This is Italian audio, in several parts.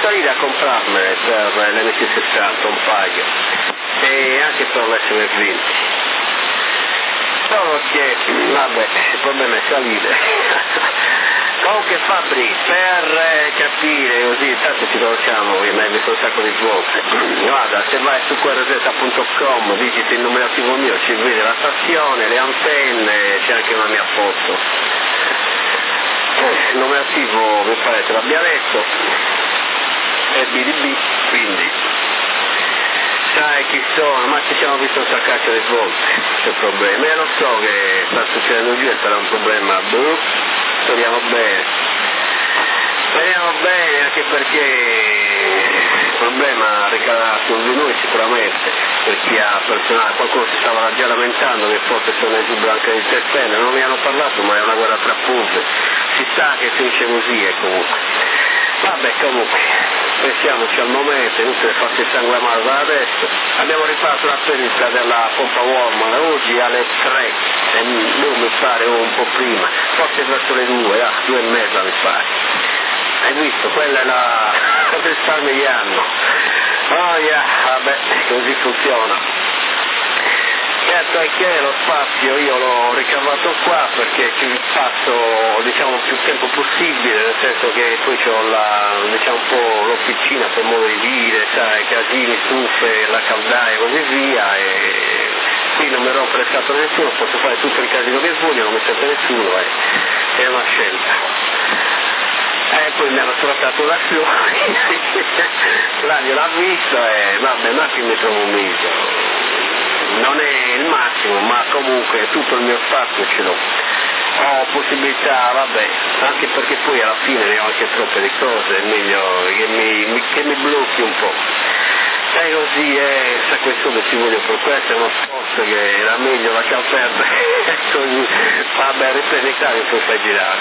salire a comprarmene per l'MT60 un paio e anche per l'SV20. Solo che, vabbè, il problema è salire. Comunque Fabri, per capire così, tanto ci conosciamo, mi hai visto un sacco di volte. Guarda, se vai su qrz.com, digiti il numerativo mio, ci vedi la stazione, le antenne, c'è anche una mia foto. Il numerativo mi pare te l'abbia detto, è BDB, quindi sai chi sono, ma ci siamo visto un saccaccio di volte, c'è problema, e lo so che sta succedendo giù e sarà un problema, speriamo bene anche perché il problema ricadrà su di noi sicuramente, per chi ha personale, qualcuno si stava già lamentando che forse sono le branche di terpene, non mi hanno parlato ma è una guerra tra pubblici, si sa che finisce così e comunque. Vabbè, comunque, pensiamoci al momento, inutile farsi il sangue amaro da adesso. Abbiamo rifatto la perdita della pompa Warman oggi alle 3, e non mi pare un po' prima, forse verso le 2, 2 e mezza mi pare. Hai visto? Quella è la risparmio di anno. Oh yeah, vabbè, così funziona. Certo è che lo spazio io l'ho ricavato qua perché ci passo diciamo più tempo possibile, nel senso che poi ho diciamo un po' l'officina per modo di dire, sai, casini, stufe, la caldaia e così via, e qui non mi rompe le scatole nessuno, posso fare tutto il casino che voglio, non mi sente nessuno, è una scelta. E poi mi hanno trattato da fuori, Flavio l'ha visto e vabbè, ma qui mi trovo meglio. Non è il massimo, ma comunque tutto il mio spazio ce l'ho. Ho possibilità, vabbè, anche perché poi alla fine ne ho anche troppe di cose, è meglio che mi blocchi un po'. E così sa questo che ci voglio per questo, è uno sport che era meglio lasciar perdere, così, vabbè, riprendi in Italia e poi fai girare.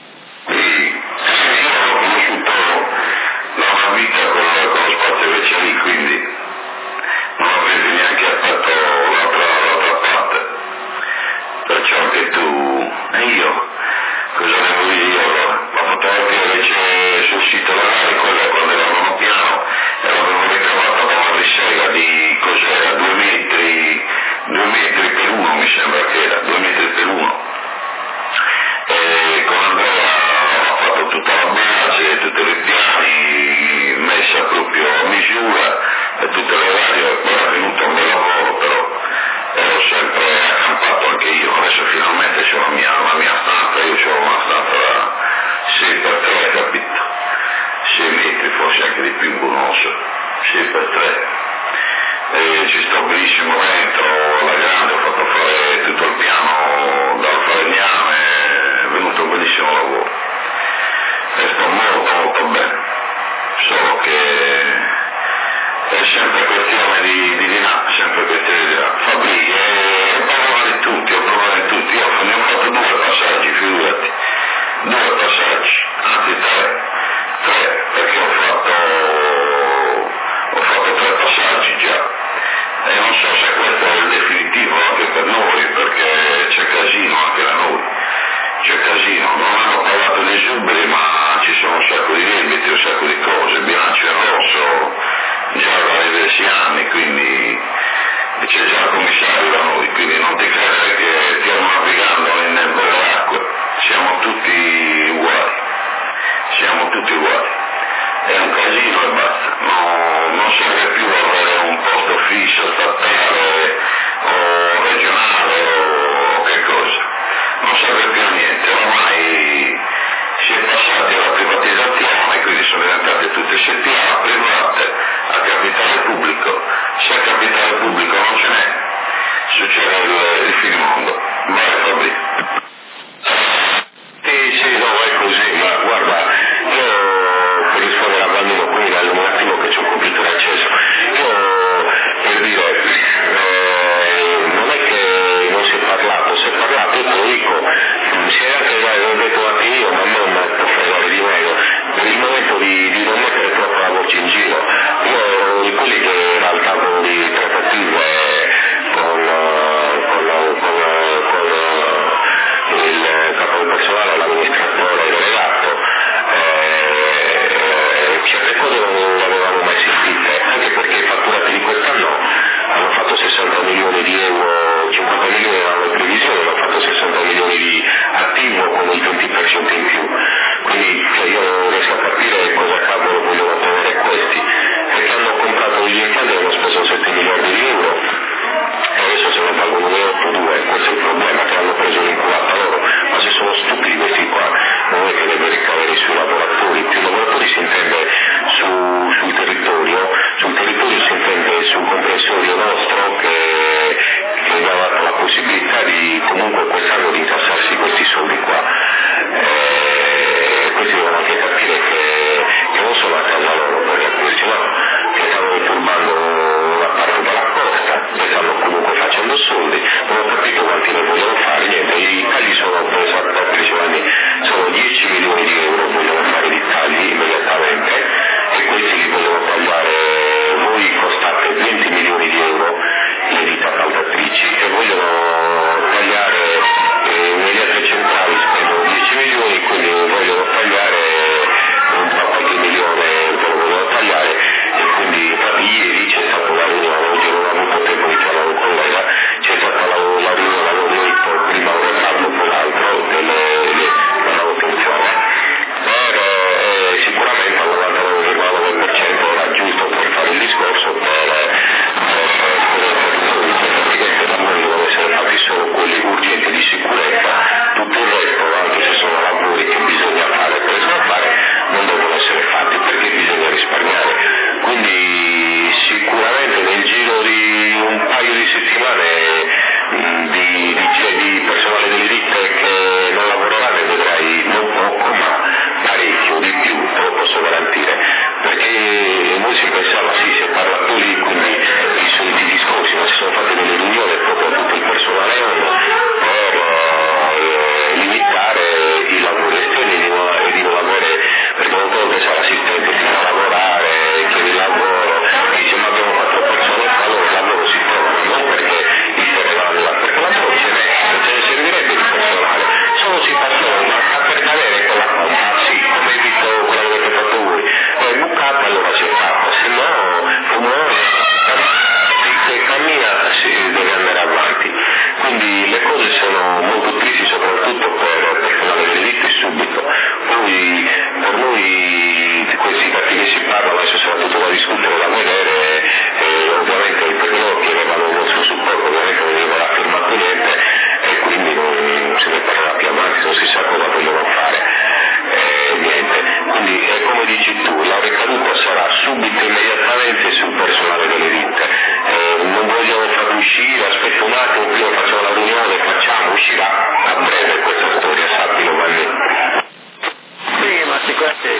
Ho conosciuto la mia vita con lo sport invece lì, quindi non avete neanche aperto l'altra parte, perciò anche tu e io, cosa devo dire io allora? La fotografia invece sul sito Rai, quella quando eravamo piano, e l'avevo ricavata da una risega di cos'era, 2 metri per 1 mi sembra che era, 2 metri per 1, e con Andrea ha fatto tutta la base, tutti i piani, messa proprio a misura, e tutte le varie, poi è venuto un bel lavoro, però ero sempre accampato anche io, adesso finalmente c'ho la mia stanza, io ho una stanza da 6x3, capito? 6 metri, forse anche di più, non so, 6x3, e ci sto benissimo dentro, alla grande, ho fatto fare tutto il piano dal falegname, è venuto un bellissimo lavoro, e sto molto bene, solo che è sempre questione di là, sempre questione di là. Fabri, ho provato tutti, io ne ho fatto 2 passaggi, figurati, 2 passaggi, anzi 3, perché ho fatto 3 passaggi già, e non so se questo è il definitivo anche per noi, perché c'è casino anche da noi, c'è casino, non hanno parlato di esuberi, ma ci sono un sacco di debiti, un sacco di cose, il bilancio è rosso, già da diversi anni, quindi c'è già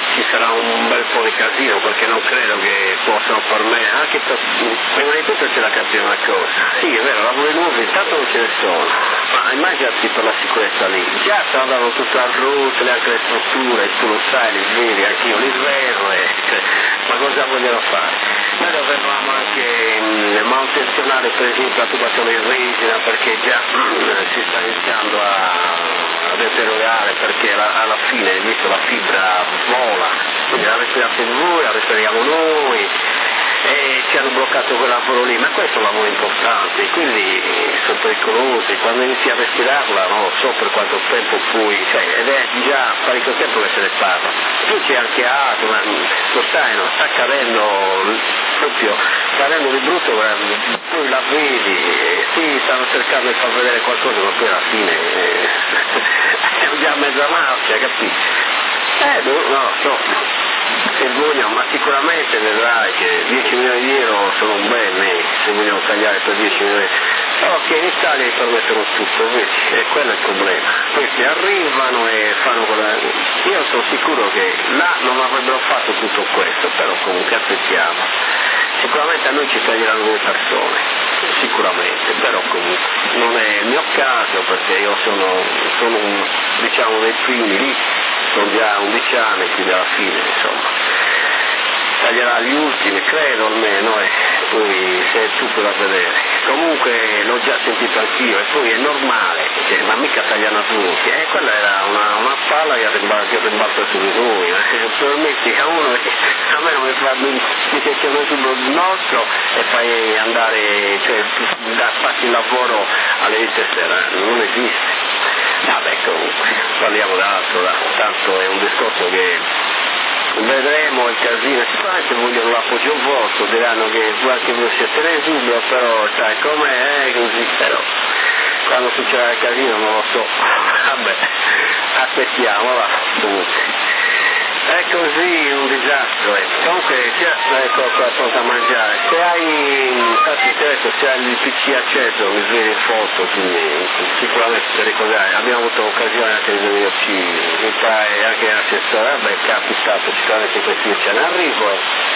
ci sarà un bel po' di casino, perché non credo che possano permettere, anche prima di tutto c'è da capire una cosa, sì è vero, lavori nuovi intanto non ce ne sono, ma immaginati per la sicurezza lì, già stanno dando tutta la route, anche le strutture, tu lo sai, li vedi, anch'io li svedo, ma cosa vogliono fare? Noi dovevamo anche manutenzionare per esempio la tubazione in resina, perché già si sta iniziando a deteriorare, perché alla fine visto la fibra vola, quindi la respirate voi, la respiriamo noi e ci hanno bloccato quel lavoro lì, ma questo è un lavoro importante, quindi sono pericolosi, quando inizi a respirarla non lo so per quanto tempo poi, ed è già parecchio tempo che se ne parla, più c'è anche altro, ma lo sai, no? Sta cadendo proprio, cadendo di brutto, poi la vedi, sì, stanno cercando di far vedere qualcosa, ma poi alla fine è già mezza marcia, capito? Non lo so, vergogna, ma sicuramente vedrai che 10 milioni di euro sono un bel se vogliamo tagliare per 10 milioni, però che in Italia gli permettono tutto, vedi? E quello è il problema. Questi arrivano e fanno quella. Io sono sicuro che là non avrebbero fatto tutto questo, però comunque aspettiamo. Sicuramente a noi ci taglieranno due persone, sicuramente, però comunque non è il mio caso perché io sono diciamo dei primi lì, sono già 11 anni, quindi alla fine insomma taglierà gli ultimi, credo almeno, e poi se è tutto da vedere. Comunque l'ho già sentito anch'io e poi è normale, ma mica tagliano tutti, quella era una palla che ha rimbalzo su di noi, permetti a uno che a me non mi fa mi sentiamo sul nostro e fai andare, passi il lavoro alle 10 sera, non esiste. Vabbè, comunque parliamo d'altro, tanto è un discorso che vedremo il casino, sicuramente vogliono l'appoggio vostro, diranno che anche voi siete l'esubio, però sai com'è, così, però quando succederà il casino non lo so, vabbè, aspettiamo, va, comunque. È così un disastro, comunque ecco qua pronto a mangiare, se hai, infatti se hai il PC acceso mi svegli in foto, quindi sicuramente ti ricorderai, abbiamo avuto occasione anche di vederci, mi pare anche l'assessore, vabbè è capitato sicuramente in questi 10 anni, arrivo,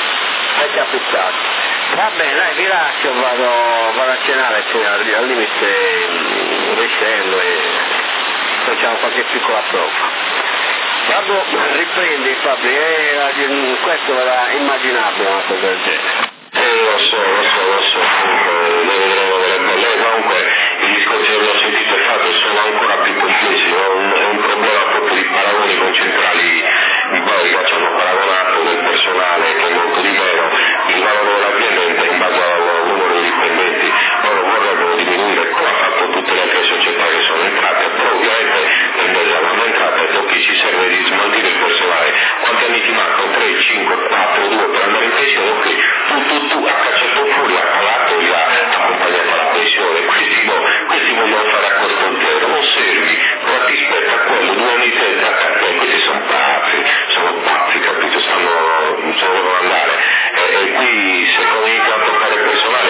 è capitato. Va bene, dai, vi lascio, vado a cenare, al limite riuscendo e facciamo qualche piccola prova. Vado, riprendi Fabri, questo era immaginabile una cosa del genere. Lo so, ne vedremo delle belle, comunque i discorsi che ho sentito e fatto sono ancora più complessi, è un problema proprio di paragoni concentrali di poi che ci hanno paragonato del personale che è molto di meno, il valore dell'azienda in base al numero di dipendenti, loro vorrebbero diminuire come ha fatto tutte le altre società che sono entrate, però ovviamente tendere alla entrata e che ci serve di smaltire il personale, quanti anni ti mancano? 3, 5, 4, 2 per andare in pensione, ok, tu a cacciato fuori, ha pagato e ha accompagnato alla pensione, questi vogliono fare a costo intero, non servi, però ti spetta a quello, 2 anni di tempo a capo, questi sono pazzi, capito, devono andare, e qui se comincia a toccare il personale,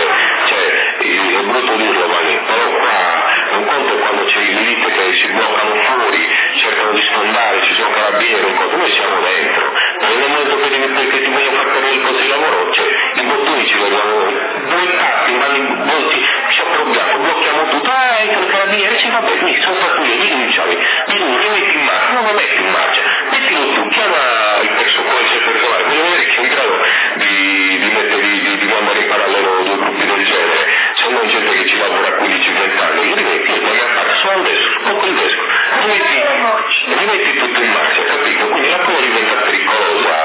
è brutto dirlo, però qua un conto è quando c'è il milite che si bloccano fuori, cercano di sfondare, ci sono carabinieri, un conto, noi siamo dentro, ma nel momento che ti vogliono far perdere il posto di lavoro, i bottoni ci vogliono noi, due tatti, molti ci approviamo, blocchiamo tutto, i carabinieri ci va bene, sono tranquilli, rinunciavi, rimetti in marcia, non lo metti in marcia, mettilo tu, chiama il personale, voglio vedere che è in grado di mandare in parallelo due gruppi del genere, se non gente che ci lavora a 15-20 anni, li rimetti e vai a fare solo adesso, poco il vescovo, rimetti tutto in marcia, capito? Quindi la cosa diventa pericolosa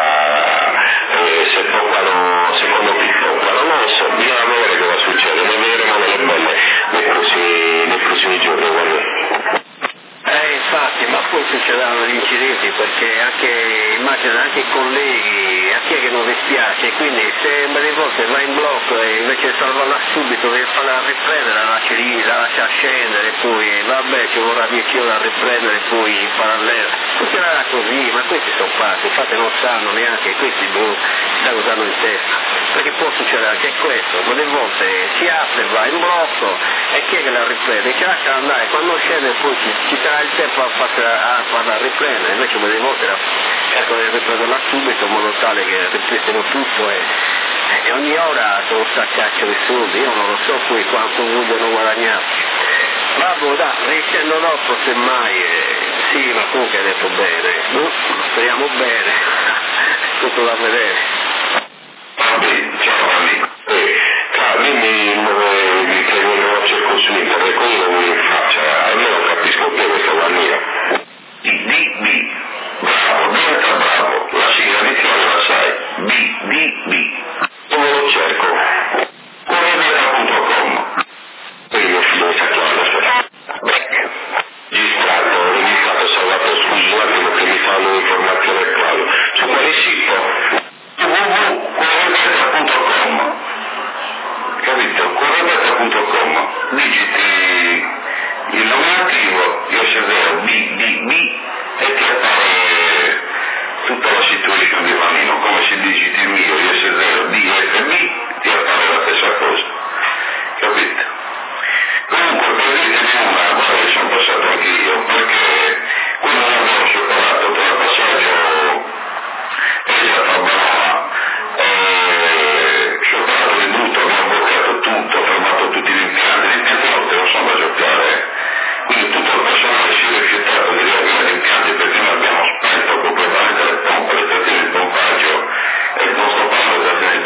se toccano, secondo chi toccano, non lo so, bisogna vedere cosa succede, ne vedremo nelle belle nei prossimi giorni, guarda. Infatti, ma poi succederanno gli incidenti perché immagina anche i colleghi, a chi è che non dispiace, quindi se delle volte va in blocco e invece di salvarla subito deve farla riprendere, la lascia lì, la lascia scendere, poi vabbè ci vorrà 10 ore a riprendere, poi in parallelo, succederà così, ma questi sono pazzi, infatti non sanno neanche, questi stanno usando in testa, perché può succedere anche questo, delle volte si apre, va in blocco e chi è che la riprende, ci lascia andare, quando scende poi ci sarà il tempo a farla riprendere, invece delle volte ecco, è ripreso là subito in modo tale che ripristino tutto e ogni ora sono stati a di soldi, io non lo so qui quanto vogliono guadagnarci. Vabbè, dai, riescendo dopo semmai, sì, ma comunque hai detto bene, speriamo bene, tutto da vedere. Vabbè, ciao amico. Mi chiedono se consumito, perché quello mi faccia, almeno capisco che questa mania. Bravo, diventa bravo, la sigla di Chiaro la sai, B. Come lo cerco? Corredera.com. Per il mio figlio si chiama registrato, salvato, scusi un attimo che mi fanno un'informazione Claudio. Su quale sito? www.corredera.com. Capito? Corredera.com. Digiti il nominativo, io sceglierò B e ti appare tutta la situazione di bambino, come se digiti il mio, io sceglierò DFB, ti appare la stessa cosa. Capito? Comunque per dirtene una, guarda, sono passato anche io, perché quando avevo superato tra il passaggio esatto, brava, superato il brutto, abbiamo bloccato tutto, fermato tutti gli impianti non te lo sono da giocare, quindi tutto il personale si è rifiutato di riavere gli impianti perché noi abbiamo spento completamente le pompe, le statine di pompaggio e non sto parlando delle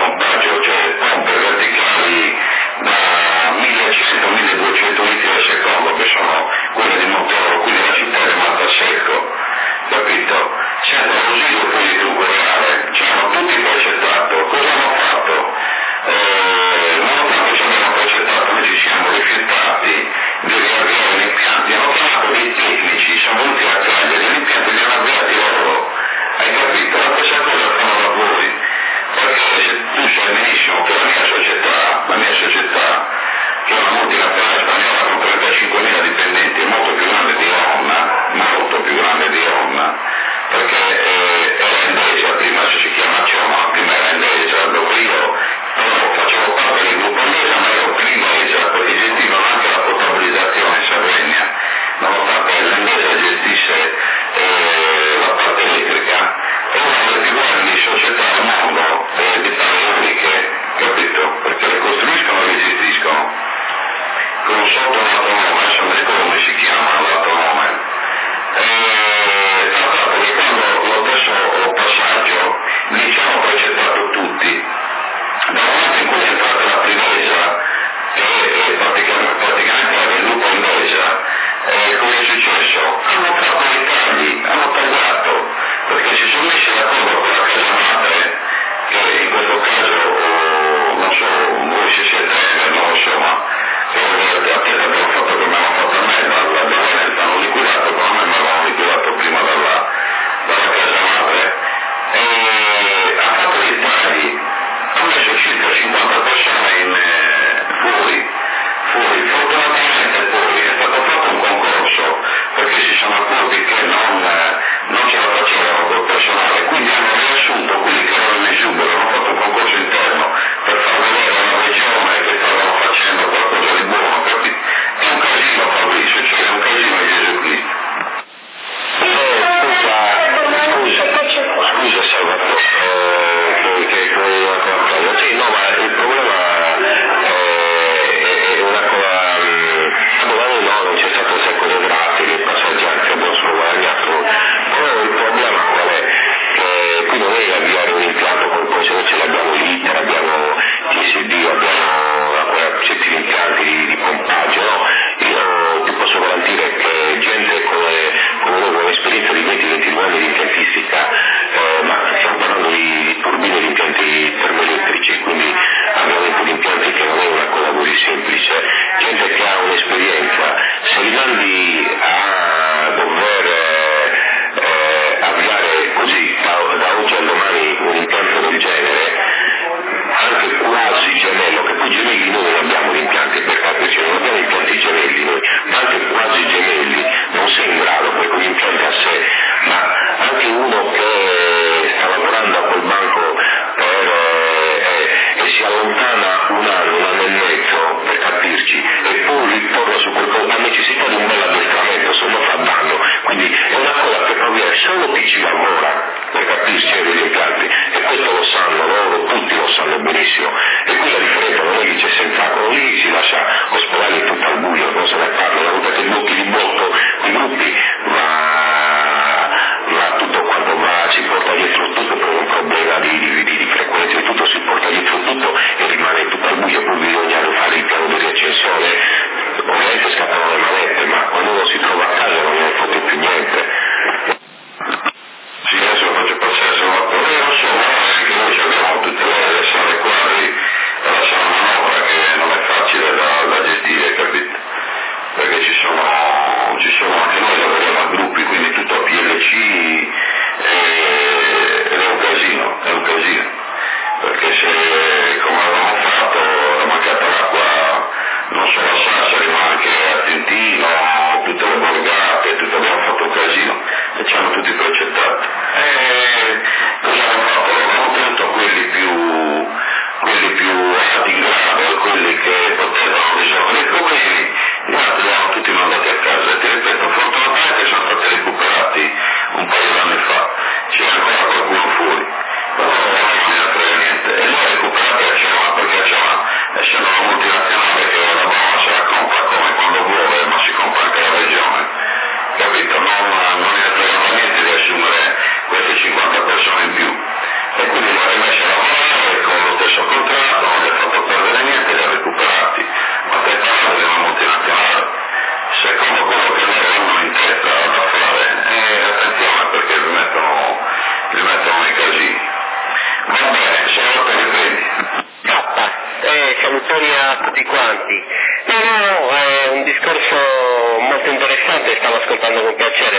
tutti quanti. No, è un discorso molto interessante, stavo ascoltando con piacere,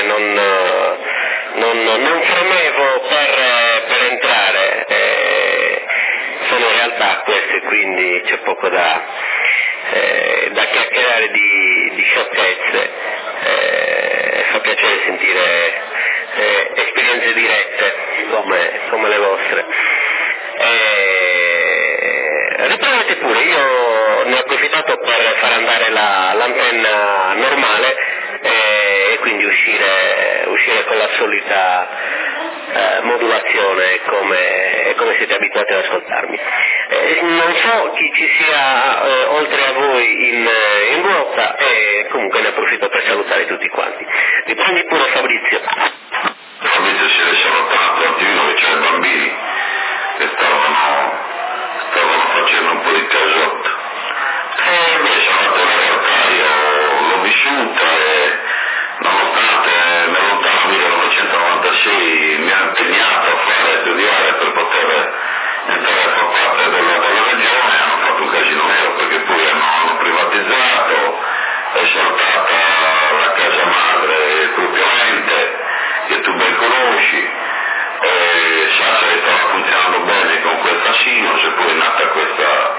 non fremevo per entrare, sono realtà queste, quindi c'è poco da chiacchierare di sciocchezze, fa piacere sentire esperienze dirette come le vostre. Riprendete pure, io ne ho approfittato per far andare l'antenna normale e quindi uscire con la solita modulazione come siete abituati ad ascoltarmi. Non so chi ci sia oltre a voi in vuota e comunque ne approfitto per salutare tutti quanti. Riprendi pure Fabrizio. Fabrizio si è salutato un attimino che c'erano bambini che stavano facendo un po' di casotto. Invece la realtà io l'ho vissuta e nonostante nel lontano 1996 mi ha impegnato a studiare per poter entrare a far parte della regione, hanno fatto un casino nero perché poi hanno privatizzato, è saltata la casa madre propriamente, che tu ben conosci, Sassari stava funzionando bene con questa Sinos e poi è nata questo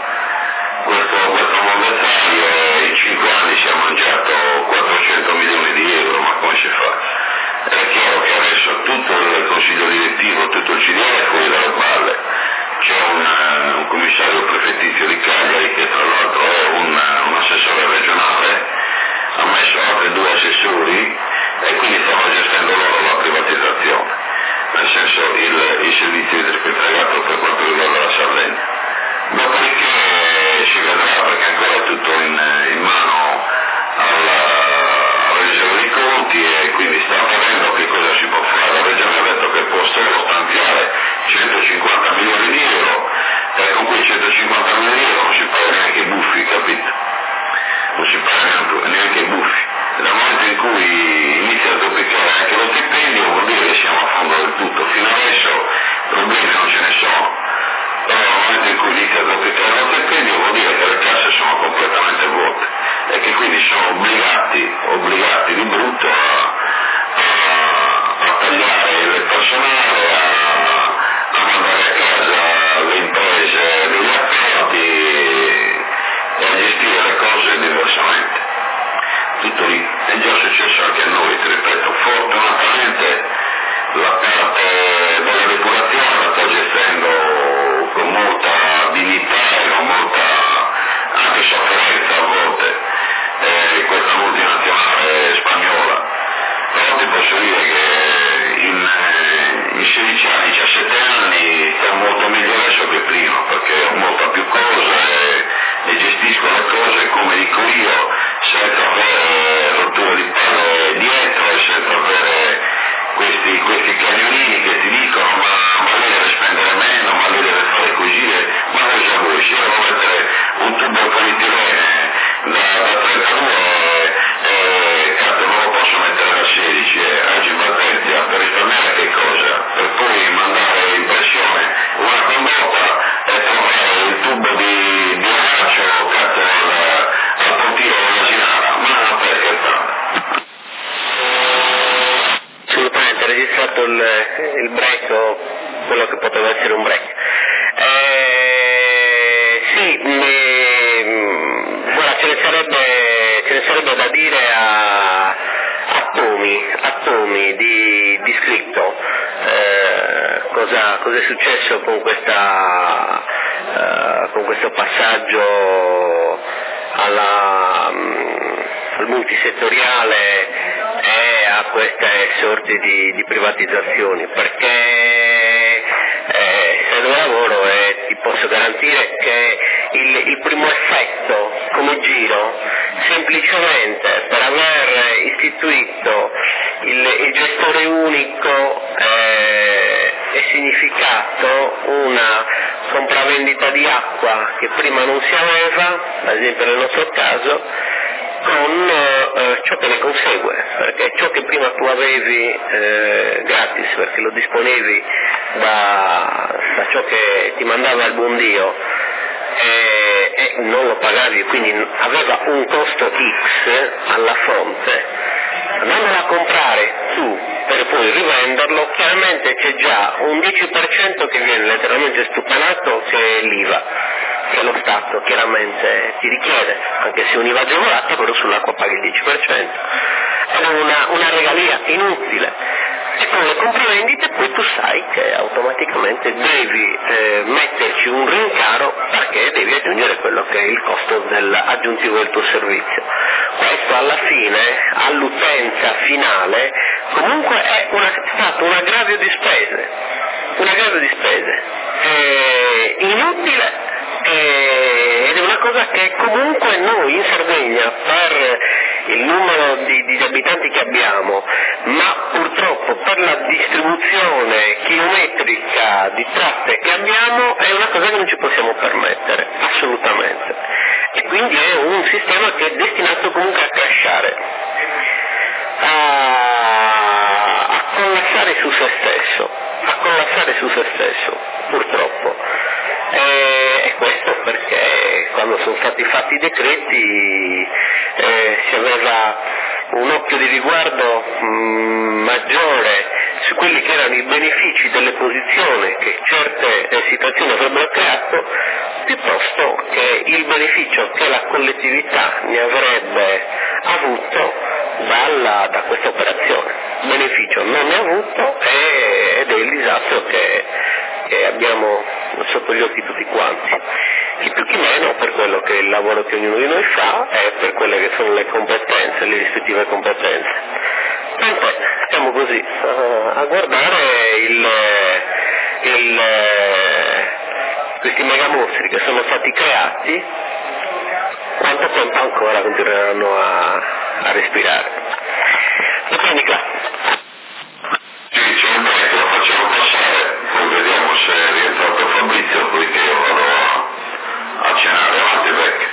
monetario e in 5 anni si è mangiato 400 milioni di euro, ma come si fa? È chiaro che adesso tutto il consiglio direttivo, tutto il CDR è fuori dalle balle. C'è un commissario prefettizio di Cagliari che tra l'altro è un assessore regionale, ha messo altri 2 assessori e quindi stanno gestendo loro la privatizzazione, nel senso il servizio di despiegato per quanto riguarda la Sardegna. Dopodiché si vedrà perché ancora è tutto in mano alla Regione dei Conti e quindi sta vedendo che cosa si può fare. La Regione ha detto che può solo stanziare 150 milioni di euro e con quei 150 milioni di euro non si paga neanche i buffi, capito? Non si paga neanche i buffi. Dal momento in cui inizia a duplicare anche lo stipendio vuol dire che siamo a fondo del tutto. Fino adesso problemi non ce ne sono. Però nel momento in cui inizia a duplicare lo stipendio vuol dire che le casse sono completamente vuote e che quindi sono obbligati di brutto a tagliare il personale, a mandare a casa le imprese degli accordi e a gestire le cose diversamente. Tutto lì, è già successo anche a noi, ti ripeto, fortunatamente la parte della depurazione la sta gestendo con molta dignità e con molta anche sofferenza a volte questa multinazionale spagnola, però ti posso dire che in 16 anni, 17 anni sta molto meglio adesso che prima perché ho molta più cose e gestisco le cose come dico io senza avere rotture di palle dietro e senza avere questi cagnolini che ti dicono ma lei deve spendere meno, ma lei deve fare così, ma noi già voi, se devo mettere un tubo polietilene da 32 cazzo non lo posso mettere da 16 oggi patenzia per risparmiare che cosa? Per poi mandare in pressione una condotta e trovare il tubo di raccio cazzo al portino dell'asinara, ma per scherzare. Assolutamente, registrato il break o quello che poteva essere un break. Sì, guarda, ce ne sarebbe da dire a tomi di scritto cosa è successo con questo passaggio al multisettoriale e a queste sorti di privatizzazioni, perché sei dove lavoro e ti posso garantire che il primo effetto come giro, semplicemente per aver istituito il gestore unico è significato una compravendita di acqua che prima non si aveva, ad esempio nel nostro caso, con ciò che ne consegue, perché ciò che prima tu avevi gratis perché lo disponevi da ciò che ti mandava il buon Dio e non lo pagavi, quindi aveva un costo X alla fonte, andandolo a comprare tu per poi rivenderlo, chiaramente c'è già un 10% che viene letteralmente stupanato, che è l'IVA, che lo Stato chiaramente ti richiede, anche se un'IVA agevolata, però sull'acqua paghi il 10%. È una regalia inutile. E con le compravendite poi tu sai che automaticamente devi metterci un rincaro, perché devi aggiungere quello che è il costo aggiuntivo del tuo servizio. Questo alla fine, all'utenza finale, comunque è stato un aggravio di spese, inutile, ed è una cosa che comunque noi in Sardegna, per il numero di abitanti che abbiamo, ma purtroppo per la distribuzione chilometrica di tratte che abbiamo, è una cosa che non ci possiamo permettere, assolutamente. E quindi è un sistema che è destinato comunque a crashare, a collassare su se stesso, purtroppo. E questo perché quando sono stati fatti i decreti si aveva un occhio di riguardo maggiore su quelli che erano i benefici delle posizioni che certe situazioni avrebbero creato, piuttosto che il beneficio che la collettività ne avrebbe avuto da questa operazione. Beneficio non ne ha avuto ed è il disastro che abbiamo sotto gli occhi tutti quanti, chi più chi meno, per quello che è il lavoro che ognuno di noi fa e per quelle che sono le competenze, le rispettive competenze. Tant'è, stiamo così a guardare questi megamostri che sono stati creati, quanto tempo ancora continueranno a respirare. Domenica. Sì, c'è un break, lo facciamo passare, poi vediamo se è rientrato Fabrizio, poiché io vado a cenare, avanti break.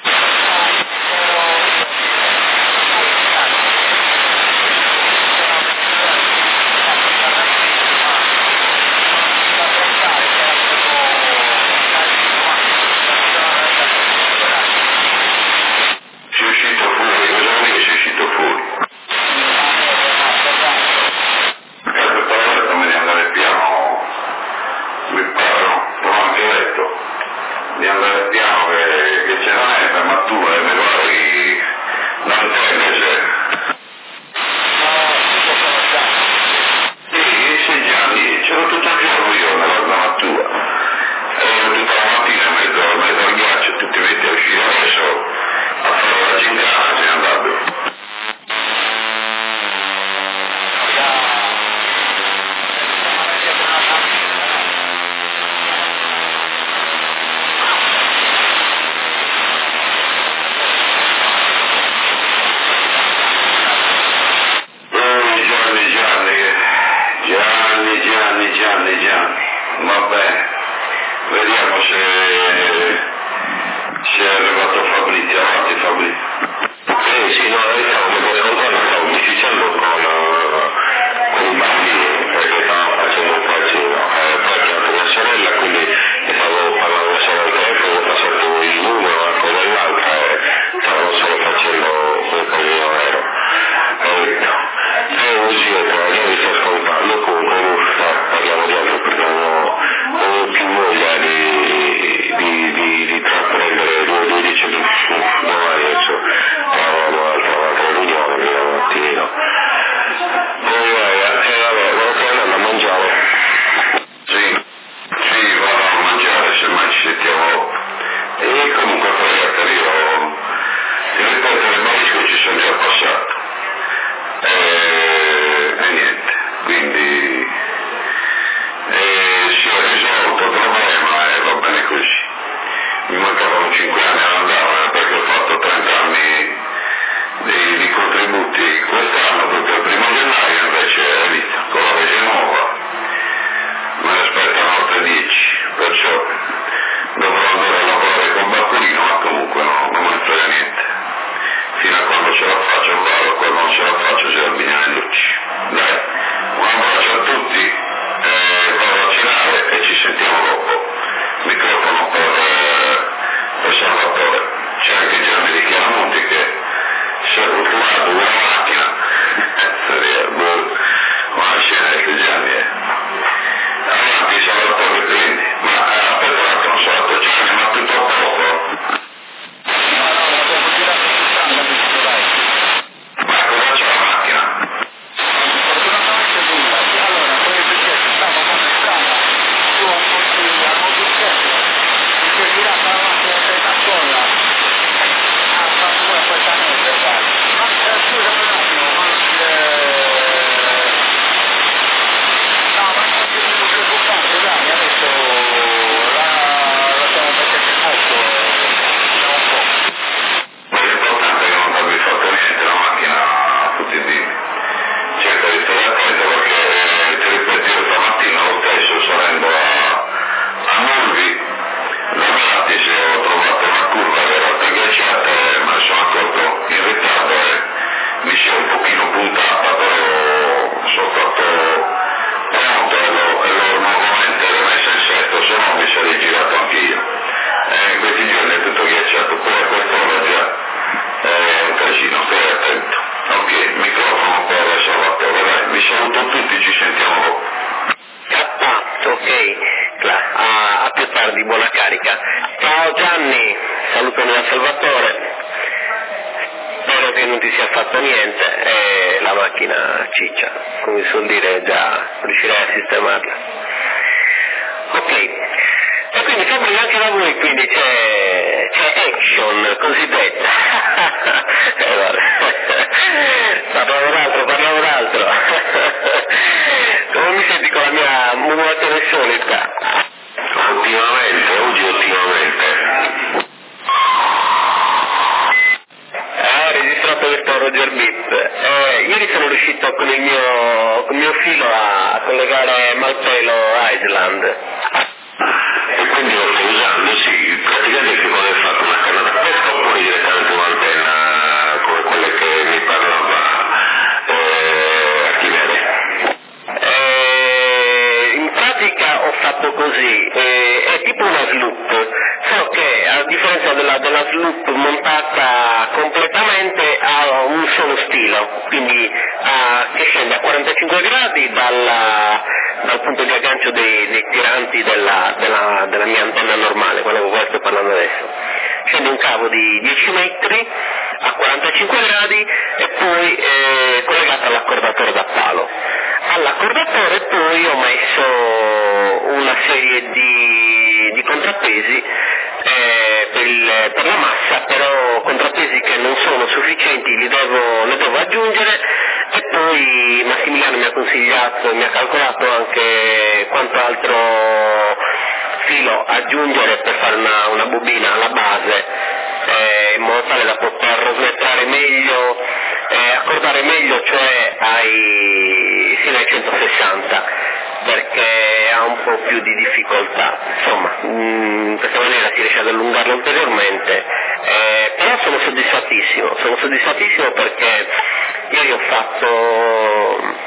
Sei uscito fuori, cosa vuol dire sei uscito fuori? Per parlare come di andare piano, mi paro, l'ho anche detto, di andare piano che ce n'è per mattura e mi guardi, non c'è invece. Sì, Gianni, c'ero tutto il giorno io nella mattura, ero tutta la mattina in mezzo al ghiaccio, tutti metti a uscire adesso a fare la gincana, se ne andato. Gianni, va bene, vediamo se è arrivato Fabrizio, avanti Fabrizio. Sì, no, noi stavo musicando con i bambini, perché stavamo facendo un casino, poi è chiamata mia sorella, quindi stavo parlando solo al telefono, ho passato il numero a quella dell'altra e stavamo solo facendo un casino vero. Oggi mi sto ascoltando comunque parliamo di altro perché non ho più voglia di intraprendere 2 12 adesso carica. Ciao Gianni, salutami da Salvatore, spero che non ti sia fatto niente e la macchina ciccia, come si suol dire, già riuscirai a sistemarla. Ok, e quindi Fabri anche da voi quindi c'è action cosiddetta. Vabbè. Parliamo d'altro. Come mi senti con la mia modulazione solita? Ultimamente. Ho registrato questo Roger Beat. Ieri sono riuscito con il mio filo a collegare Malpelo Island. E quindi lo stai usando, sì, praticamente si può aver fatto una canna pesca oppure direttamente un'antenna come quelle che mi parlava Archimede. In pratica ho fatto così, è tipo una sloop, solo che a differenza della sloop montata completamente ha un solo stilo, quindi che scende a 45 gradi dal punto di aggancio dei tiranti della mia antenna normale, quella con cui sto parlando adesso. Scende un cavo di 10 metri a 45 gradi e poi collegato all'accordatore da palo. All'accordatore poi ho messo una serie di contrappesi per la massa, però contrappesi che non sono sufficienti, ne devo aggiungere, e poi Massimiliano mi ha consigliato, mi ha calcolato anche quanto altro filo aggiungere per fare una bobina alla base, in modo tale da poter smettere meglio, accordare meglio, cioè fino ai 160, perché ha un po' più di difficoltà. Insomma, in questa maniera si riesce ad allungarlo ulteriormente, però sono soddisfattissimo perché ieri ho fatto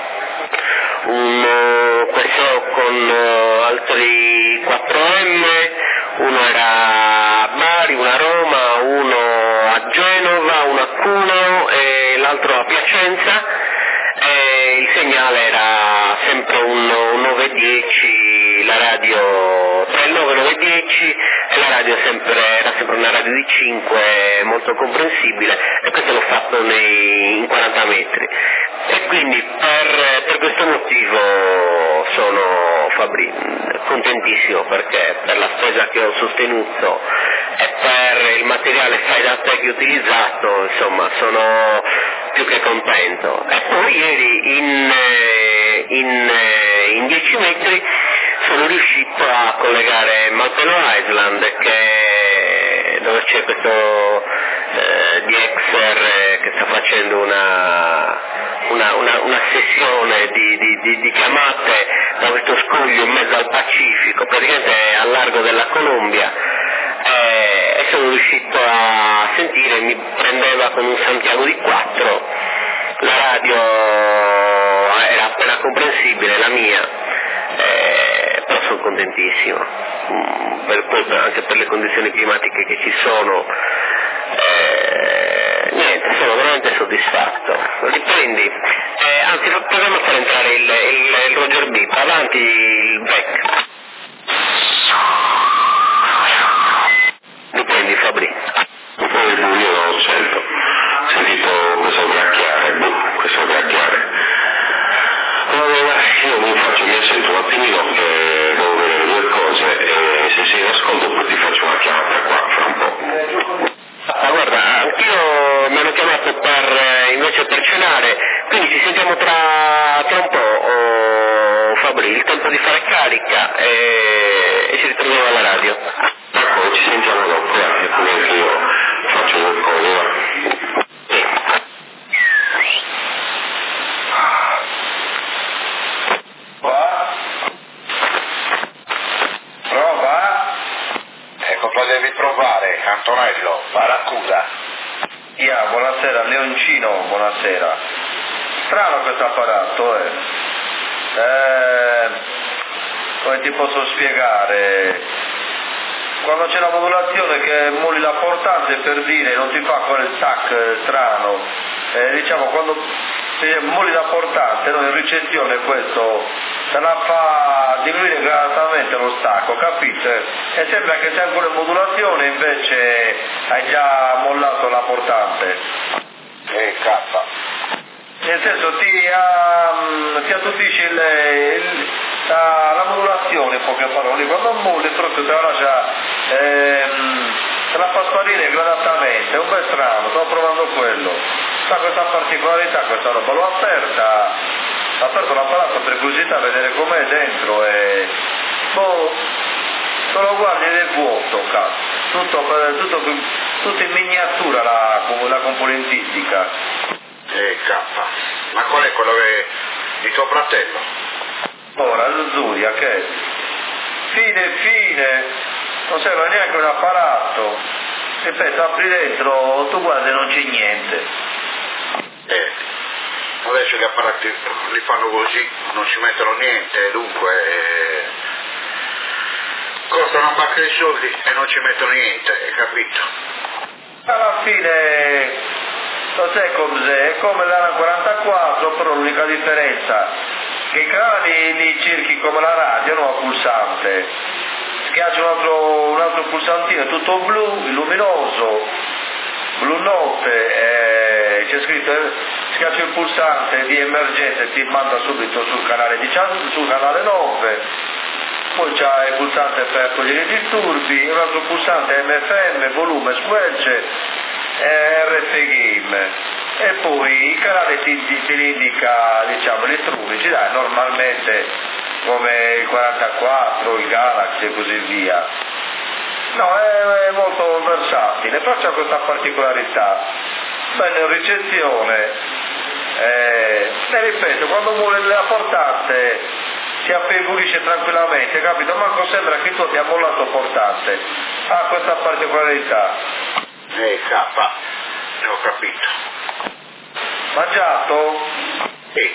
questo con altri 4M, uno era a Bari, uno a Roma, uno a Genova, uno a Cuneo e l'altro a Piacenza. Il segnale era sempre un 910, la radio tra il 9 e il 910, e la radio era sempre una radio di 5, molto comprensibile, e questo l'ho fatto in 40 metri. E quindi per questo motivo sono, Fabri, contentissimo, perché per la spesa che ho sostenuto e per il materiale fai da te che ho utilizzato, insomma, sono più che contento. E poi ieri in 10 metri sono riuscito a collegare Malpelo Island, dove c'è questo DXR che sta facendo una sessione di chiamate da questo scoglio in mezzo al Pacifico, praticamente al largo della Colombia, e sono riuscito a sentire, mi prendeva con un Santiago di 4, la radio era appena comprensibile, la mia, però sono contentissimo, anche per le condizioni climatiche che ci sono. Niente, sono veramente soddisfatto. Riprendi, anzi proviamo a far entrare il Roger Beat, avanti il back. Riprendi, Fabri. Poi il buio lo sento, ho sentito questo gracchiare. Allora, io mi sento un attimino che devo vedere due cose, e se sei in ascolto poi ti faccio una chiamata qua fra un po'. Guarda, anch'io mi hanno chiamato invece per cenare, quindi ci sentiamo tra un po', Fabri, il tempo di fare carica e ci ritroviamo alla radio. D'accordo, ci sentiamo dopo, grazie, poi anche io faccio due cose, va. Prova? Ecco, poi devi provare, Antonello, Barracuda. Buonasera, Leoncino, buonasera. Strano questo apparato, come ti posso spiegare? Quando c'è la modulazione che molli la portante, per dire, non ti fa quel tac strano, diciamo quando molli la portante, no, in ricezione questo te la fa diminuire gradatamente lo stacco, capite? E sembra che c'è ancora modulazione, invece hai già mollato la portante. K. Nel senso ti attutisci la modulazione, in poche parole, quando molli proprio te la lascia, te la fa sparire gradatamente, è un bel strano, sto provando quello. Sa questa particolarità, questa roba, l'ho aperto l'apparato per curiosità, vedere com'è dentro e se lo guardi ed è vuoto, cazzo, tutto in miniatura la componentistica. K. Ma qual è quello di tuo fratello? Ora, Zulia, che fine, non serve neanche un apparato, ripeto, apri dentro, tu guardi non c'è niente. Adesso gli apparati li fanno così, non ci mettono niente, dunque costano una pacca di soldi e non ci mettono niente, hai capito? Alla fine, lo sai cos'è? È come l'Ara 44, però l'unica differenza che i canali li cerchi come la radio, non a pulsante. Schiaccia un altro pulsantino, tutto blu, luminoso, blu notte, c'è scritto, schiaccia il pulsante di emergenza e ti manda subito sul canale 9, poi c'è il pulsante per togliere i disturbi, un altro pulsante MFM, volume, squelce, RF Game. E poi il canale ti indica, diciamo, elettronici, dai, normalmente come il 44, il Galaxy e così via. No, è molto versatile, però c'è questa particolarità. Bene, ricezione, ripeto, quando muore la portante si affievolisce tranquillamente, capito? Manco sembra che tu abbia mollato portante. Ha questa particolarità. K, ho capito. Mangiato? Sì.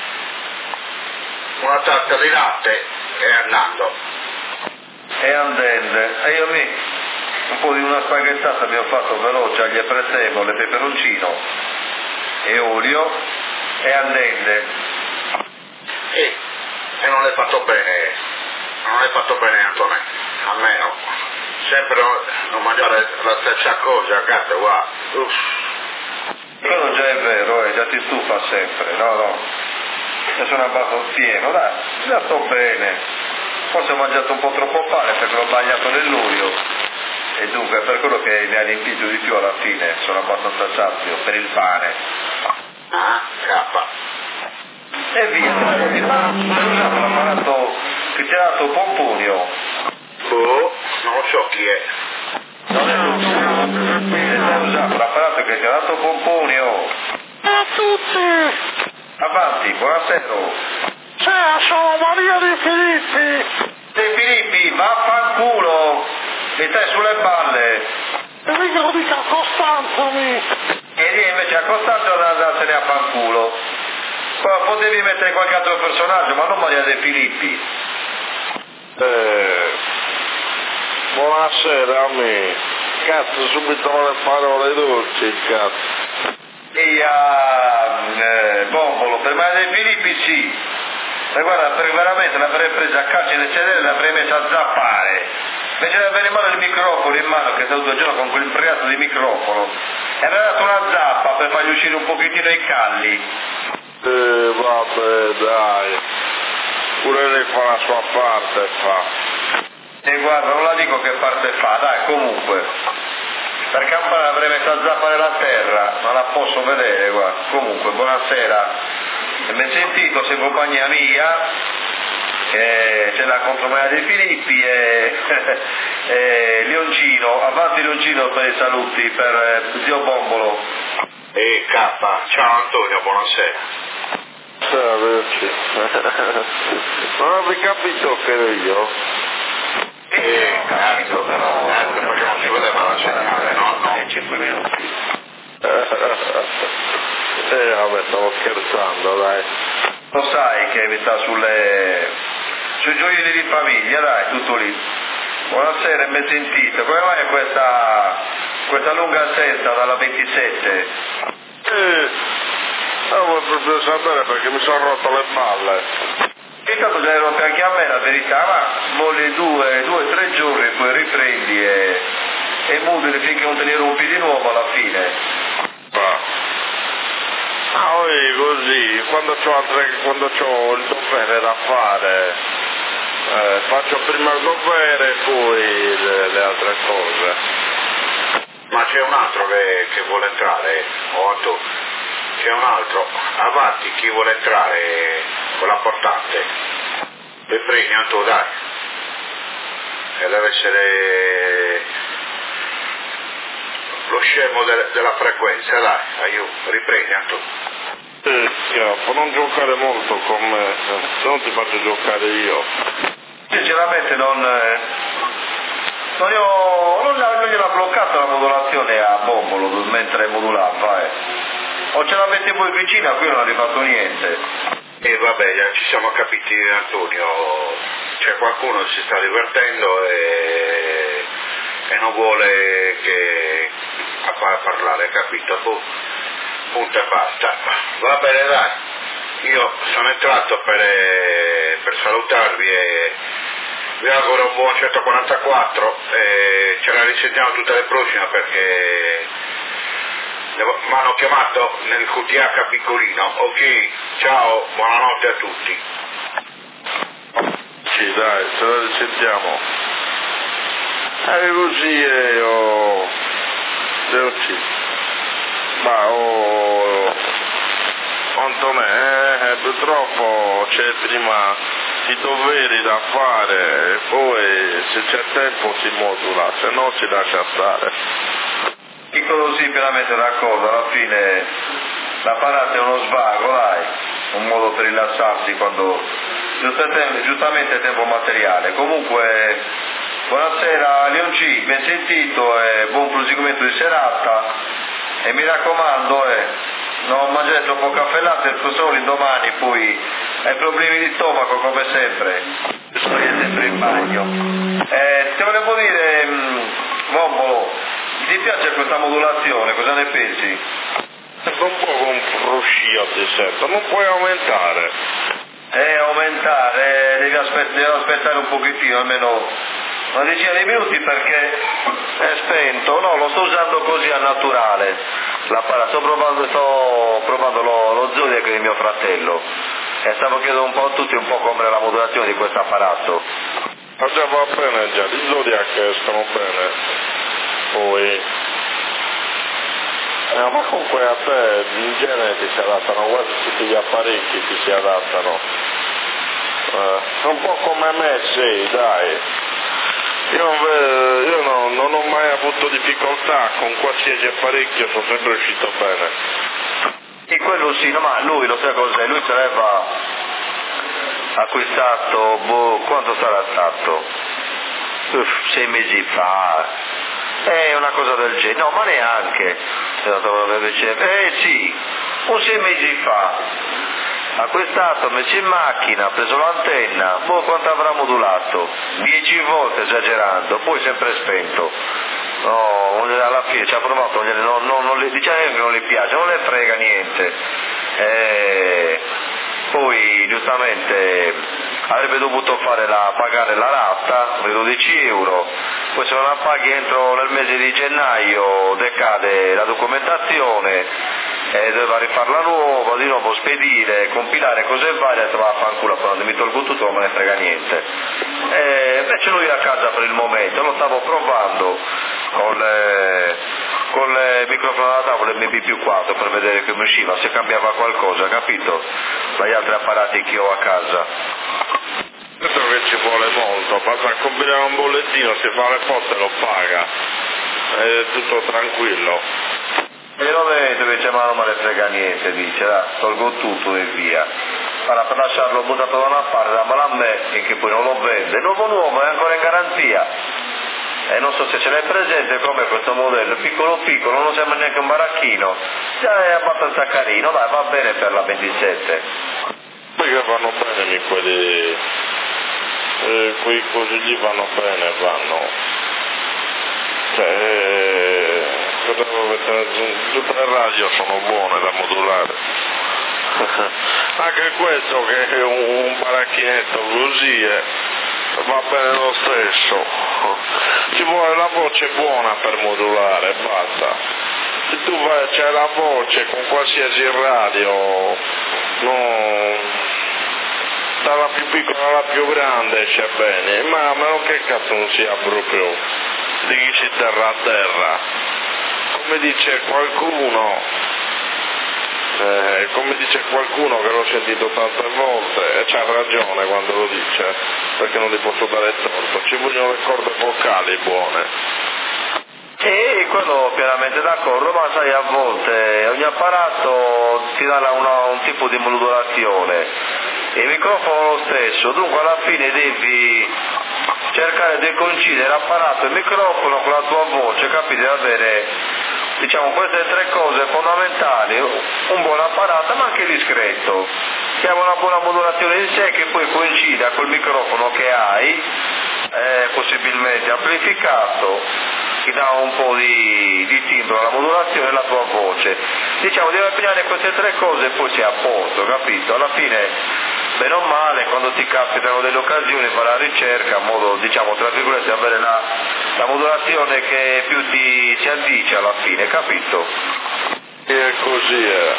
Una tazza di latte e andando. E andende. E io un po' di una spaghettata mi ho fatto veloce agli prezzemolo, peperoncino e olio e andende. E non l'hai fatto bene Antonio, almeno sempre non mangiare la stessa cosa, cazzo, guarda. Quello già è vero, già ti stufa sempre, no, ne sono abbastanza pieno, dai, già sto bene, forse ho mangiato un po' troppo pane perché l'ho bagnato nell'olio e dunque per quello che mi ha riempito di più alla fine, sono abbastanza sazio per il pane. K. E via, usiamo l'apparato che ti ha dato Pomponio. Non lo so chi è. Non è lui, usato l'apparato che ti ha dato Pomponio. A tutti! Avanti, buonasera. Ciao, sono Maria De Filippi! De Filippi, vaffanculo! Mi stai sulle balle! E mica lo dica a Costanza, E lì invece a Costanza da andarsene a fanculo. Poi potevi mettere qualche altro personaggio, ma non Maria De Filippi. Buonasera a me. Cazzo, subito le parole dolci, cazzo. E a Bombolo, per Maria De Filippi sì. Ma guarda, perché veramente l'avrei presa a calci nel sedere e l'avrei messa a zappare. Invece di avere in mano il microfono in mano, che è stato 2 giorni con quel impregato di microfono, e aveva dato una zappa per fargli uscire un pochettino i calli. Vabbè, dai. Pure lei fa la sua parte, fa. E guarda, non la dico che parte fa, dai, comunque. Per campare avrei messo a zappare la terra, non la posso vedere, guarda. Comunque, buonasera. Mi sentito, sei compagnia mia, che c'è la contromania dei Filippi e Leoncino, avanti Leoncino per i saluti, per zio Bombolo. K, ciao Antonio, buonasera. Salve. Non avevi capito che ero io? Cazzo, però, perché non si vedeva la segnale, no, 5 minuti. Vabbè, stavo scherzando, dai. Lo sai che mi sta sui gioielli di famiglia, dai, tutto lì. Buonasera, ben sentito. Come mai questa lunga assenza dalla 27? Voglio proprio sapere perché mi sono rotto le balle. Intanto già ero anche a me la verità, ma voglio 2 o 3 giorni poi riprendi e mutili finché non te li rompi di nuovo alla fine. Così, quando c'ho il dovere da fare, faccio prima il dovere e poi le altre cose. Ma c'è un altro che vuole entrare, Otto, c'è un altro, avanti, chi vuole entrare con la portante, vi pregi Anto, dai, e deve essere lo scemo della frequenza, dai, aiuto, riprendi Anto. Schiaffo, non giocare molto con me, se non ti faccio giocare io. Sinceramente non gliela bloccata la modulazione a Bombolo mentre modulava, O ce l'avete voi vicina, qui non ha rifatto niente. E vabbè, già ci siamo capiti Antonio, c'è qualcuno che si sta divertendo e non vuole che a parlare, capito? Punto e basta. Va bene, dai, io sono entrato per salutarvi e vi auguro un buon 144 e ce la risentiamo tutte le prossime perché mi hanno chiamato nel QTH piccolino. Ok, ciao, buonanotte a tutti. Sì, dai, ce la risentiamo. Così io devo sì. Ma Antonè, purtroppo c'è prima i doveri da fare e poi se c'è tempo si modula, se no si lascia stare. Piccolo sì, pienamente d'accordo, alla fine l'apparato è uno svago, dai, un modo per rilassarsi quando giustamente è tempo materiale. Comunque, buonasera Leonci, ben sentito e buon proseguimento di serata. E mi raccomando, non mangiare troppo caffè latte perché solo l'indomani poi hai problemi di stomaco come sempre. Sono sempre in bagno. Ti volevo dire, Bombolo, ti piace questa modulazione? Cosa ne pensi? Sembra un po' con fruscio di sento, non puoi aumentare. Aumentare, devi aspettare un pochettino, almeno una decina di minuti perché è spento. No, lo sto usando così al naturale l'apparato, sto provando lo Zodiac di mio fratello e stavo chiedendo un po' a tutti un po' come la modulazione di questo apparato. Ma già va bene, già gli Zodiac stanno bene poi ma comunque a te in genere ti si adattano, quasi tutti gli apparecchi ti si adattano, un po' come me, sì, dai. Io non ho mai avuto difficoltà con qualsiasi apparecchio, sono sempre uscito bene. E quello sì, no, ma lui lo sai cos'è? Lui sarebbe acquistato, quanto sarà stato? 6 mesi fa. Una cosa del genere. No, ma neanche. Sì, un 6 mesi fa. Acquistato, messo in macchina, ha preso l'antenna, quanto avrà modulato? 10 volte esagerando, poi sempre spento. No, alla fine ci ha provato, diciamo che non gli piace, non le frega niente. Poi giustamente avrebbe dovuto pagare la rata, 12 euro, poi se non la paghi entro nel mese di gennaio decade la documentazione. Doveva rifarla nuova, di nuovo spedire, compilare cose varie, e va a fanculo, quando mi tolgo tutto non me ne frega niente. Invece lui è a casa per il momento, lo stavo provando con il microfono da tavola MP+4 per vedere come usciva, se cambiava qualcosa, capito? Dagli altri apparati che ho a casa. Questo che ci vuole molto, basta compilare un bollettino, si fa le foto e lo paga, è tutto tranquillo. E lo vedo invece ma non me ne frega niente, dice, tolgo tutto e via. Allora, per lasciarlo buttato da una parte, dammelo a me, e che poi non lo vende. Nuovo, è ancora in garanzia. E non so se ce l'hai presente come questo modello, piccolo, non sembra neanche un baracchino. Già è abbastanza carino, dai, va bene per la 27. Perché vanno bene quelli, quei cosi lì vanno bene, tutte le radio sono buone da modulare. anche questo che è un baracchinetto così va bene lo stesso, ci vuole la voce buona per modulare, basta. Se tu c'hai la voce con qualsiasi radio, dalla più piccola alla più grande esce bene, ma a meno che cazzo non sia proprio di chi si terra a terra, come dice qualcuno che l'ho sentito tante volte e c'ha ragione quando lo dice, perché non gli posso dare torto, ci vogliono le corde vocali buone. E quello pienamente d'accordo, ma sai, a volte ogni apparato ti dà un tipo di modulazione, il microfono lo stesso, dunque alla fine devi cercare di coincidere l'apparato e il microfono con la tua voce, capite? Va bene, diciamo queste tre cose fondamentali, un buon apparato ma anche discreto, che ha una buona modulazione in sé, che poi coincida col microfono che hai, possibilmente amplificato, ti dà un po' di timbro alla modulazione e alla tua voce. Diciamo, devi abbinare queste tre cose e poi sei a posto, capito? Alla fine, bene o male, quando ti capitano delle occasioni, fai la ricerca, in modo, diciamo, tra virgolette, di avere la modulazione che più ti si addice alla fine, capito? E così è.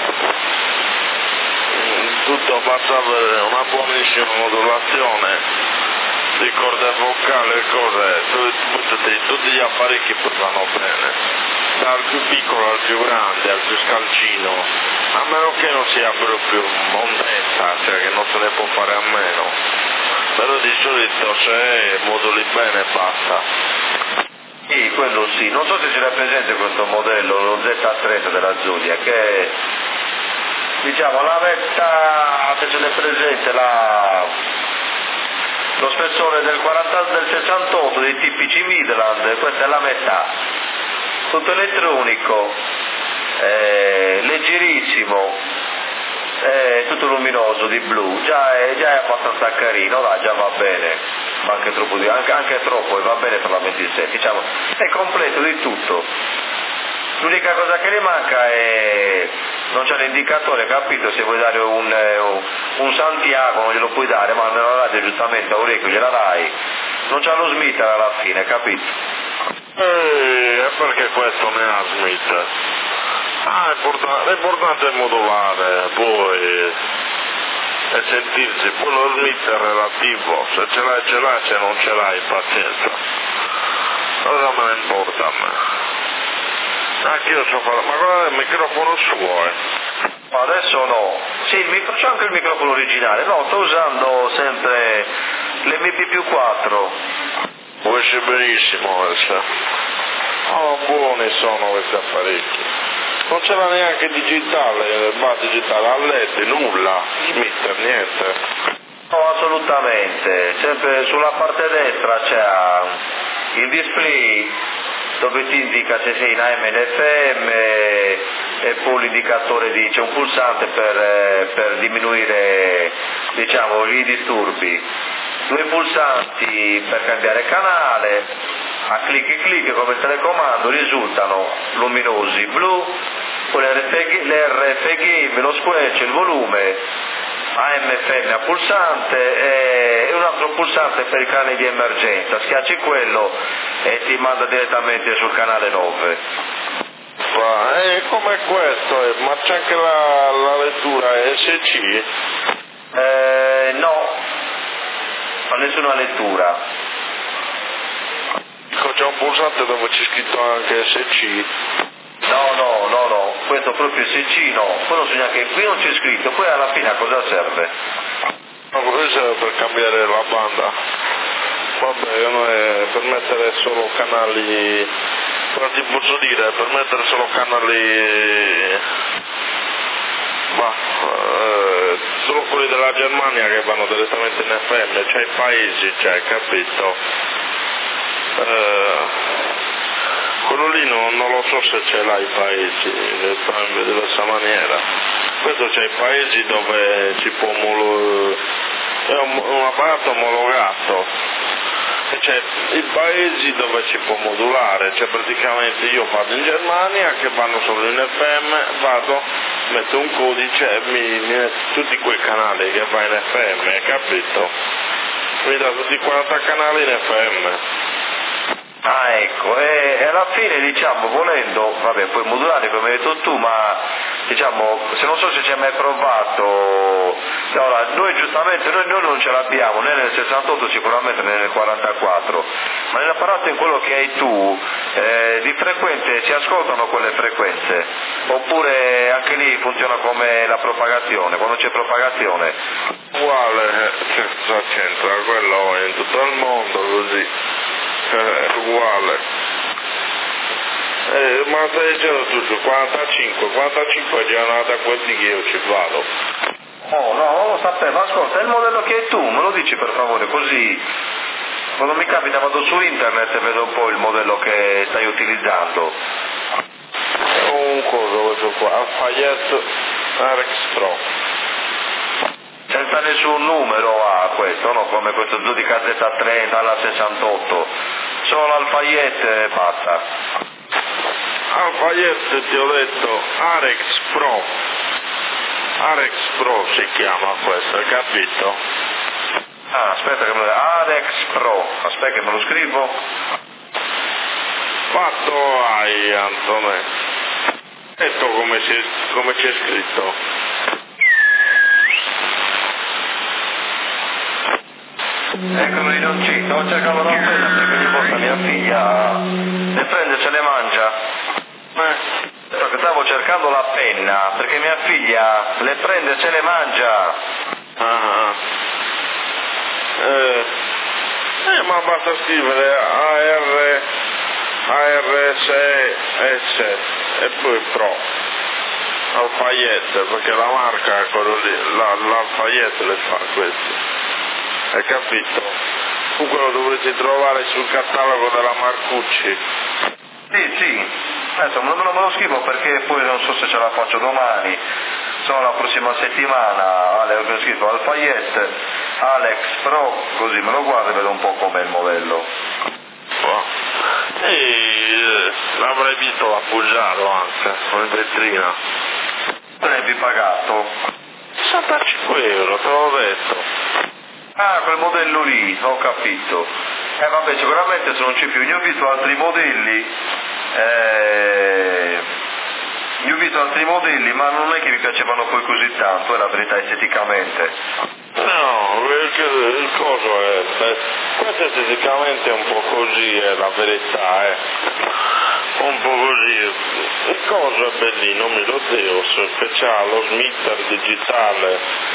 Tutto basta avere una buonissima modulazione di corde vocali e cose, tutti gli apparecchi poi vanno bene, dal più piccolo al più grande, al più scalcino, a meno che non sia proprio mondezza, cioè che non se ne può fare a meno, però di solito se moduli bene basta. Sì, quello sì, non so se ce l'ha presente questo modello, lo Z30 della Zulia, che diciamo la metà, se ce l'è presente lo spessore del 68 dei tipici Midland, questa è la metà, tutto elettronico, leggerissimo, tutto luminoso di blu, già è abbastanza carino, già va bene, ma anche troppo, e va bene per la 26, diciamo, è completo di tutto. L'unica cosa che ne manca è non c'è l'indicatore, capito? Se vuoi dare un Santiago non glielo puoi dare, ma nella radio giustamente a orecchio gliela dai, non c'ha lo Smith alla fine, capito? E perché questo ne ha Smith? L'importante è modulare, poi e sentirsi, poi lo Smith è relativo, se ce l'hai, se non ce l'hai, pazienza. Cosa me ne importa a me? Anche io so fare, ma guarda il microfono suo, Adesso no, sì, c'è anche il microfono originale, no, sto usando sempre l'MP+4. Può essere benissimo questo. Oh, buoni sono questi apparecchi. Non c'era neanche digitale, digitale, a LED, nulla, Smith, niente. No, assolutamente, sempre sulla parte destra c'è il display dove ti indica se sei in AM e in FM, e poi l'indicatore c'è un pulsante per diminuire, diciamo, i disturbi, 2 pulsanti per cambiare canale, a clic e clic come il telecomando risultano luminosi blu, poi l'RF game, lo squelch, il volume, AM FM a pulsante e un altro pulsante per i canali di emergenza, schiacci quello e ti manda direttamente sul canale 9. Come questo, ma c'è anche la lettura SC? No, ma nessuna lettura. C'è un pulsante dove c'è scritto anche SC? No, questo proprio SC no, quello bisogna che qui non c'è scritto, poi alla fine a cosa serve? No, questo serve per cambiare la banda. Vabbè, per mettere solo canali, però ti posso dire, per mettere solo canali, solo quelli della Germania che vanno direttamente in FM, cioè i paesi, capito? Quello lì non lo so se ce l'ha i paesi, in diversa maniera. Questo c'è i paesi dove ci può è un apparato omologato, e c'è i paesi dove ci può modulare, cioè praticamente io vado in Germania che vanno solo in FM, vado metto un codice e mi mette tutti quei canali che va in FM, hai capito? Mi dà tutti 40 canali in FM. Ah, ecco, e alla fine, diciamo, volendo, vabbè, puoi modulare come hai detto tu, ma diciamo, se non so se ci hai mai provato, ora, noi giustamente, noi non ce l'abbiamo, né nel 68 sicuramente né nel 44, ma nell'apparato in quello che hai tu, di frequente si ascoltano quelle frequenze, oppure anche lì funziona come la propagazione, quando c'è propagazione? Uguale, cosa c'entra? Quello è in tutto il mondo così. È uguale. Ma stai dicendo tu su 45 giornate a questi che io ci vado. Oh no, non lo sapevo, ascolta, è il modello che hai tu, me lo dici per favore, così quando mi capita vado su internet e vedo un po' il modello che stai utilizzando. È un coso questo qua, Alfayette RX Pro. Senza nessun numero a questo, no? Come questo Zudica Z30 alla 68, solo l'Alfayette basta. Alfayette ti ho detto Arex Pro. Arex Pro si chiama questo, hai capito? Ah, aspetta che me lo... Arex Pro, aspetta che me lo scrivo. Fatto hai, Antonio. Detto come c'è scritto. Eccolo i dolci, sto cercando la penna perché ogni volta mia figlia le prende e se le mangia. Perché stavo cercando la penna perché mia figlia le prende e se le mangia. Ma basta scrivere ARSS e poi Pro. Alfayette, perché la marca è quello lì, l'Alfayette le fa questi. Hai capito? Comunque lo dovrete trovare sul catalogo della Marcucci. Sì, adesso me lo scrivo perché poi non so se ce la faccio domani, sono la prossima settimana, ho scritto Alfayette, Alex Pro, così me lo guardo e vedo un po' com'è il modello. E l'avrei visto a Puggiaro anche, in vetrina. Te l'hai pagato? 65 euro, te l'ho detto. Ah, quel modello lì, ho capito. Vabbè, sicuramente se non c'è più, ne ho visto altri modelli, ma non è che mi piacevano poi così tanto, è la verità esteticamente. No, perché il coso è... questo esteticamente è un po' così, è la verità, un po' così. Il coso è bellino, Miloteus, che c'ha lo smitter digitale.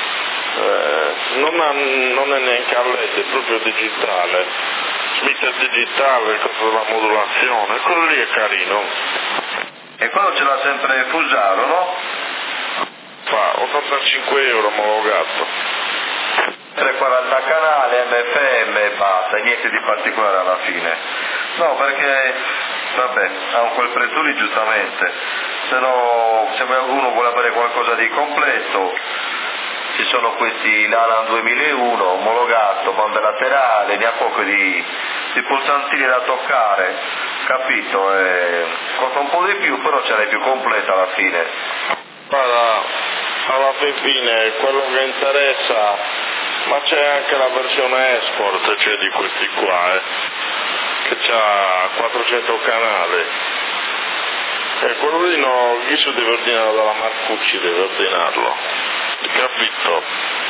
Non è neanche a LED, è proprio digitale. Smitter digitale, cosa della modulazione, quello lì è carino. E quello ce l'ha sempre Fusaro, no? Fa 85 euro omologato. 340 canali, MFM e basta, niente di particolare alla fine. No, perché, vabbè, a quel prezzo lì giustamente, se no, se uno vuole avere qualcosa di completo, ci sono questi Lalan 2001, omologato, banda laterale, ne ha poco di pulsantini da toccare, capito? Costa un po' di più, però ce l'hai più completa alla fine. Guarda, alla fine quello che interessa, ma c'è anche la versione Export, cioè di questi qua, che c'ha 400 canali. E quello lì no, chi si deve ordinare dalla Marcucci, deve ordinarlo. Capito?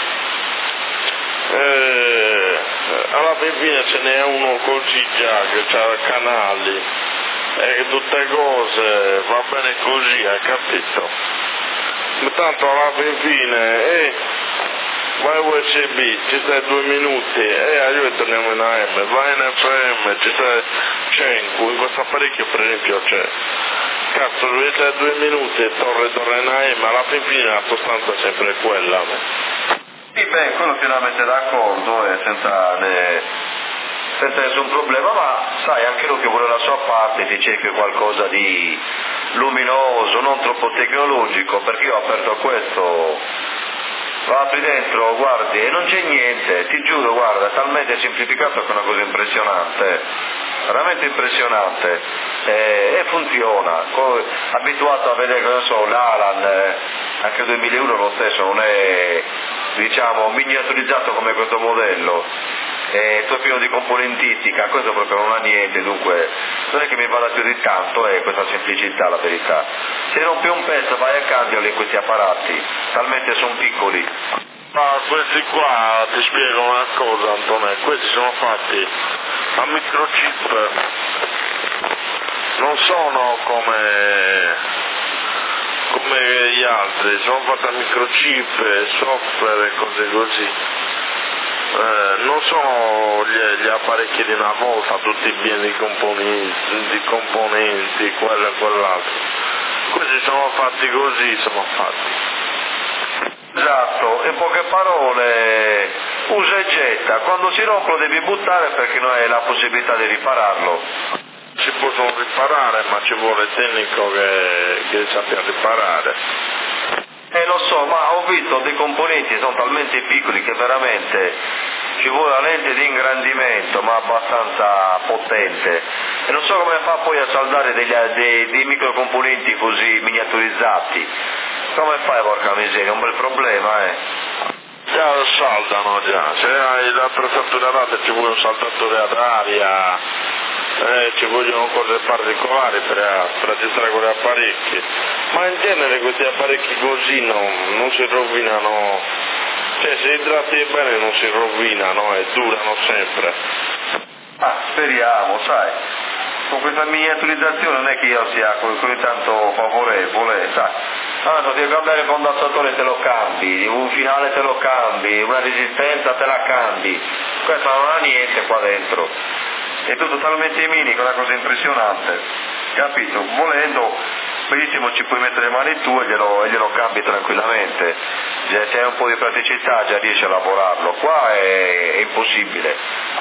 Alla fine ce n'è uno così già che ha canali e tutte cose, va bene così, hai capito? Ma tanto alla fine vai USB, ci stai 2 minuti io torniamo in AM, vai in FM, ci stai 5, in questo apparecchio per esempio c'è. Cazzo, lui c'è 2 minuti e torna in AM, alla fine la sostanza è sempre quella. Sì, beh, quello pienamente d'accordo e senza nessun problema, ma sai, anche lui che vuole la sua parte ti cerca qualcosa di luminoso, non troppo tecnologico, perché io ho aperto questo, lo apri dentro, guardi e non c'è niente, ti giuro, guarda, è talmente semplificato che è una cosa impressionante, veramente impressionante. E funziona, abituato a vedere, non so, l'Alan, anche 2000 euro lo stesso non è, diciamo, miniaturizzato come questo modello, è pieno di componentistica, questo proprio non ha niente, dunque non è che mi vada più di tanto, è questa semplicità la verità. Se rompi un pezzo vai a cambiarlo in questi apparati, talmente sono piccoli. Ma questi qua, ti spiego una cosa Antonio, questi sono fatti a microchip, non sono come gli altri, sono fatti a microchip, software e cose così. Non sono gli apparecchi di una volta, tutti pieni di componenti, quello e quell'altro. Questi sono fatti così, sono fatti. Esatto, in poche parole usa e getta, quando si rompe lo devi buttare perché non hai la possibilità di ripararlo. Si possono riparare, ma ci vuole il tecnico che sappia riparare. Lo so, ma ho visto dei componenti sono talmente piccoli che veramente ci vuole una lente di ingrandimento, ma abbastanza potente. E non so come fa poi a saldare dei microcomponenti così miniaturizzati. Come fai, porca miseria? È un bel problema, Già lo saldano già, se hai l'attrezzatura rate ci vuole un saldatore ad aria, ci vogliono cose particolari per registrare quegli apparecchi, ma in genere questi apparecchi così non si rovinano, cioè se idratati bene non si rovinano e durano sempre. Speriamo, sai, con questa miniaturizzazione non è che io sia così tanto favorevole, sai. Allora, devi cambiare il condansatore, te lo cambi, un finale te lo cambi, una resistenza te la cambi, questo non ha niente qua dentro, è tutto talmente mini che è una cosa impressionante, capito? Volendo, benissimo ci puoi mettere le mani tu e glielo cambi tranquillamente, se hai un po' di praticità già riesci a lavorarlo, qua è impossibile.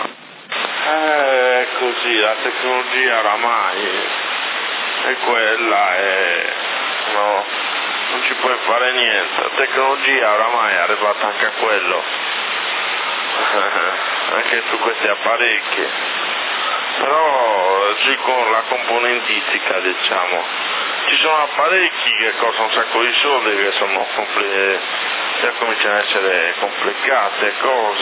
È così, la tecnologia oramai è quella, no. Non ci puoi fare niente, la tecnologia oramai è arrivata anche a quello, anche su questi apparecchi, però sì, con la componentistica diciamo, ci sono apparecchi che costano un sacco di soldi, che sono che cominciano a essere complicate,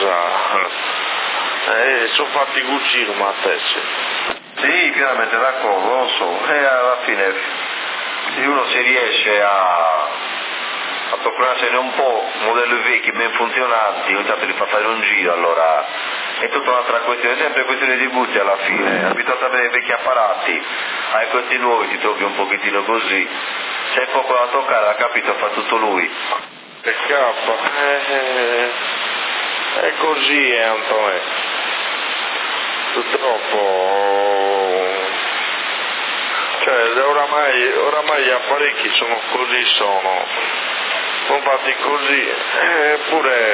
sono fatti così ma stessi. Sì, pienamente d'accordo, lo so, e alla fine se uno si riesce a procurarsene un po' modelli vecchi ben funzionanti, ogni tanto li fa fare un giro, allora è tutta un'altra questione, sempre questione di gusti alla fine, abituato a avere vecchi apparati, hai questi nuovi ti trovi un pochettino così, c'è poco da toccare, ha capito, fa tutto lui. Che cappa, è così Antonio, purtroppo. Cioè, oramai gli apparecchi sono così, sono fatti così, eppure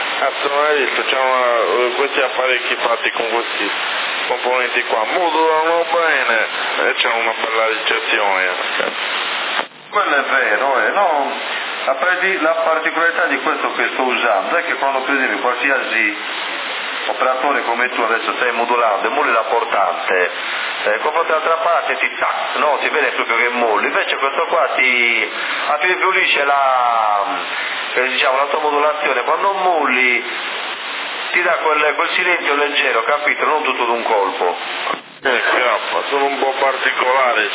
questi apparecchi fatti con questi componenti qua modulano bene e c'è una bella ricezione. Quello è vero, no? La particolarità di questo che sto usando è che quando per esempio qualsiasi operatore come tu adesso stai modulando e molli la portante, confronto all'altra parte no, si vede proprio che molli, invece questo qua ti affievolisce la tua modulazione, quando molli ti dà quel silenzio leggero, capito? Non tutto d'un colpo. Sono un po' particolari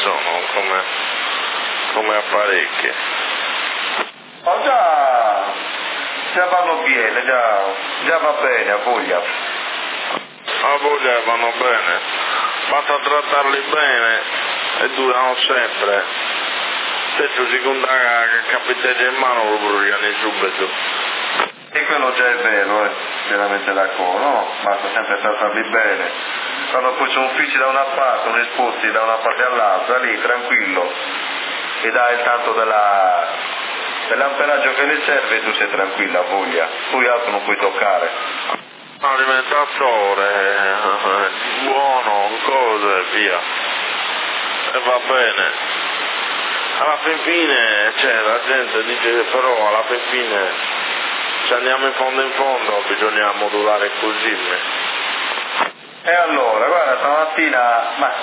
come apparecchi. Oh, già vanno bene, già va bene, a voglia. A voglia vanno bene, basta trattarli bene e durano sempre. Stesso secondo che capitelli in mano lo bruciano subito. E quello già è vero, veramente d'accordo, no? Basta sempre trattarli bene. Quando poi sono uffici da una parte, non esposti da una parte all'altra, lì tranquillo, e dai il tanto dell'amperaggio che ne serve e tu sei tranquilla, voglia, poi altro non puoi toccare. Alimentatore, buono, cose e via, e va bene. Alla fine, la gente dice però alla fine, se andiamo in fondo bisogna modulare così. E allora, guarda,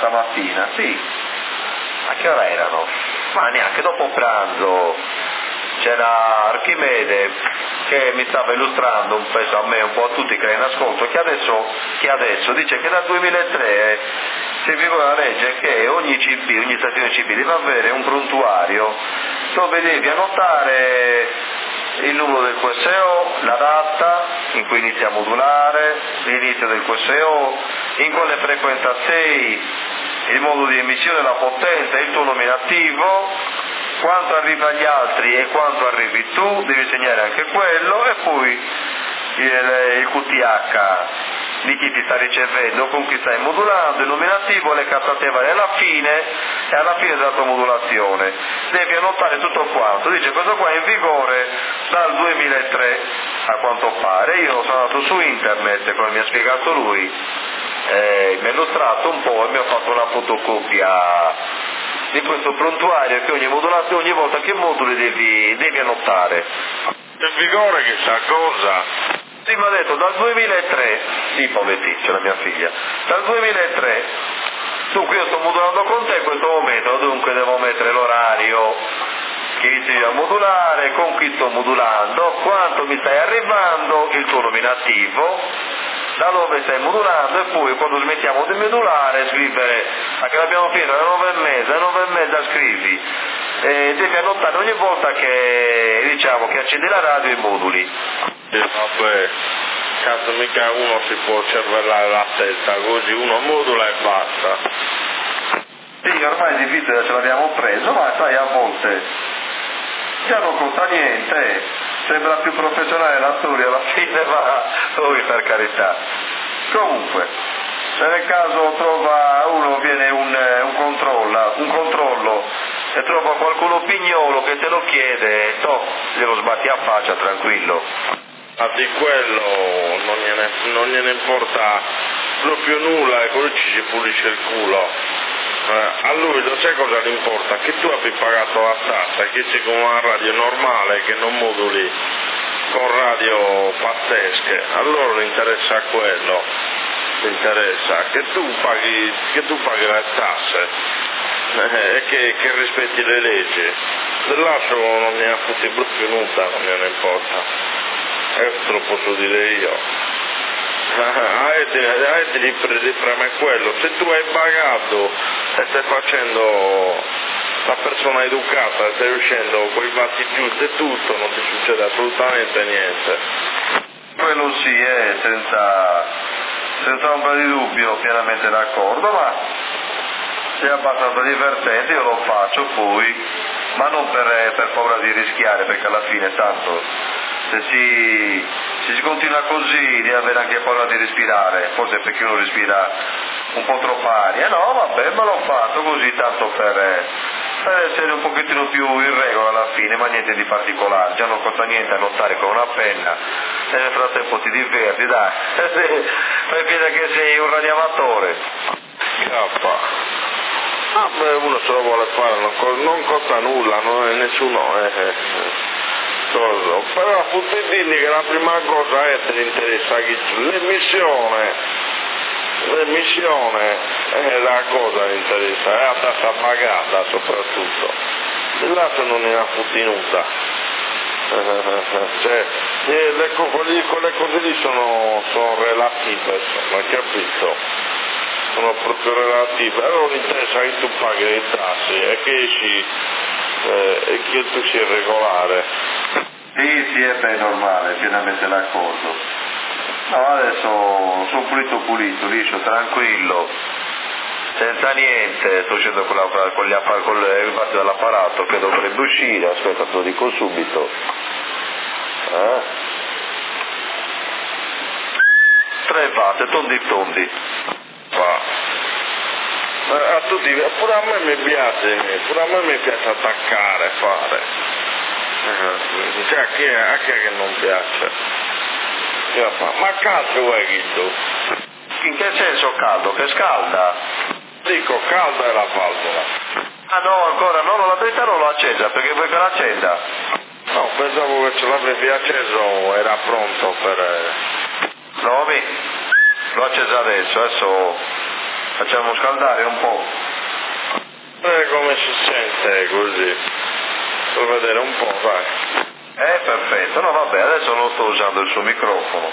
stamattina, sì, a che ora erano? Ma neanche dopo pranzo, c'era Archimede che mi stava illustrando un pezzo a me, un po' a tutti che è in ascolto, che adesso dice che dal 2003 si vigora la legge che ogni stazione CB deve avere un prontuario dove devi annotare il numero del QSO, la data in cui inizia a modulare, l'inizio del QSO, in quale frequenza sei, il modo di emissione, la potenza, il tuo nominativo, quanto arriva agli altri e quanto arrivi tu, devi segnare anche quello, e poi il QTH di chi ti sta ricevendo, con chi stai modulando, il nominativo, le cazzate varie alla fine della tua modulazione. Devi annotare tutto quanto. Dice questo qua è in vigore dal 2003 a quanto pare. Io sono andato su internet, come mi ha spiegato lui, mi ha illustrato un po' e mi ha fatto una fotocopia di questo prontuario che ogni modulazione, ogni volta che moduli devi annotare. È in vigore chissà cosa? Sì, mi ha detto dal 2003, sì, poveticcia la mia figlia, dal 2003, dunque io sto modulando con te in questo momento, dunque devo mettere l'orario che inizi a modulare, con chi sto modulando, quanto mi stai arrivando, il tuo nominativo, da dove stai modulando, e poi quando smettiamo di modulare scrivere, anche l'abbiamo finito alle 9:30 scrivi, devi annotare ogni volta che accendi la radio e moduli. Vabbè, cazzo, mica uno si può cervellare la testa, così uno modula e basta. Sì, ormai è difficile, ce l'abbiamo preso, ma sai, a volte già non conta niente, sembra più professionale la storia, alla fine va, poi per carità. Comunque, se nel caso viene un controllo e trova qualcuno pignolo che te lo chiede, glielo sbatti a faccia tranquillo. Ma di quello non gliene importa proprio nulla, e così ci si pulisce il culo. A lui lo sai cosa gli importa? Che tu abbia pagato la tassa, che c'è con una radio normale, che non moduli con radio pazzesche, a loro gli interessa quello, gli interessa che tu paghi le tasse e che rispetti le leggi. Dell'altro non ne ha tutti proprio nulla, non gliene importa. Questo lo posso dire io. Di preme quello. Se tu hai pagato e stai facendo la persona educata, stai uscendo con i fatti giusti e tutto, non ti succede assolutamente niente. Quello sì, senza ombra di dubbio, pienamente d'accordo, ma se è abbastanza divertente io lo faccio poi, ma non per paura di rischiare, perché alla fine tanto se si continua così di avere anche paura di respirare, forse perché uno respira un po' troppo aria, no vabbè, ma l'ho fatto così tanto per essere un pochettino più in regola alla fine, ma niente di particolare, già non costa niente annotare con una penna e nel frattempo ti diverti, dai, fai finta che sei un radioamatore. Beh, uno se lo vuole fare, non costa nulla, nessuno però tutti dirgli che la prima cosa è che ti interessa l'emissione è la cosa che interessa, è la tassa pagata soprattutto, l'altro non ne ha fottenuta. Cioè, quelle cose lì sono relative, insomma, capito? Sono proprio relative, allora non interessa che tu paghi le tasse e che tu sia regolare. Sì, è normale, pienamente d'accordo. No, adesso sono pulito, liscio, tranquillo, senza niente, sto uscendo con le parti dell'apparato che dovrebbe uscire, aspetta, te lo dico subito. 3 watt, tondi. A tutti, pure a me mi piace attaccare, fare. Cioè, a chi è che non piace? Ma caldo vuoi che tu? In che senso caldo? Che scalda? Dico, calda è la valvola. Ah no, ancora no, la verità non l'ho accesa, perché vuoi che l'accenda? No, pensavo che ce l'avevi acceso, era pronto per... No, l'ho accesa adesso facciamo scaldare un po'. Come si sente così? vedere un po', dai. Perfetto, no vabbè, adesso non sto usando il suo microfono,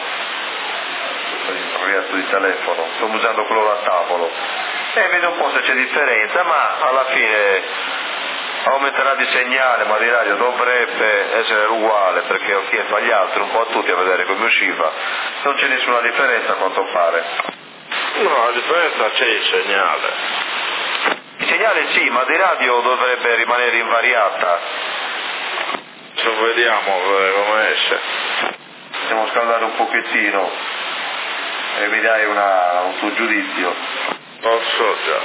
il di telefono, sto usando quello da tavolo e vedo un po' se c'è differenza, ma alla fine aumenterà di segnale, ma di radio dovrebbe essere uguale, perché ho chiesto agli altri, un po' a tutti, a vedere come usciva, non c'è nessuna differenza a quanto pare. No, la differenza c'è il segnale. Il segnale sì, ma di radio dovrebbe rimanere invariata. Adesso vediamo come esce. Possiamo scaldare un pochettino e mi dai un tuo giudizio. Lo so già.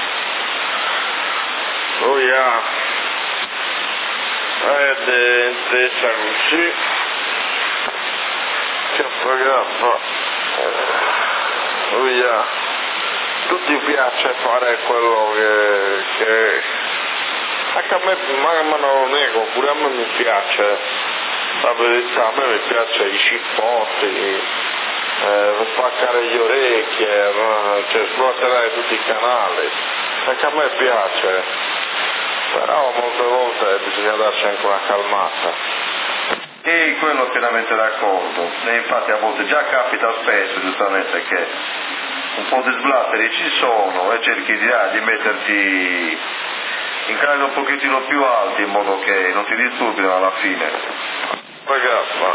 Oh yeah. In testa così. Che pagata. Oh yeah. Tutti piace fare quello che anche a me, ma non lo nego, pure a me mi piace, la verità, a me mi piace i cippotti, spaccare le orecchie, cioè svuotare tutti i canali, anche a me piace, però molte volte bisogna darci anche una calmata. E quello pienamente d'accordo, e infatti a volte già capita spesso giustamente che un po' di sblatteri ci sono e cerchi di metterti in canali un pochettino più alti in modo che non ti disturbino alla fine. Ragazza,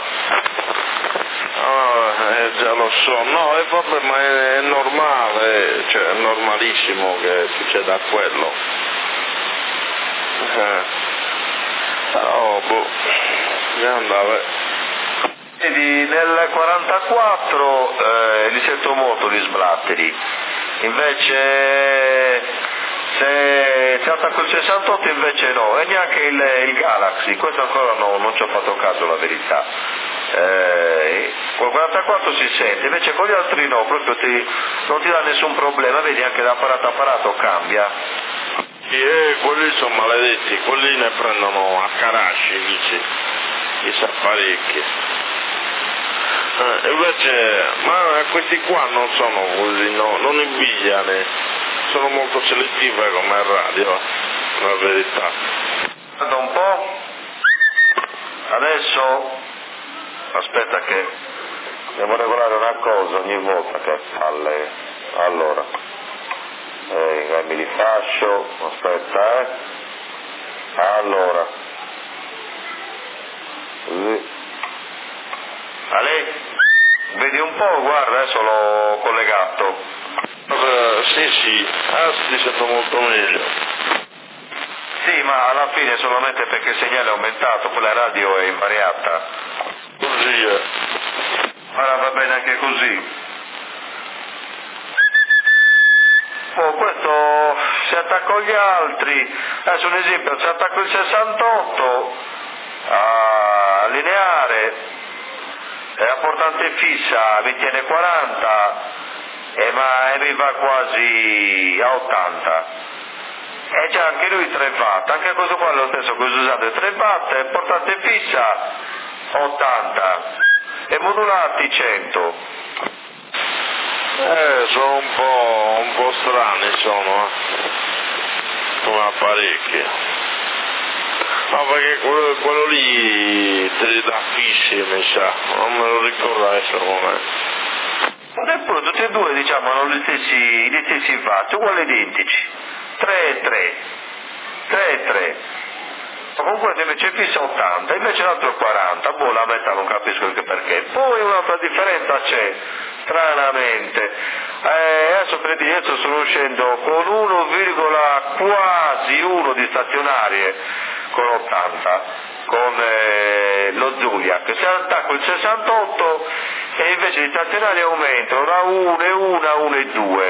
già lo so, no, vabbè, ma è normale, cioè è normalissimo che succeda quello. Però, bisogna andare. Vedi, nel 44 li sento molto gli sblatteri, invece se attacco il 68 invece no, e neanche il Galaxy, questo ancora non ci ho fatto caso, la verità. Col 44 si sente, invece con gli altri no, proprio non ti dà nessun problema, vedi anche da apparato a apparato cambia. Quelli sono maledetti, quelli ne prendono a carasci, dici, i apparecchi. Invece, ma questi qua non sono così, no, non impigliano, sono molto selettive come radio, la verità. Guarda un po', adesso, aspetta che devo regolare una cosa ogni volta che palle, allora, cambi di fascio, aspetta, allora, così. Ale, vedi un po', guarda, adesso l'ho collegato. Sì, ti sento molto meglio. Sì, ma alla fine solamente perché il segnale è aumentato, poi la radio è invariata. Così è. Ora va bene anche così. Questo se attacco gli altri, adesso un esempio, se attacco il 68 a lineare, la portante fissa mi tiene 40 e mi va quasi a 80 e c'è anche lui 3 watt, anche questo qua è lo stesso che ho usato, 3 watt, portante fissa 80 e modulati 100. Sono un po' strani come apparecchi. No, perché quello lì te li dà fissi, mi sa, non me lo ricordo adesso com'è. Eppure tutti e due diciamo hanno gli stessi watt, uguali identici, 3,3. Con questo invece fissa 80, invece l'altro 40, la metà non capisco anche perché. Poi un'altra differenza c'è, stranamente, adesso per dire, adesso sono uscendo con 1, quasi 1 di stazionarie con 80, con lo Zuliac, se attacco il 68 e invece di stazionarie aumentano da 1,1 a 1,2.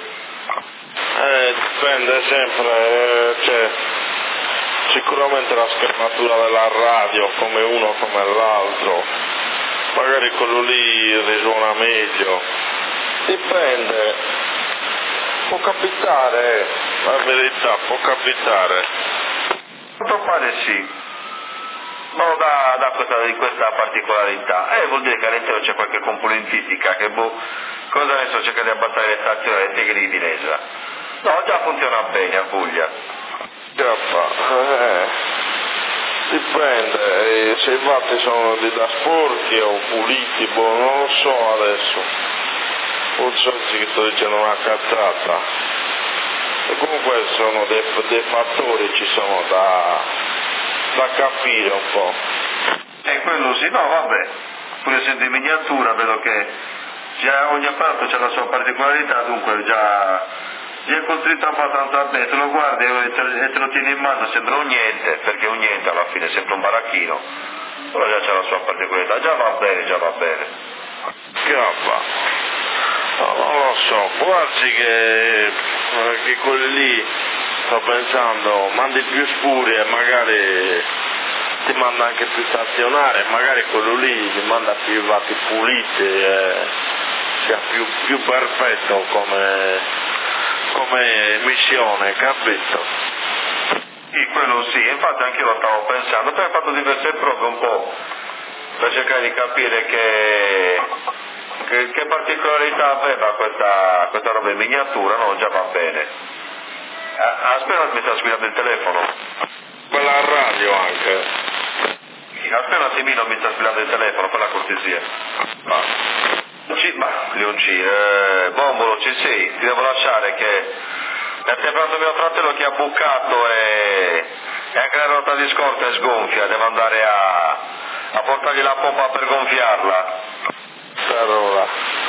Dipende sempre, cioè, sicuramente la schermatura della radio come uno come l'altro, magari quello lì risuona meglio, dipende, può capitare, la verità può capitare. Quanto pare sì, non di questa particolarità, vuol dire che all'interno c'è qualche componentistica che cosa adesso cerca di abbassare le stazioni e tegri di Nesa. No, già funziona bene a Puglia. Dipende, se i fatti sono da sporchi o puliti, non lo so adesso. Forse oggi che sto dicendo una cazzata. E comunque sono dei fattori, ci sono da capire un po'. Quello sì, no vabbè, pure essendo in miniatura vedo che già ogni apparato c'ha la sua particolarità, dunque già è costruito abbastanza bene, te lo guardi e te lo tieni in mano, sembra un niente, perché un niente alla fine sembra un baracchino, però già c'ha la sua particolarità, già va bene. Cappa. No, non lo so, può darsi che quelli lì, sto pensando, mandi più spuri e magari ti manda anche più stazionare, magari quello lì ti manda più vati puliti e sia più perfetto come missione, capito? Sì, quello sì, infatti anche io lo stavo pensando, poi ho fatto diverse prove un po' per cercare di capire che particolarità aveva questa roba in miniatura, no, già va bene. Aspetta, mi sta squillando il telefono. Quella a radio anche. Aspetta un attimino, mi sta squillando il telefono, per la cortesia. Bombolo, ci sei? Ti devo lasciare che mi ha sembrato mio fratello che ha bucato e anche la ruota di scorta è sgonfia, devo andare a portargli la pompa per gonfiarla. Allora,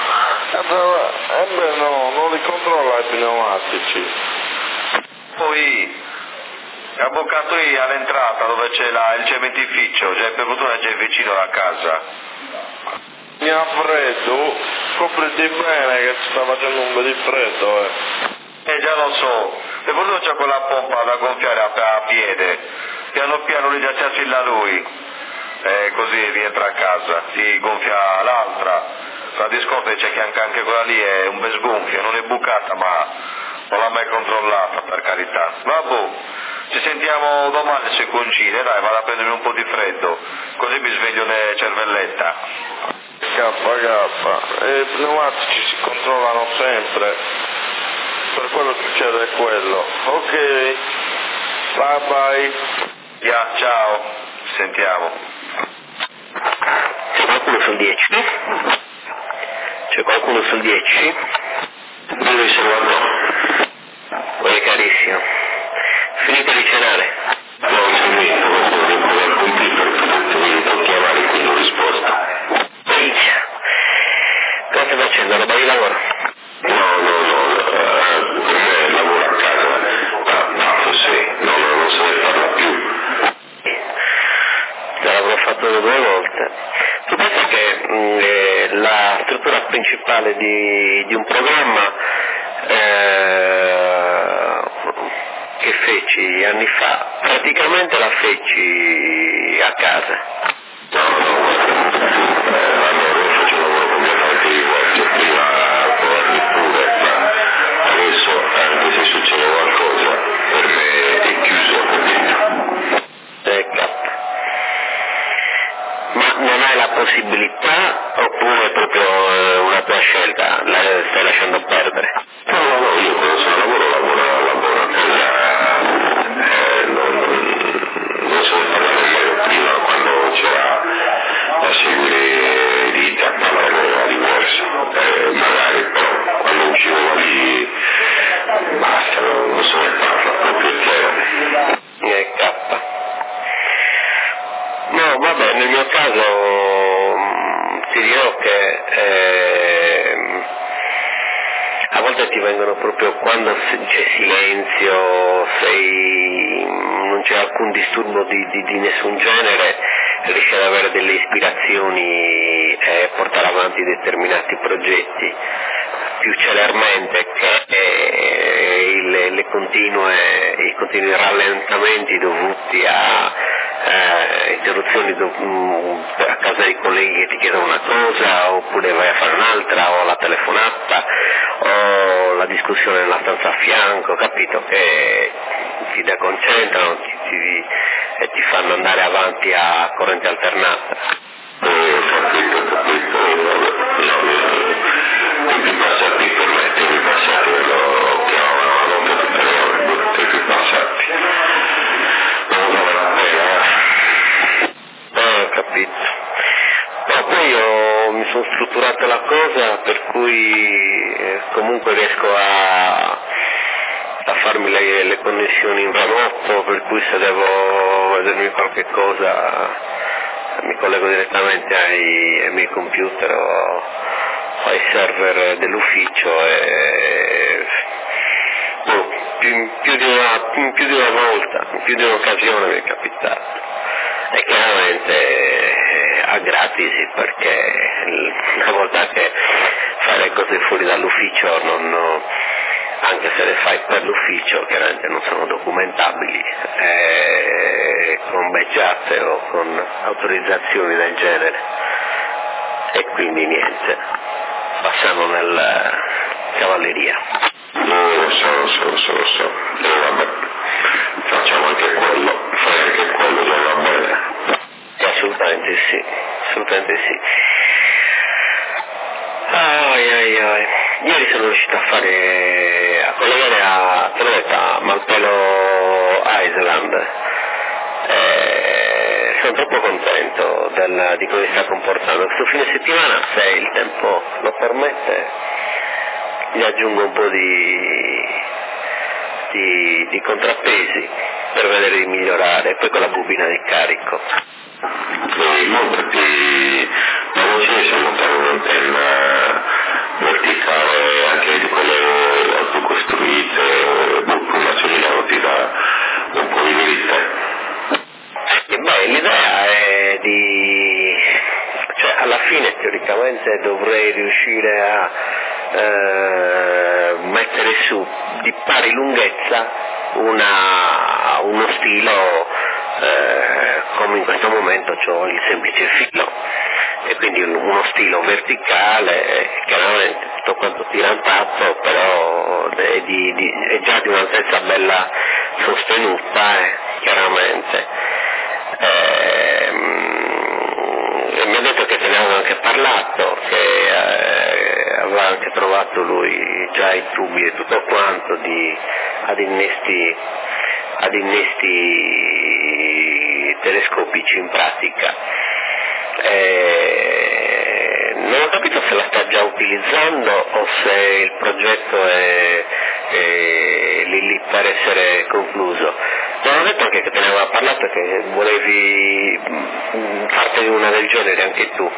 no, non li controlla i pneumatici. Poi ha bucato lì all'entrata dove c'è il cementificio, cioè per fortuna c'è vicino alla casa. Mi ha freddo, copriti bene che ci sta facendo un bel di freddo, già lo so, per fortuna c'è quella pompa da gonfiare a piede, piano piano lui già si assilla lui, così rientra a casa, si gonfia l'altra, la discorda dice che anche quella lì è un bel sgonfio, non è bucata ma non l'ha mai controllata, per carità. Vabbè, ci sentiamo domani se coincide, dai, vado a prendermi un po' di freddo, così mi sveglio nella cervelletta. I pneumatici si controllano sempre, per quello che succede è quello. Ok, bye. Ciao, ci sentiamo. C'è qualcuno sul 10? C'è qualcuno sul 10? Dove sei guardato? Poi carissimo, finite di cenare? No, finito, sono dentro al computer, mi può chiamare qui non risposta. Cosa stai facendo? Roba di lavoro? No, per me lavoro a casa, sì, non se ne parla più. L'avrò fatto 2 volte. Tu pensi che la struttura principale di un programma che feci anni fa, praticamente la feci a casa. Allora io faccio lavoro con mia parte di volte, prima provarli pure, ma adesso anche se succede qualcosa per me è chiuso, capito? Ma non hai la possibilità oppure è proprio una tua scelta, la stai lasciando perdere? No, io quando sono lavoro a casa, non se ne parlava mai prima quando c'era da seguire vita, parlavo era diverso, magari però quando uscivo da lì basta, non se ne parla proprio zero. No, vabbè, nel mio caso ti dirò che a volte ti vengono proprio quando c'è silenzio, non c'è alcun disturbo di nessun genere, riesci ad avere delle ispirazioni e portare avanti determinati progetti più celermente che i continui rallentamenti dovuti a interruzioni a casa dei colleghi che ti chiedono una cosa oppure vai a fare un'altra o la telefonata o la discussione nella stanza a fianco, capito, che ti deconcentrano e ti fanno andare avanti a corrente alternata. Tempi passati per me, tempi passati lo chiamavano tempi passati. Non vale la pena, cui comunque riesco a farmi le connessioni in remoto, per cui se devo vedermi qualche cosa mi collego direttamente ai miei computer o ai server dell'ufficio e più di una volta, in più di un'occasione mi è capitato. E chiaramente a gratis, perché una volta che fai le cose fuori dall'ufficio, anche se le fai per l'ufficio, chiaramente non sono documentabili, con becciate o con autorizzazioni del genere, e quindi niente, passiamo nella cavalleria. Lo so, vabbè, facciamo anche quello, fai anche quello, va bene? Assolutamente sì. Ai. Ieri sono riuscito a collegare a Malpelo Island. Sono troppo contento di come si sta comportando. Questo fine settimana, se il tempo lo permette, gli aggiungo un po' di contrappesi per vedere di migliorare, e poi con la bobina di carico. Montati, ma non ce ne sono montare un'antenna verticale anche di quelle autocostruite, una sorella ti dà un po' di verità. L'idea è cioè alla fine teoricamente dovrei riuscire a mettere su di pari lunghezza uno stilo, come in questo ho il semplice filo, e quindi uno stilo verticale, chiaramente tutto quanto tirantato, però è già di un'altezza bella sostenuta, chiaramente. Mi ha detto che te ne avevo anche parlato, che aveva anche trovato lui già i tubi e tutto quanto ad innesti telescopici in pratica. Non ho capito se la sta già utilizzando o se il progetto è lì per essere concluso. Non ho detto anche che te ne aveva parlato e che volevi fartene una del genere anche tu.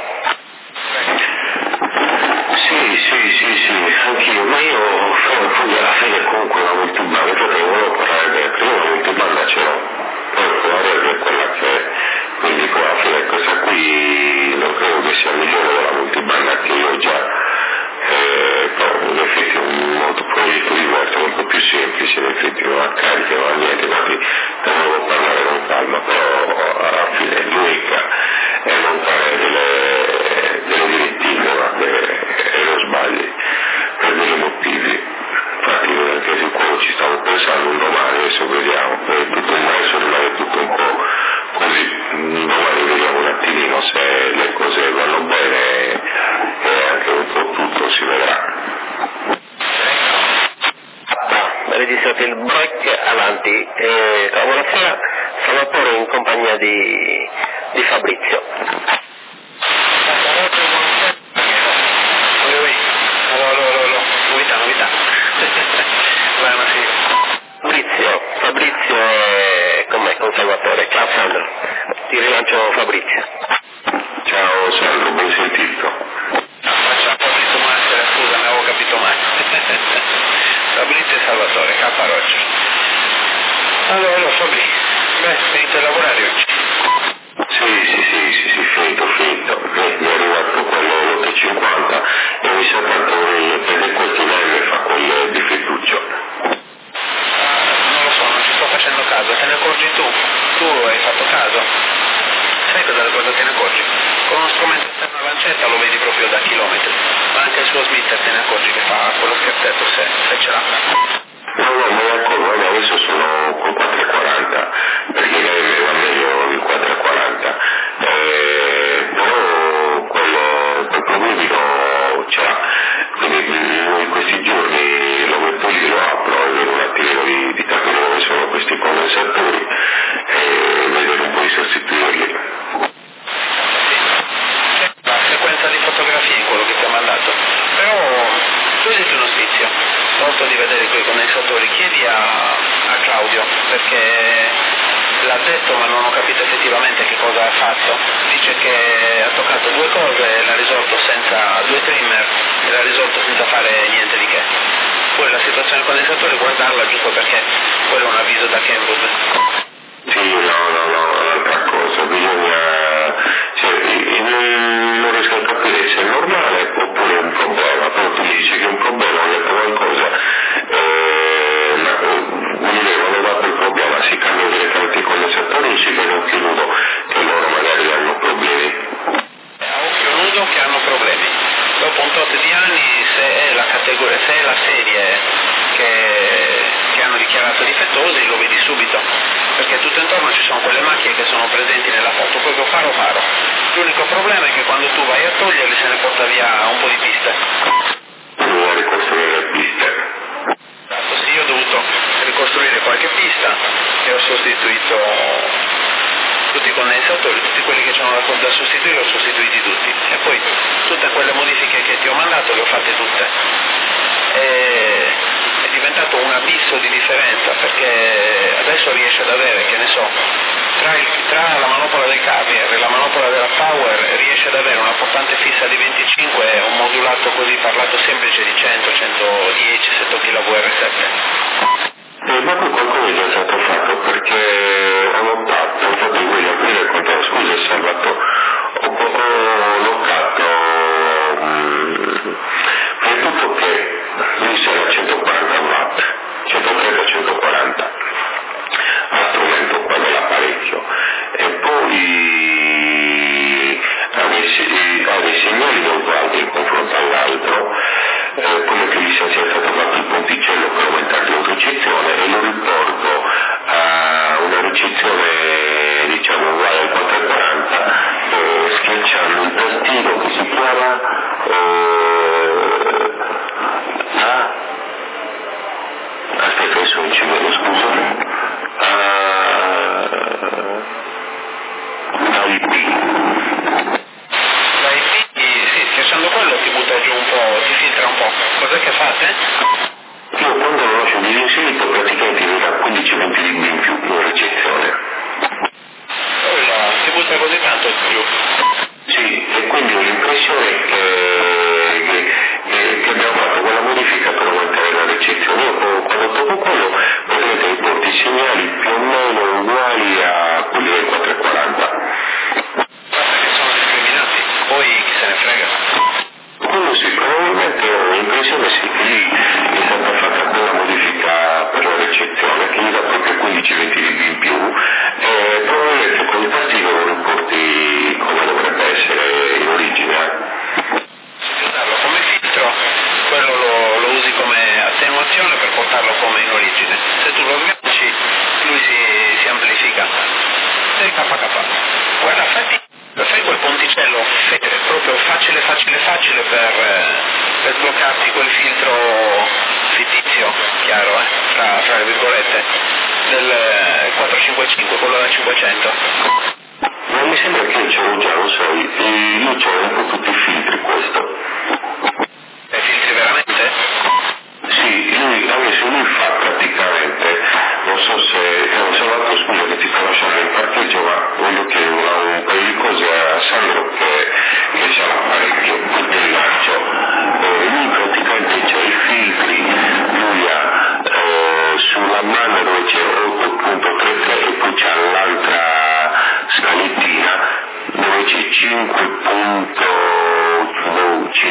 Sì, anch'io, ma io poi alla fine comunque la multibanda, infatti volevo parlare prima la multibanda ce l'ho, poi provare per quella che è, quindi poi alla fine questa qui non credo che sia migliore della multibanda che io ho già, però in effetti è un progetto diverso, molto più semplice, in effetti non ha carica, non ha niente, infatti ne volevo parlare con calma, però alla fine l'unica è montare delle direttive, e non sbagli, per dei motivi. Infatti anche su quello ci stavo pensando un domani, adesso vediamo, tutto il maestro rimane tutto un po' così, domani vediamo un attimino se le cose vanno bene e anche un po' tutto si vedrà. Registrate il break, avanti, buonasera, Salvatore in compagnia di Fabrizio. Fabrizio è con me, con Salvatore. Ciao Sandro, ti rilancio Fabrizio. Ciao Sandro, ben sentito. Ciao Fabrizio, buonasera, scusa, ne avevo capito male. Fabrizio e Salvatore, Roger. Allora Fabrizio, finito a lavorare oggi? Sì, finito. Mi è arrivato quello 850 e mi sa tanto prende questo e fa quel di Fettuccio. Non lo so, non ci sto facendo caso, te ne accorgi tu? Tu hai fatto caso? Sai cosa te ne accorgi? Con uno strumento esterno a lancetta lo vedi proprio da chilometri, ma anche il suo smitter te ne accorgi che fa quello scherzetto se ce l'ha. No, me ne accorgo, adesso sono con 440, perché mi va meglio il 440, però quel problema ce l'ha, quindi in questi giorni lo metto lì, lo apro e vedo un attimino di capire dove sono questi condensatori e vedere un po' di sostituirli. La sequenza di fotografie in quello che ti ho mandato, però perché l'ha detto ma non ho capito effettivamente che cosa ha fatto. Dice che ha toccato due cose e l'ha risolto senza due trimmer e l'ha risolto senza fare niente di che. Poi la situazione del condensatore guardarla giusto perché quello è un avviso da Kenwood. Sì, un'altra cosa, non riesco a capire se è normale oppure è un problema, però tu mi dici che è un problema, ho detto qualcosa, non dato il problema, si cambia direttamente i condensatori o si vede occhio nudo che loro magari hanno problemi? A occhio nudo che hanno problemi. Dopo un tot di anni, se è la categoria, se è la serie che hanno dichiarato difettosi, lo vedi subito, perché tutto intorno ci sono quelle macchie che sono presenti nella foto, proprio paro. L'unico problema è che quando tu vai a toglierli se ne porta via un po' di piste. Bisogna ricostruire le piste. Esatto, sì, io ho dovuto ricostruire qualche pista e ho sostituito tutti i condensatori, tutti quelli che c'erano da sostituire, ho sostituiti tutti. E poi tutte quelle modifiche che ti ho mandato le ho fatte tutte. È diventato un abisso di differenza, perché adesso riesce ad avere, che ne so, tra la manopola del carrier e la manopola della power riesce ad avere una portante fissa di 25 e un modulato così parlato semplice di 100, 110, 7 kV-R7. Ma poi qualcosa è già stato fatto, perché ho notato, infatti voglio aprire il conto, scusa Salvatore, ho notato prima di tutto che lui sarà a 140 watt, 130-140 a strumento qua dell'apparecchio, e poi ha dei segnali molto alti in confronto all'altro, come che gli sia stato fatto il ponticello per aumentare l'autorecezione, e lo riporto a una ricezione diciamo uguale al 440, schiacciando il tastino che si chiama aspetta, adesso non ci vedo, scusa, Sì, schiacciando quello ti butta giù un po', ti filtra un po'. Cos'è che fate? Io quando lo lascio disinserito praticamente mi dà 15-20 dB in più in ricezione. Ti butta così tanto giù. Sì, e quindi ho l'impressione che abbiamo fatto quella modifica per aumentare la ricezione. Io quando tocco quello praticamente riporto i segnali più o meno uguali a quelli del 440. Basta che sono discriminati, poi chi se ne frega. Quello sì, probabilmente ho l'impressione sì che lì è stata fatta quella modifica per la ricezione che gli dà proprio 15-20 dB in più, e probabilmente con il tastino lo riporti come dovrebbe essere in origine. Come filtro, quello lo usi come attenuazione per portarlo come in origine. Se tu lo sganci, lui si amplifica. Sei KK. Guarda, fai quel ponticello proprio facile per sbloccarti quel filtro fittizio, chiaro, fra le virgolette, del 455, quello da 500. Ma mi sembra che io ce l'ho già, lo so, io c'ho un po' tutti i filtri questo. E filtri veramente? Sì, lui fa praticamente, non so se, Salvatore scusa che ti sto lasciando in parcheggio, ma voglio chiedere un paio di cose a Sandro che c'ha l'apparecchio, il lancio. Lui praticamente c'ha i filtri, lui ha sulla mano dove c'è 8.33 e poi c'ha l'altra scalettina dove c'è 5.5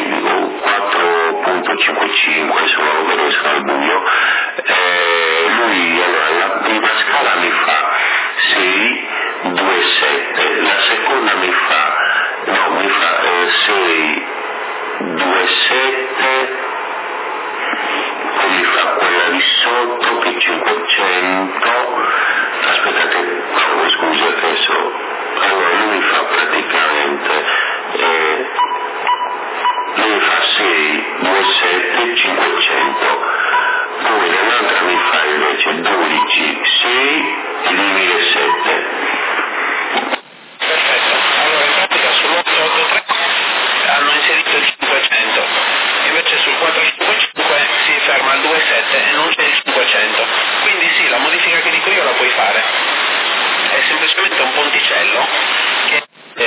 venticello che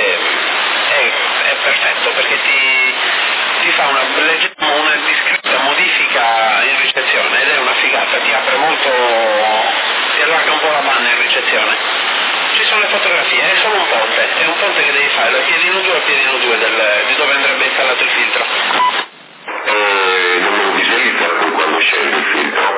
è perfetto perché ti fa una discreta modifica in ricezione ed è una figata, ti apre molto, ti allarga un po' la banda in ricezione. Ci sono le fotografie, è solo un ponte che devi fare, piedino 2 a piedino 2 di dove andrebbe installato il filtro. Non me lo visualizza poi quando scende il filtro?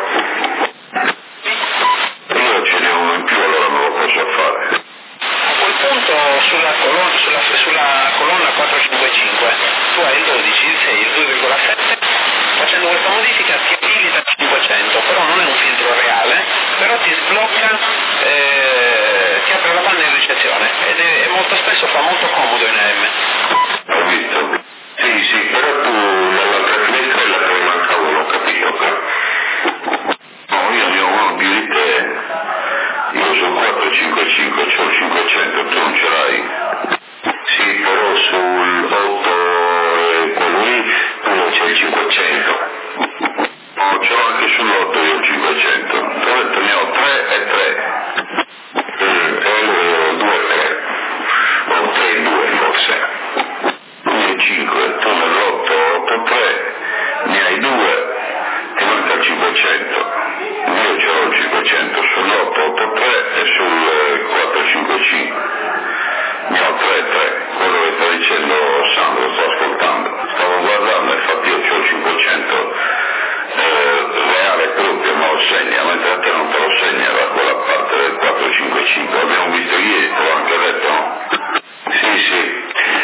Io ce n'è uno in più, allora non lo posso fare. A quel punto sulla colonna 455 tu hai il 12, il 6, il 2,7, facendo questa modifica ti abilita a 500, però non è un filtro reale, però ti sblocca, ti apre la banda in ricezione ed è molto spesso fa molto comodo in AM. Ho visto. Sì, però tu nell'altra finestrella te ne manca uno, ho capito? No, io ne ho uno più di te. Io sul 455 c'ho il 500, tu non ce l'hai? Sì, però sul 8 quello lì tu non c'è il 500. No, ce l'ho anche sull'8 io il 500. Ti ho detto ne ho 3 e 3. E lui ho 2 e 3. O 3 e 2 forse. 5, tu nell'8, 8, 3, ne hai 2, ti manca il 500. Io ce l'ho il 500 sull'8, 8, 3 e sul 4, 5, 5. Ne ho 3, 3, quello che sta dicendo Sandro, sto ascoltando. Stavo guardando, infatti io ho il 500 reale proprio, ma lo segna, mentre a te non te lo segna da quella parte del 4, 5, 5. Abbiamo visto ieri, te l'ho anche detto, no? Sì.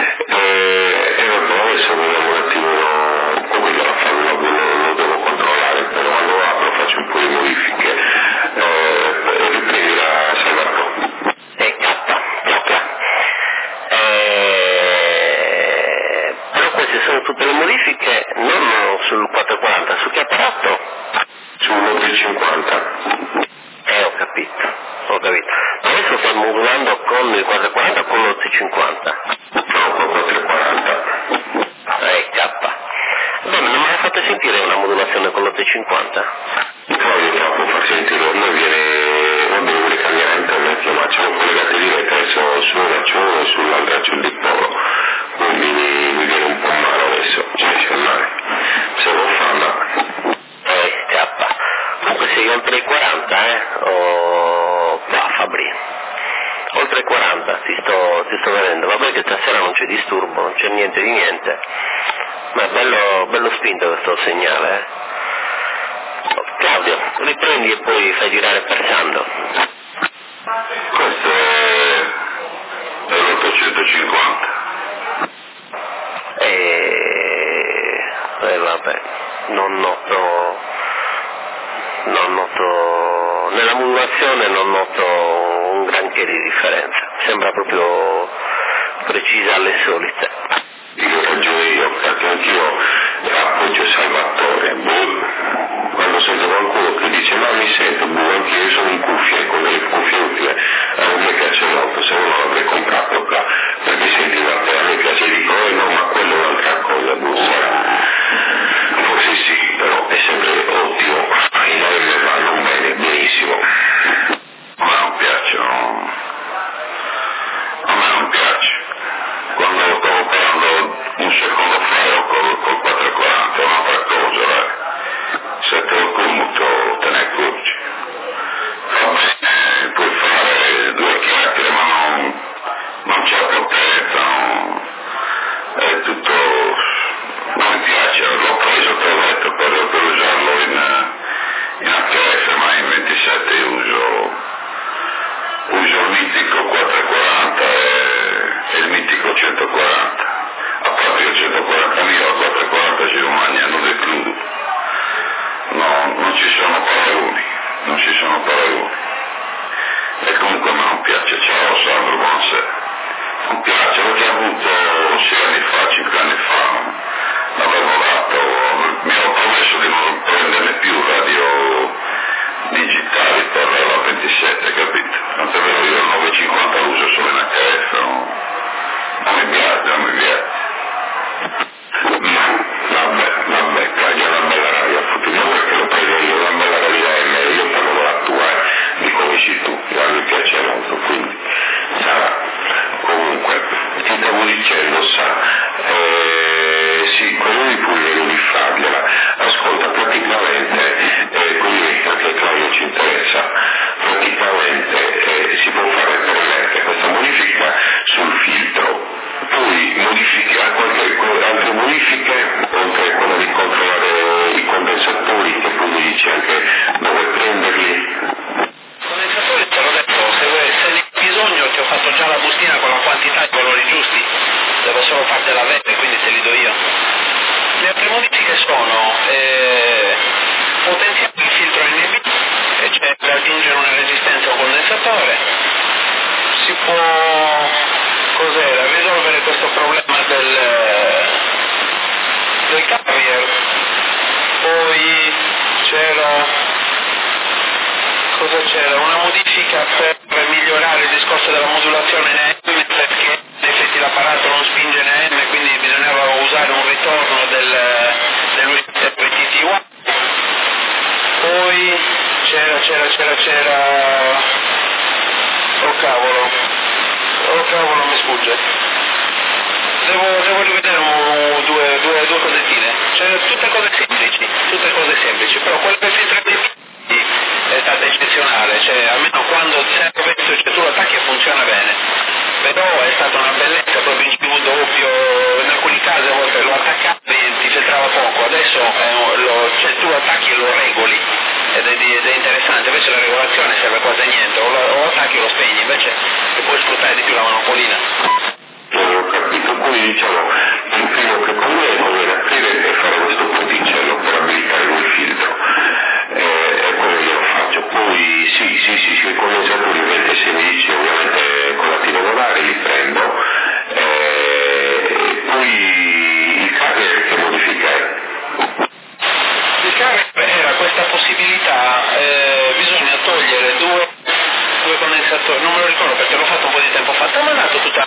Adesso un lavorativo come da fare lo devo controllare, però quando apro faccio un po' di modifiche. Riprendi la Salvatore. Però queste sono tutte le modifiche non sul 440, su che apparato? Sull'850. Ho capito. Adesso sto modulando con il 440 o con l'850? No, con 440. Beh, non mi hai fatto sentire una modulazione con l'850? Poi troppo fa sentire, a me viene, vabbè, vuole cambiare internet, ma c'è un collegato diretta, adesso su una c'è uno e sull'altra c'è il dipolo, quindi mi viene un po' male adesso, c'è male, se lo fa no. Comunque sei oltre i 40, Fabri, oltre i 40 ti sto vedendo, vabbè che stasera non c'è disturbo, non c'è niente di niente, ma è bello spinto questo segnale, Claudio, riprendi e poi fai girare per Sando. Questo è l'850. Vabbè, non noto, nella modulazione non noto un granché di differenza, sembra proprio precisa alle solite. Io ragione io, perché anch'io appoggio Salvatore, quando sento qualcuno che dice ma mi sento, anche io sono in cuffie, con delle cuffie utili, a me piace molto, se no non l'avrei comprato qua, perché senti da te, a me piace, dico, no, ma quello è un'altra cosa, forse sì, però è sempre ottimo, i nomi vanno bene, benissimo, ma non piacciono, a me non piace. Quando stavo parlando un secondo fa col 440 è un'altra cosa, se te lo commuto te ne accorgi. può risolvere questo problema del carrier. Poi c'era una modifica per migliorare il discorso della modulazione in AM, perché in effetti l'apparato non spinge in AM, quindi bisognava usare un ritorno dell'UTT-Y. Poi c'era oh cavolo mi sfugge, devo rivedere due cosettine. C'erano tutte cose semplici, però quello del filtro è stata eccezionale, cioè almeno quando serve, cioè tu lo attacchi e funziona bene, però è stata una bellezza, proprio in CV doppio, in alcuni casi a volte lo attaccavi e ti filtrava poco, adesso cioè, tu attacchi e lo regoli ed è interessante, invece la regolazione serve quasi a niente, o attacchi o lo spegni, invece puoi sfruttare di più la manopolina. Ho capito, quindi diciamo il primo che conviene aprire e fare questo ponticello per abilitare il filtro, e quello glielo faccio. Poi sì, i condensatori 26 ovviamente con la tinovolare li prendo, poi il carrier che modifica è? Il carrier era questa possibilità, bisogna togliere due condensatori, non me lo ricordo perché l'ho fatto un po' di tempo fa, ti ho mandato tutta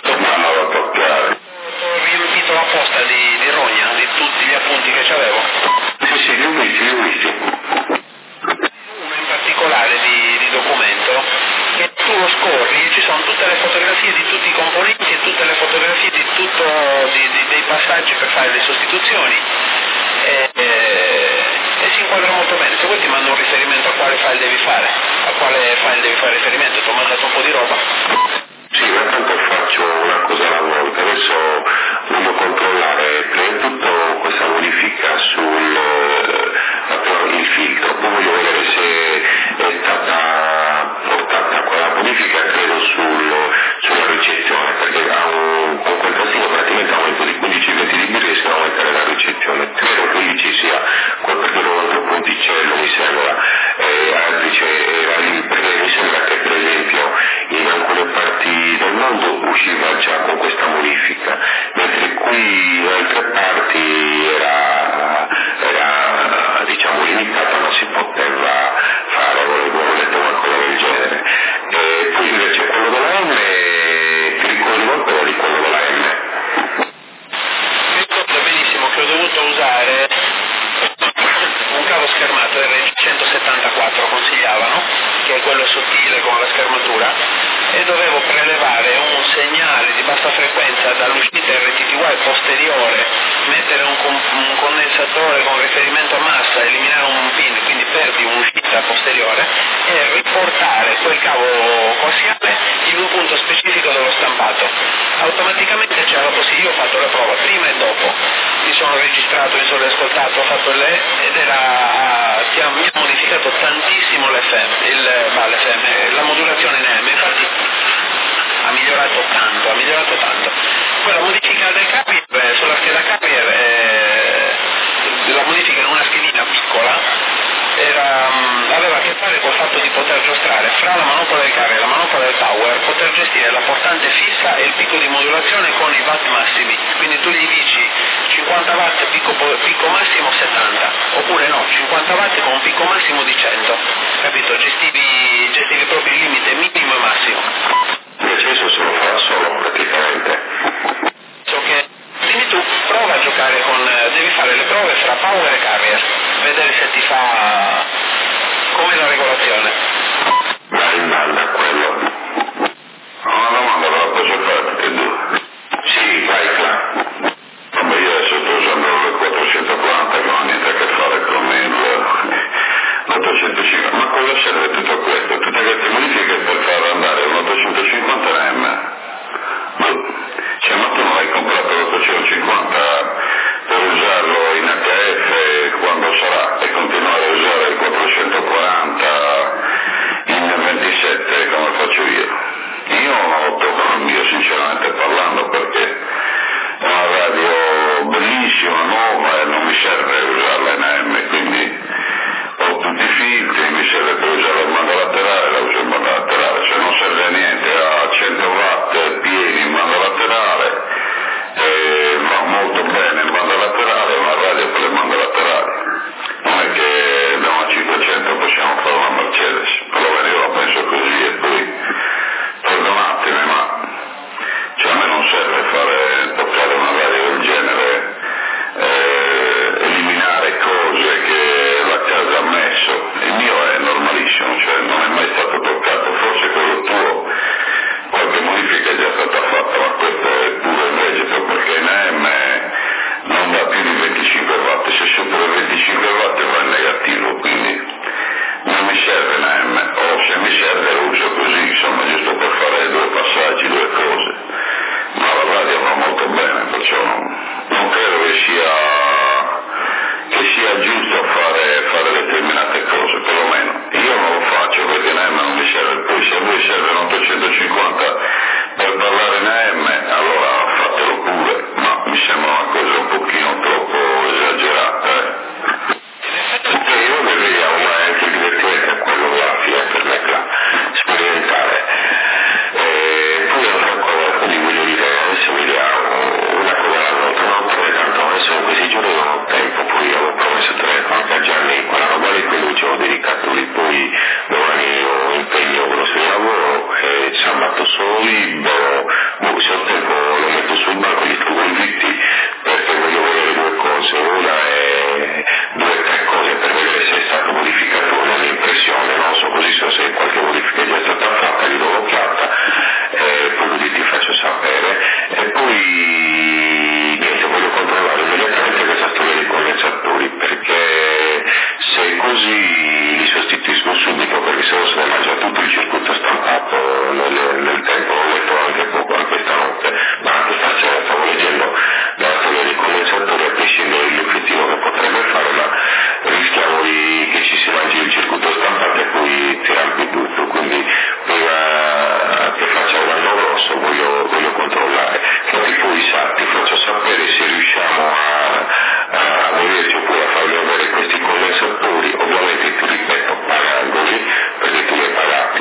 ho riempito la posta di rogna, di tutti gli appunti che c'avevo. Sì, li ho visti. Uno in particolare di documento, che tu lo scorri, ci sono tutte le fotografie di tutti i componenti e tutte le fotografie dei passaggi per fare le sostituzioni. E si inquadra molto bene. Se vuoi ti mando un riferimento a quale file devi fare riferimento, ti ho mandato un po' di roba. Sì, ma tanto faccio una cosa alla volta. Adesso voglio controllare prima di tutto questa modifica sul filtro, poi voglio vedere se è stata portata quella modifica, credo sulla ricezione, perché con quel tastino praticamente aumento di 15-20 dB riesco a aumentare la ricezione. Credo che lì ci sia perché un altro ponticello mi sembra, era lì, perché mi sembra che per esempio in alcune parti del mondo usciva già con questa modifica, mentre qui in altre parti era diciamo limitata, non si poteva fare, avevo letto qualcosa del genere. E poi invece quello della M, ti ricordi ancora di quello della M? Mi ricordo benissimo che ho dovuto usare un cavo schermato RG174, consigliavano, che è quello sottile con la schermatura, e dovevo prelevare un segnale di bassa frequenza dall'uscita RTTY posteriore, mettere un condensatore con riferimento a massa, eliminare un pin, quindi perdi un'uscita posteriore, e riportare quel cavo coassiale in un punto specifico dello stampato. Automaticamente c'era la possibilità, io ho fatto la prova prima e dopo, mi sono registrato, mi sono ascoltato, ho fatto mi ha modificato tantissimo la modulazione in AM, infatti ha migliorato tanto. Quella modifica del carrier, sulla scheda carrier, la modifica in una schedina piccola, aveva a che fare col fatto di poter giostrare fra la manopola del carrier e la manopola del power, poter gestire la portante fissa e il picco di modulazione con i watt massimi, quindi tu gli dici 50 watt picco massimo 70, oppure no, 50 watt con un picco massimo di 100, capito? Gestivi proprio il limite minimo e massimo. Invece adesso se lo fa solo praticamente. So che, quindi tu prova a giocare devi fare le prove fra power e carrier, vedere se ti fa come la regolazione. Vai in banda quello. Una domanda ve la posso fare tutte e due? Sì, vai qua. Vabbè, io adesso sto usando il 440 che non ha niente a che fare con il 850. Ma cosa serve tutto questo? Tutte queste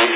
minuti,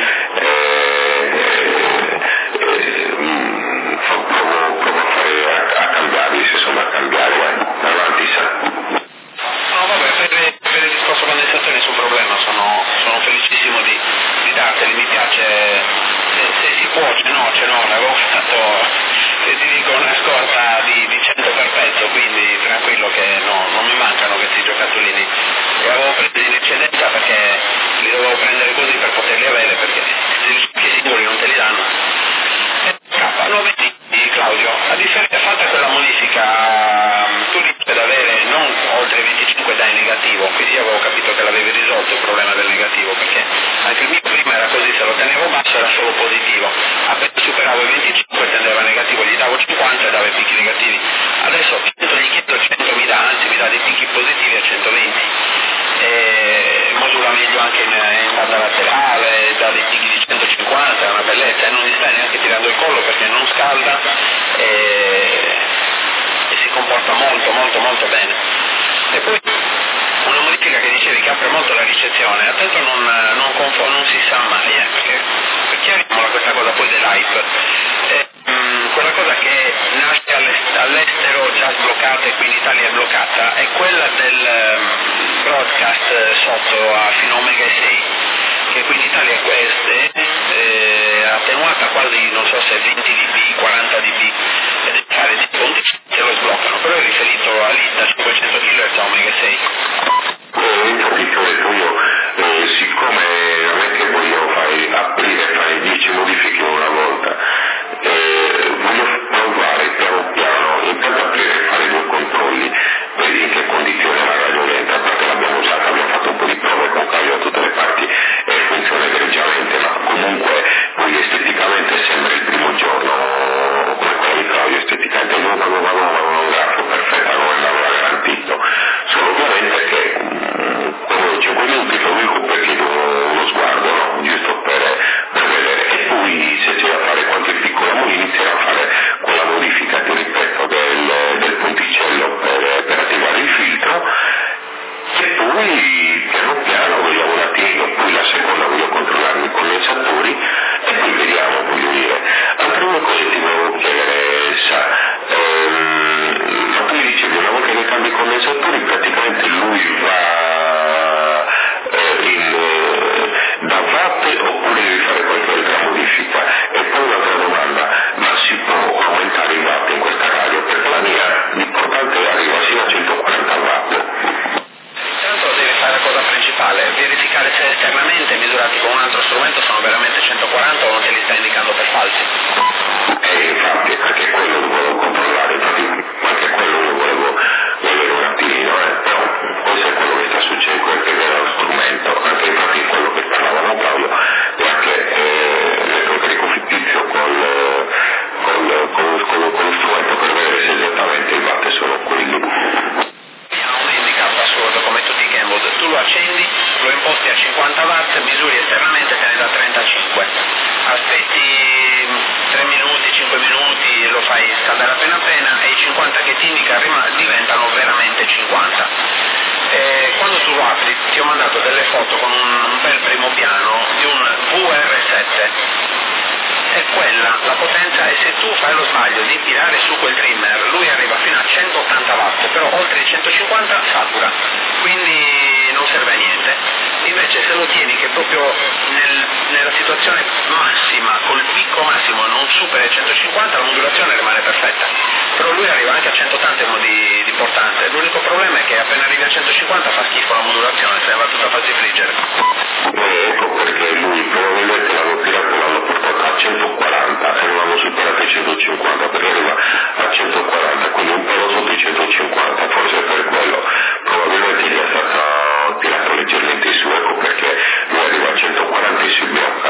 provo a cambiarli, se sono a cambiare, avanti sa. No, vabbè, per il discorso condensazione nessun problema, sono felicissimo di darteli, mi piace, se si può, ce n'ho, l'avevo fatto, se ti dico una scorta di 100 per pezzo, quindi tranquillo che non mi mancano questi giocattolini. Li avevo presi in eccedenza perché li dovevo prendere così per poterli avere, perché se i singoli non te li danno. No, vedi Claudio, a differenza fatta quella modifica, tu riesci ad avere non oltre 25 dai negativo, quindi avevo capito che l'avevi risolto il problema del negativo, perché anche il mio prima era così, se lo tenevo basso era solo positivo, appena superavo i 25 tendeva negativo, gli davo 50 e dava i picchi negativi, adesso gli chiedo 100 mi dà dei picchi positivi a 120, modula meglio anche in banda laterale, dà dei picchi di 150, è una bellezza, e non gli stai neanche tirando il collo perché non scalda e si comporta molto bene. E poi una modifica che dicevi che apre molto la ricezione, attento non si sa mai, perché chiariamo questa cosa poi dell'hype, quella cosa che nasce all'estero già sbloccata e qui in Italia è bloccata è quella del broadcast sotto fino a Omega 6, che qui in Italia è attenuata quasi, non so se 20 dB, 40 dB, ed è fare di punti se lo sbloccano, però è riferito all'ITA 500 kHz a Omega 6. Infatti ti ho detto io, siccome non è che voglio fare 10 modifiche una volta, voglio provare piano piano, intanto aprire e fare 2 controlli, vedi in che condizione la radio lenta, perché l'abbiamo usata, abbiamo fatto un po' di prove con Caio da tutte le parti e funziona egregiamente, ma comunque poi esteticamente sembra il primo giorno, come quello di Claudio, esteticamente non avevamo un grafo perfetto, non l'aveva garantito, solo ovviamente che quando 5 minuti lo dico perché do uno sguardo, no? Giusto per vedere, e poi se c'è da fare qualche piccola inizierà a fare quella modifica, ti ripeto, del ponticello per attivare il filtro, e poi piano piano vogliamo un attimo, poi la seconda voglio controllare i condensatori e poi vediamo, voglio dire. Altre due cose ti volevo chiedere, ma tu dicevi una volta che cambi i condensatori praticamente lui va da watt oppure devi fare qualche altra modifica? E poi un'altra domanda, ma si può aumentare i watt in questa radio? Perché la mia l'importante arriva sino a 140 watt. Intanto devi fare la cosa principale, verificare se esternamente misurati con un altro strumento sono veramente 140 o non te li sta indicando per falsi. Infatti, perché quello lo volevo controllare, infatti anche quello lo volevo vedere un attimino, però questo è quello che sta succedendo, quello che era lo strumento, anche infatti quello che parlavamo Claudio, e anche il carico fittizio con lo strumento per vedere se esattamente i watt sono quelli. Un indicato assoluto come tutti i gameboard, tu lo accendi, lo imposti a 50 watt, misuri esternamente te ne dà 35, aspetti 3 minuti, 5 minuti, lo fai scaldare appena e i 50 che ti indica diventano veramente 50. Quando tu lo apri ti ho mandato delle foto con un bel primo piano di un VR7, è quella la potenza, e se tu fai lo sbaglio di tirare su quel trimmer lui arriva fino a 180 watt, però oltre i 150 satura, quindi non serve a niente. Invece se lo tieni che proprio nella situazione massima, col picco massimo non supera i 150, la modulazione rimane perfetta, però lui arriva anche a 180 in modo di portante. L'unico problema è che appena arrivi a 150 fa schifo la modulazione, se ne va tutta a farsi friggere. Ecco perché lui probabilmente l'hanno tirato, l'hanno portato a 140 e non hanno superato i 150, perché arriva a 140, quindi un po' sotto i 150, forse per quello probabilmente gli è stato tirato leggermente su, ecco perché lui arriva a 140 e si blocca.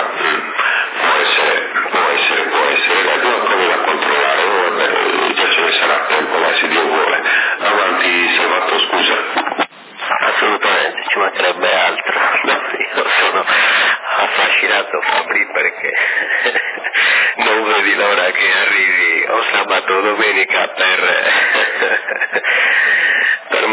Può essere, la tua provi a controllare, già ce ne sarà tempo, ma se Dio vuole. Avanti Salvatore, scusa. Assolutamente, ci mancherebbe altro. No, io sono affascinato, Fabri, perché non vedi l'ora che arrivi o sabato o domenica per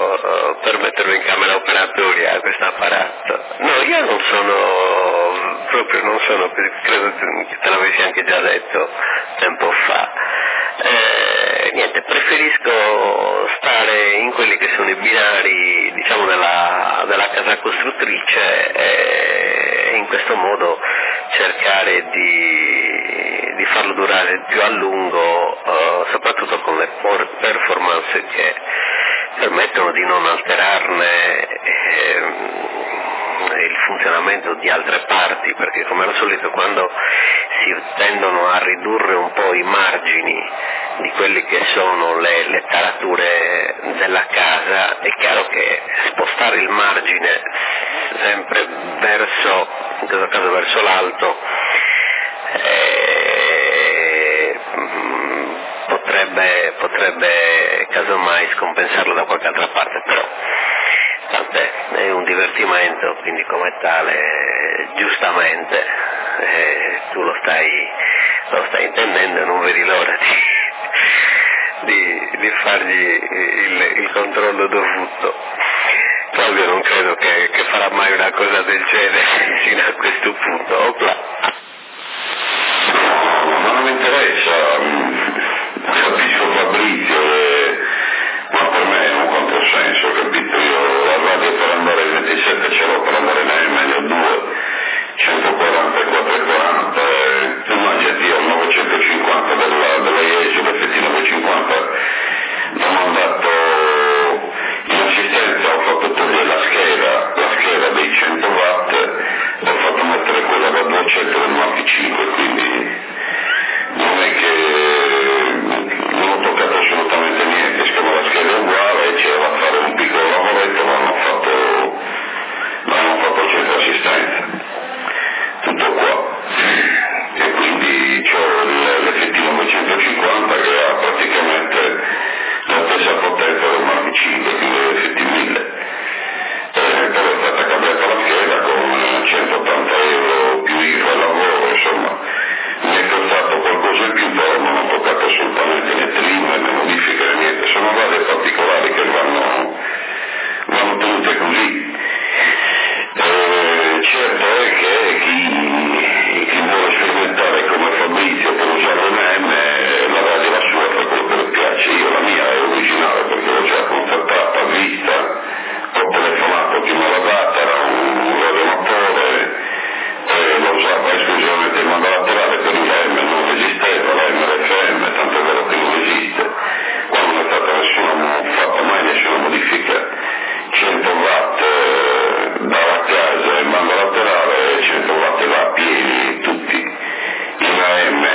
metterlo in camera operatoria questo apparato. No, io non sono non sono, credo che te l'avessi anche già detto tempo fa. Niente, preferisco stare in quelli che sono i binari, diciamo, della casa costruttrice e in questo modo cercare di farlo durare più a lungo, soprattutto con le performance che permettono di non alterarne il funzionamento di altre parti, perché come al solito quando si tendono a ridurre un po' i margini di quelli che sono le tarature della casa, è chiaro che spostare il margine sempre verso, in questo caso verso l'alto, potrebbe casomai scompensarlo da qualche altra parte, però tant'è, è un divertimento, quindi come tale giustamente tu lo stai intendendo e non vedi l'ora di fargli il controllo dovuto. Claudio non credo che farà mai una cosa del genere fino a questo punto. Opla. No, ma non mi interessa, capisco Fabrizio, ma per me è un controsenso, capito? Io la radio per andare ai 27 ce l'ho, per andare in AM ne ho 2, 140 e 440, tu immagini io ho 950 della IESI, l'FT 950, non ho andato in assistenza, ho fatto togliere la scheda dei 100 watt, ho fatto mettere quella da 200 del Mark 5, quindi non è che non ho toccato assolutamente niente, siccome la scheda è uguale, c'era da fare un piccolo lavoretto, l'hanno fatto al centro assistenza, tutto qua, e quindi ho l'FT 950 che ha praticamente la stessa potenza del Mark 5, quindi l'FT 1000, però è stata cambiata la scheda con 180 euro più IVA al lavoro, insomma mi è costato qualcosa in più, però non ho toccato assolutamente né trim né modifiche né niente, sono varie particolari che vanno tenute così. Certo è che chi vuole sperimentare come Fabrizio per usare l'NM, la radio la sua fa quello che le piace, io la mia è originale perché l'ho già contattata, vista, ho telefonato chi me l'ha data, era un radiomotore, lo usava esclusivamente il mando laterale per l'M, non esisteva l'MRFM, tanto è vero che non esiste, qua non è stata fatta mai nessuna modifica, 100 watt dalla casa il mando laterale, 100 watt va a piedi tutti, in AM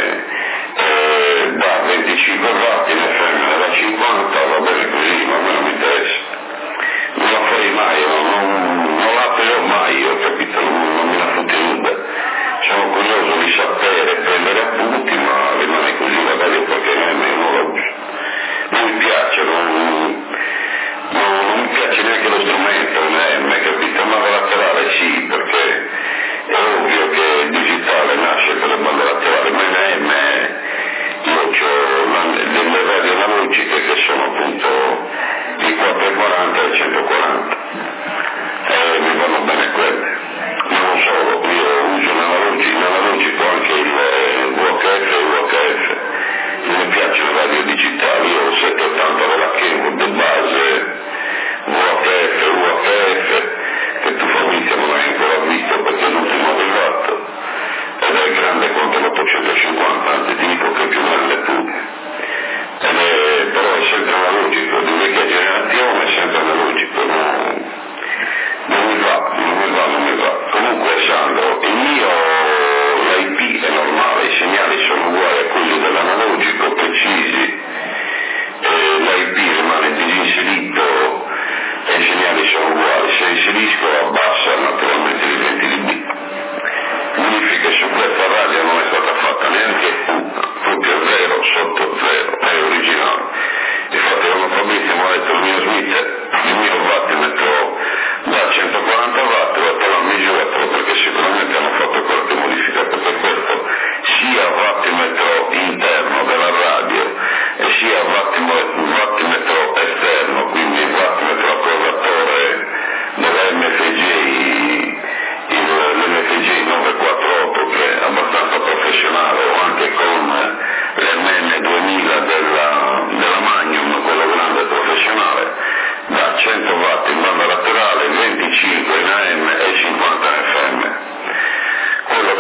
da 25 watt, in FM da 50, va bene così, ma a me non mi interessa, non la farei mai, non la aprirò mai, ho capito, non mi la fotte nuda, sono curioso di sapere, prendere appunti, ma rimane così la radio perché non la uso, non mi piace, non mi piace neanche lo strumento, capito? Ma laterale sì, perché è ovvio che il digitale nasce per le bande laterali, ma in AM io ho delle radio analogiche che sono appunto i 440 e i 140 e mi vanno bene quelle, non solo, io uso in analogico anche il VHF e il UHF, non mi piacciono le radio digitali, io ho 780 della Kenwood di base, VHF, UHF, che tu Fabrizio non hai ancora visto perché è l'ultimo arrivato, ed è grande quanto l'850, anzi ti dico che è più grande tu, però è sempre analogico, di vecchia generazione, è sempre analogico, non mi va. Comunque Sandro, l'IP è normale, i segnali sono uguali a quelli dell'analogico, precisi, l'IP rimane disinserito e i segnali sono uguali, se inserisco abbassa naturalmente i 20 dB. Modifiche su questa radio non è stata fatta neanche una, proprio zero sotto zero, è originale. Infatti quando Fabrizio mi ha detto il mio wattimetro da 140 watt, ho detto la misuratelo perché sicuramente hanno fatto qualche modifica, per questo sia wattimetro interno della radio e sia wattimetro esterno, quindi wattimetro approvatore della MFG, l'MFG 94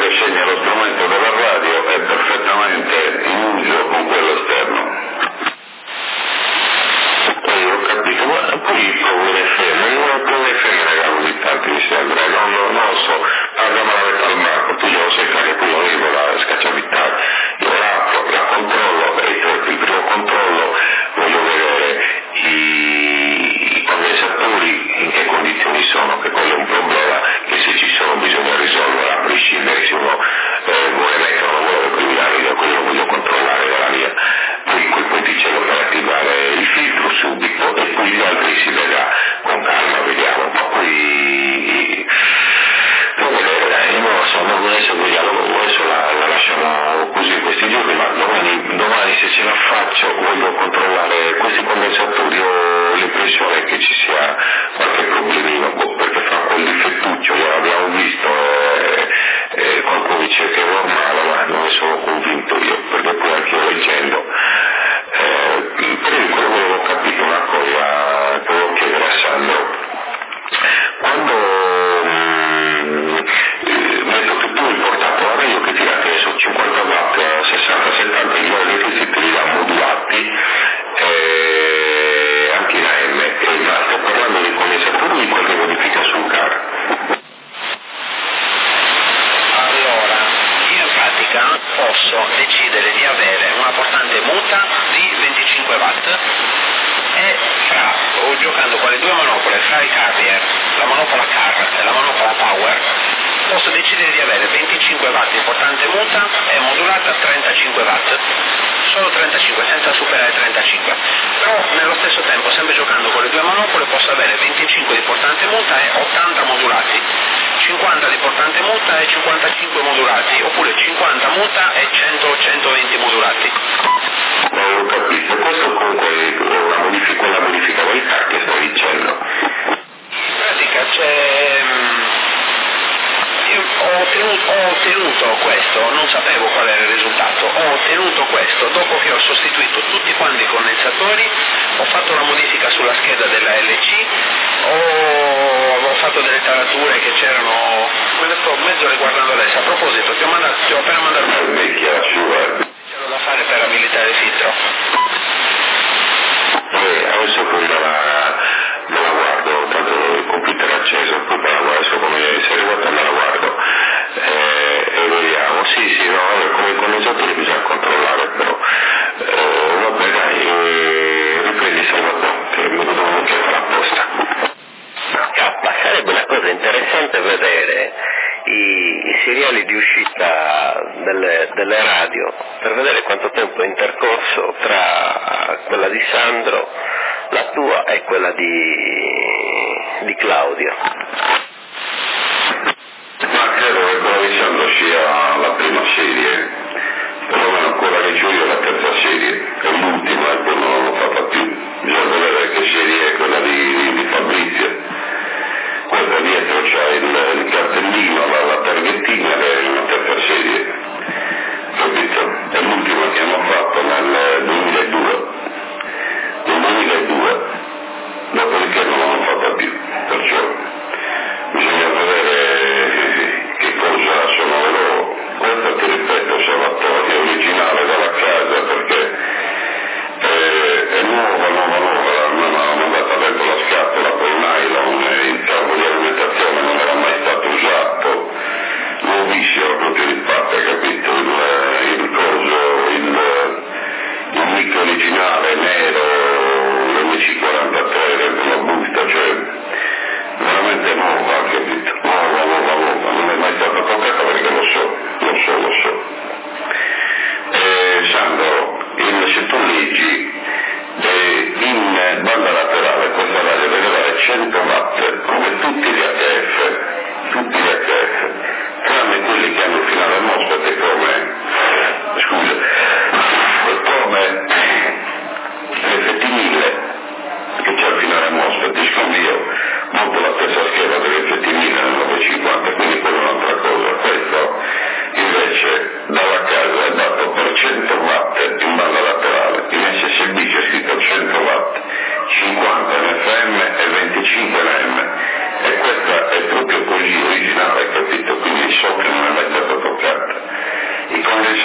che sceglie lo strumento della radio è perfettamente in uso con quello esterno. Ho capito, ma poi i programmi FM regalo ogni tanto mi sembra, non lo so, parliamo al Marco, tu io sai che poi avevo la scacciabilità, io la controllo, il primo controllo voglio vedere i condensatori in che condizioni sono, che quello è un problema che se ci sono bisogna risolvere a prescindere se uno vuole mettere o non vuole criminale, io quello voglio controllare dalla mia. Poi dicevo per attivare il filtro subito e poi gli altri si vedrà con calma, vediamo, ma poi non vedere, dai, non lo so, adesso vediamo, adesso la lasciamo così questi giorni, ma domani se ce la faccio voglio controllare questi condensatori, ho l'impressione che ci sia qualche problemino, perché fa quel difettuccio, lo abbiamo visto, qualcuno dice che è normale, ma non ne sono convinto io, perché poi anche io leggendo però quello avevo capito una cosa che volevo chiedere a Sandro. Quando mi hai detto che tu hai portato la radio che tira adesso 50 watt, 60-70 km si tira modulati anche in AM, ma sto parlando di condensatori di qualche modifica sul car. Allora, io in pratica posso decidere di avere una portante muta di 25 watt e giocando con le due manopole, fra i carrier, la manopola car e la manopola power, posso decidere di avere 25 watt di portante muta e modulata a 35 watt, solo 35, senza superare 35, però nello stesso tempo, sempre giocando con le due manopole, posso avere 25 di portante muta e 80 modulati, 50 di portante muta e 55 modulati, oppure 50 muta e 100-120 modulati. Ho capito, questo comunque è una modifica del car che sto dicendo. In pratica c'è... Ho ottenuto questo, non sapevo qual era il risultato, ho ottenuto questo dopo che ho sostituito tutti quanti i condensatori, ho fatto la modifica sulla scheda della LC, ho fatto delle tarature che c'erano, me ne sto mezzo riguardando adesso. A proposito, ti ho appena mandato un c'ero da fare per abilitare il filtro. Adesso poi me la guardo, tanto il computer è acceso, poi me la guardo, adesso come sei arrivato me la guardo e vediamo. Sì, no, come i condensatori bisogna controllare, però vabbè dai, riprendi Salvatore, che mi devo anche fare apposta. Ma sarebbe una cosa interessante vedere i seriali di uscita delle radio per vedere quanto tempo è intercorso tra quella di Sandro, la tua e quella di Claudio. Ma credo che quella di Sandro sia la prima serie, perlomeno quella che c'ho io è la terza serie, è l'ultima e poi non l'ho fatta più, bisogna vedere che serie è quella di Fabrizio. Quella dietro c'è il cartellino, la targhettina che è una terza serie, capito? È l'ultima che hanno fatto nel 2002, dopodiché non l'hanno fatta più, perciò bisogna vedere che cosa sono loro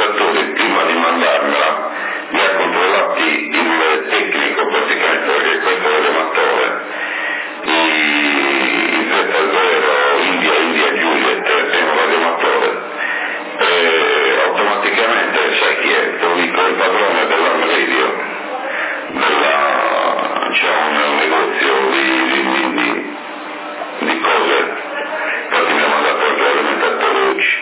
organizzatori, prima di mandarmela, mi ha controllato il tecnico praticamente, perché questo è l'ematore, i Z0 India Juliet è un radioamatore, automaticamente sai chi è? Te lo dico, il padrone dell'Arm Radio, c'è un negozio di cose, infatti mi ha mandato anche l'alimentatore oggi,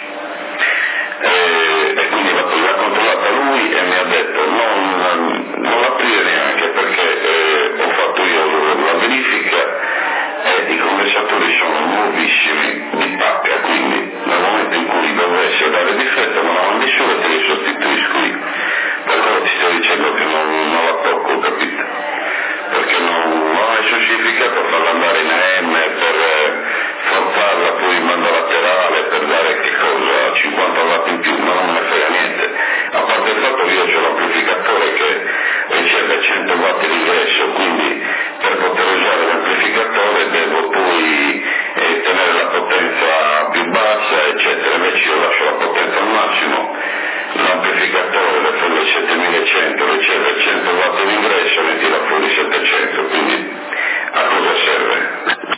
e quindi l'ha controllata lui e mi ha detto non l'aprire neanche, perché ho fatto io la verifica e i condensatori sono nuovissimi di pacca, quindi nel momento in cui dovesse dare difetto non la mandi solo e te li sostituisco io. Per quello ti sto dicendo che non la tocco, capito? Perché non è giustificato farla andare in AM per forzarla poi in banda laterale per dare che cosa? 50 watt in più, ma non me ne frega niente. A parte il fatto che io ho l'amplificatore che riceve 100 watt di ingresso, quindi per poter usare l'amplificatore devo poi tenere la potenza più bassa, eccetera. Invece io lascio la potenza al massimo, l'amplificatore le prende 7100, riceve 100 watt di ingresso e ne tira fuori 700, quindi a cosa serve?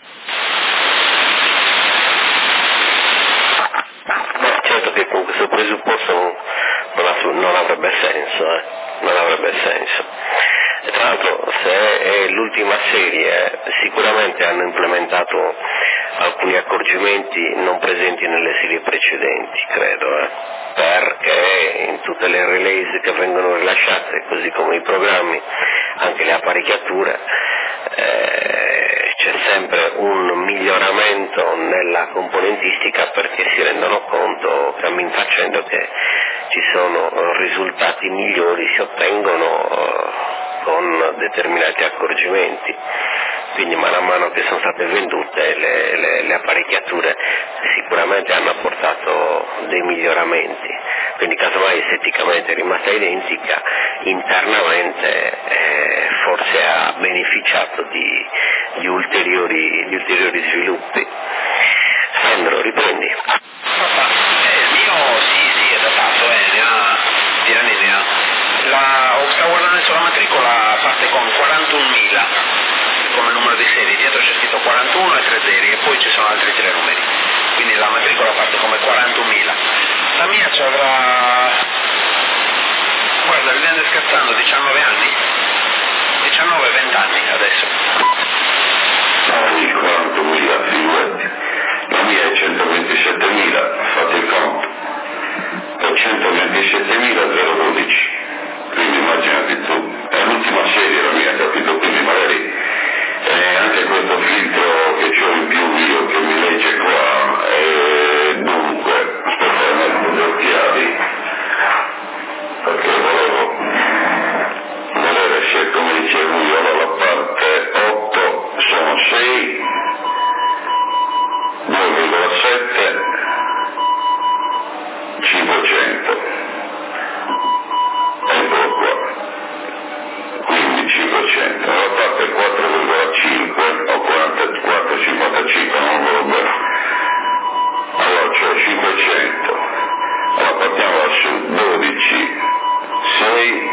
Certo che con questo presupposto non avrebbe senso, non avrebbe senso. E tra l'altro, se è l'ultima serie, sicuramente hanno implementato alcuni accorgimenti non presenti nelle serie precedenti, credo, perché in tutte le release che vengono rilasciate, così come i programmi, anche le apparecchiature, c'è sempre un miglioramento nella componentistica, perché si rendono conto, cammin facendo, che ci sono risultati migliori, si ottengono con determinati accorgimenti. Quindi man mano che sono state vendute le apparecchiature sicuramente hanno apportato dei miglioramenti, quindi casomai esteticamente è rimasta identica, internamente forse ha beneficiato di ulteriori sviluppi. Sandro, riprendi. Il mio sì, è datato, ne ha di anni ne ha. Stavo guardando sulla matricola, parte con 41.000 come numero di serie, dietro c'è scritto 41 e 3 zeri e poi ci sono altri 3 numeri, quindi la matricola parte come 41.000. La mia ci avrà, guarda, ridendo e scherzando, 19 anni, 19-20 anni adesso. Sì, 40.000 figurati. La mia è 127.000, fate il conto, ho 127.012, quindi immaginati tu, è l'ultima serie la mia, capito? Quindi magari anche questo filtro che ho in più io, che mi legge qua, dunque, aspetta, metto gli occhiali, perché volevo vedere se, come dicevo io, alla parte 8 sono 6, 2,7, 500, eccolo qua, quindi 500, alla parte 4,5 o 44, 55, non me lo bene, allora c'ho 500, allora partiamo su 12, 6,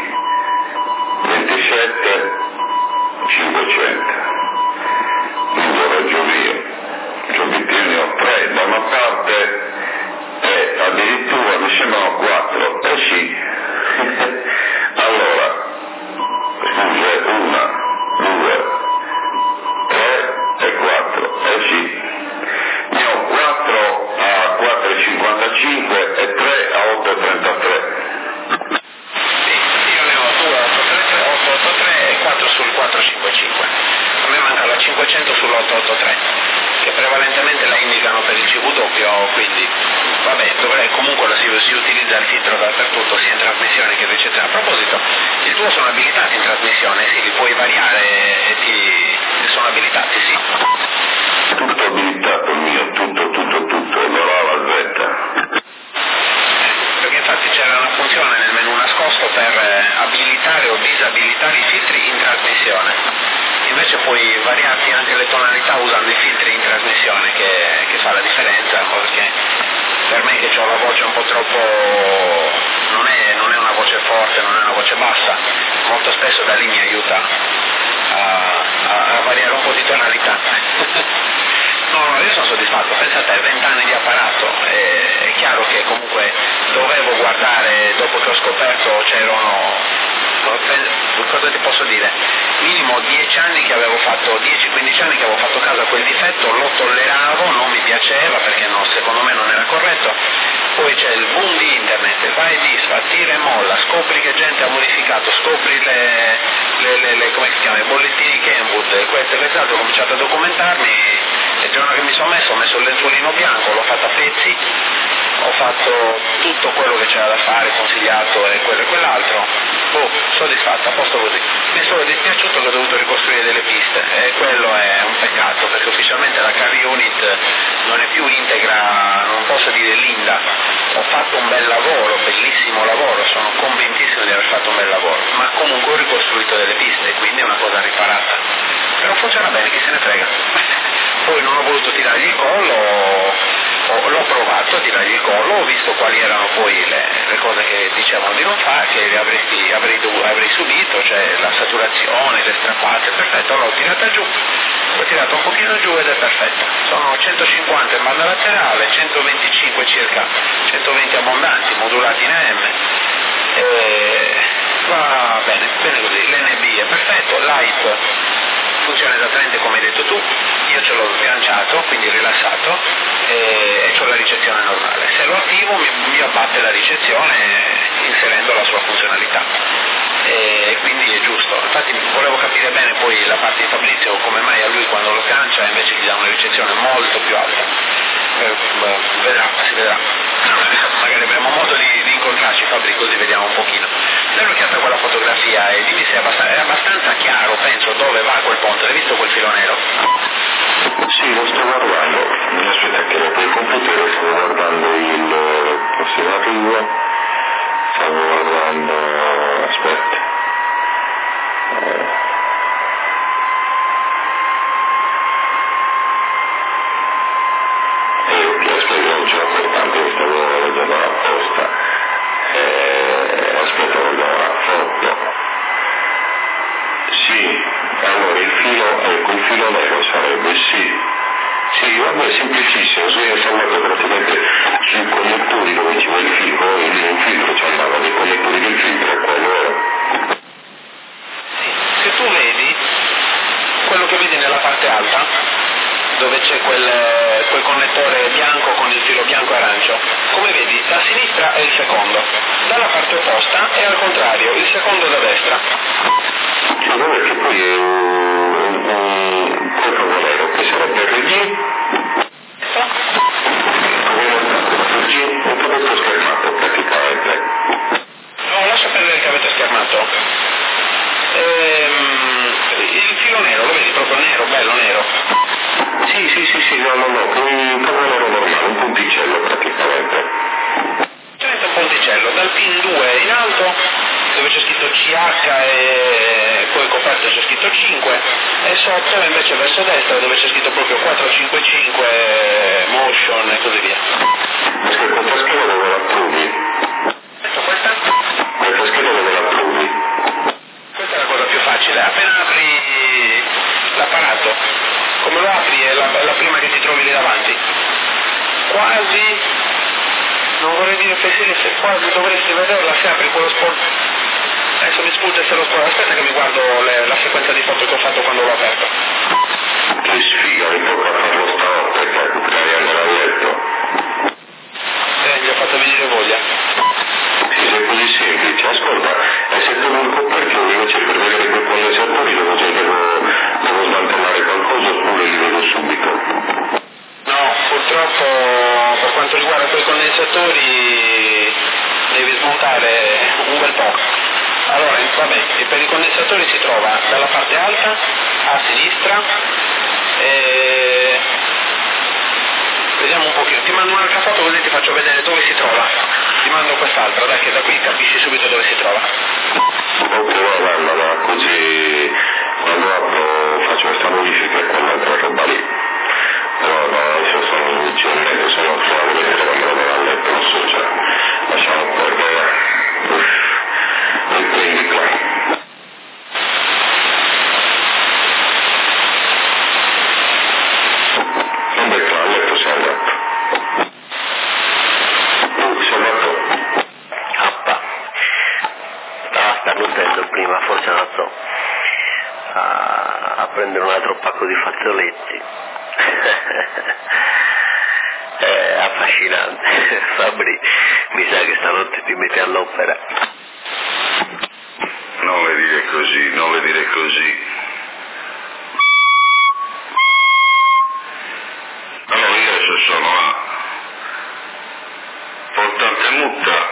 27, 500, quindi ho ragione io, ne ho 3 da una parte e addirittura mi sembrano 4, sì, allora, scusa, 1, 2, 3 e 4, sì, ne ho 4 a 4,55 e 3 a 8,33. Io ne ho 2 a 8,83 e 4 sul 4,55. A me manca la 500 sull'883, che prevalentemente la indicano per il CW, quindi vabbè, comunque si utilizza il filtro dappertutto, sia in trasmissione che eccetera. A proposito, il tuo sono abilitati in trasmissione, sì, li puoi variare e sono abilitati, sì. Tutto abilitato il mio, tutto, dalla A alla Z. Perché infatti c'era una funzione nel menu nascosto per abilitare o disabilitare i filtri in trasmissione. Invece puoi variarti anche le tonalità usando i filtri in trasmissione, che fa la differenza, perché per me che ho la voce un po' troppo, non è voce forte, non hai una voce bassa, molto spesso da lì mi aiuta a variare un po' di tonalità. No, io sono soddisfatto, pensa a te, 20 anni di apparato, è chiaro che comunque dovevo guardare, dopo che ho scoperto c'erano, cosa ti posso dire, minimo 10 anni che avevo fatto, 10-15 anni che avevo fatto caso a quel difetto, lo tolleravo, non mi piaceva perché secondo me non era corretto, poi c'è il boom di internet, vai e disfa, tira e molla, scopri che gente ha modificato, scopri le come si chiama, i bollettini Kenwood, questo e quest'altro, ho cominciato a documentarmi, e il giorno che mi sono messo, ho messo il lenzuolino bianco, l'ho fatto a pezzi, ho fatto tutto quello che c'era da fare, consigliato e quello e quell'altro, soddisfatto, a posto così. Mi è solo dispiaciuto che ho dovuto ricostruire delle piste e quello è un peccato perché ufficialmente la car unit non è più integra, non posso dire linda, ho fatto un bel lavoro, bellissimo lavoro, sono convintissimo di aver fatto un bel lavoro, ma comunque ho ricostruito delle piste, quindi è una cosa riparata, però funziona bene, chi se ne frega. Poi non ho voluto tirargli il collo, l'ho provato a tirargli il collo, ho visto quali erano poi le cose che dicevano di non fare, che avrei subito, cioè la saturazione, le strappate, perfetto, allora l'ho tirata giù, l'ho tirata un pochino giù ed è perfetta, sono 150 in banda laterale, 125 circa, 120 abbondanti, modulati in AM, va bene, bene così, l'NB è perfetto, Light funziona esattamente come hai detto tu, io ce l'ho sganciato, quindi rilassato, e ho la ricezione normale. Se lo attivo mi abbatte la ricezione inserendo la sua funzionalità. E quindi è giusto. Infatti volevo capire bene poi la parte di Fabrizio, come mai a lui quando lo sgancia invece gli dà una ricezione molto più alta. Si vedrà. Magari avremo modo di incontrarci, Fabri, così vediamo un pochino. Dai un'occhiata a quella fotografia e dimmi se è abbastanza chiaro, penso, dove va quel ponte. Hai visto quel filo nero? Sì, lo sto guardando. Aspetta che dopo il computer stavo guardando il osservatorio, stavo guardando... aspetta. Non c'è importante che stavo vedendo apposta. Aspetta, guardo la foto. Sì, allora il filo nero sarebbe, sì, vabbè, è semplicissimo, si è installato praticamente sui connettori dove ci va il filtro ci andava dei connettori del filtro e quello era. Se tu vedi quello che vedi nella parte alta, dove c'è quel connettore bianco con il filo bianco e arancio, come vedi a sinistra è il secondo, dalla parte opposta è al contrario, il secondo da destra. Sì, vabbè, che poi è un qualcosa nero, che sarebbe RG, un po' schermato praticamente. No, lascia perdere che avete schermato. Il filo nero, lo vedi proprio nero, bello nero? Sì, no, un nero normale, un punticello praticamente. Diventa un ponticello, dal pin 2 in alto, dove c'è scritto CH e poi coperto c'è scritto 5, e sotto invece verso destra dove c'è scritto proprio 455 motion e così via. Questa scheda dove la trovi? Questa? Questa scheda dove la trovi? Questa è la cosa più facile, appena apri l'apparato, come lo apri è la prima che ti trovi lì davanti, quasi, non vorrei dire pessimista, quasi dovresti vederla se apri quello sport. Adesso mi sfugge se lo sport, aspetta che mi guardo la sequenza di foto che ho fatto quando l'ho aperto. Che sfiga, mi tocca farlo stanotte prima di andare a letto. Gli ho fatto venire voglia. Sì, è così semplice, ascolta, se tu non coperchio invece per vedere quei condensatori devo smantellare qualcosa oppure li vedo subito. No, purtroppo per quanto riguarda quei condensatori devi smontare un bel po'. Allora, vabbè, per i condensatori si trova dalla parte alta a sinistra e... vediamo un pochino, ti mando un'altra foto così ti faccio vedere dove si trova, ti mando quest'altra, dai che da qui capisci subito dove si trova. Ok, ma così quando apro faccio questa modifica e quell'altra roba lì. Però no, adesso sono in giornata, sono fuori a vedere quando vado a letto, non so, cioè, lasciamo perdere. forse andò a prendere un altro pacco di fazzoletti. È affascinante. Fabri, mi sa che stanotte ti metti all'opera. Non le dire così, non le dire così. Allora io adesso sono a portante multa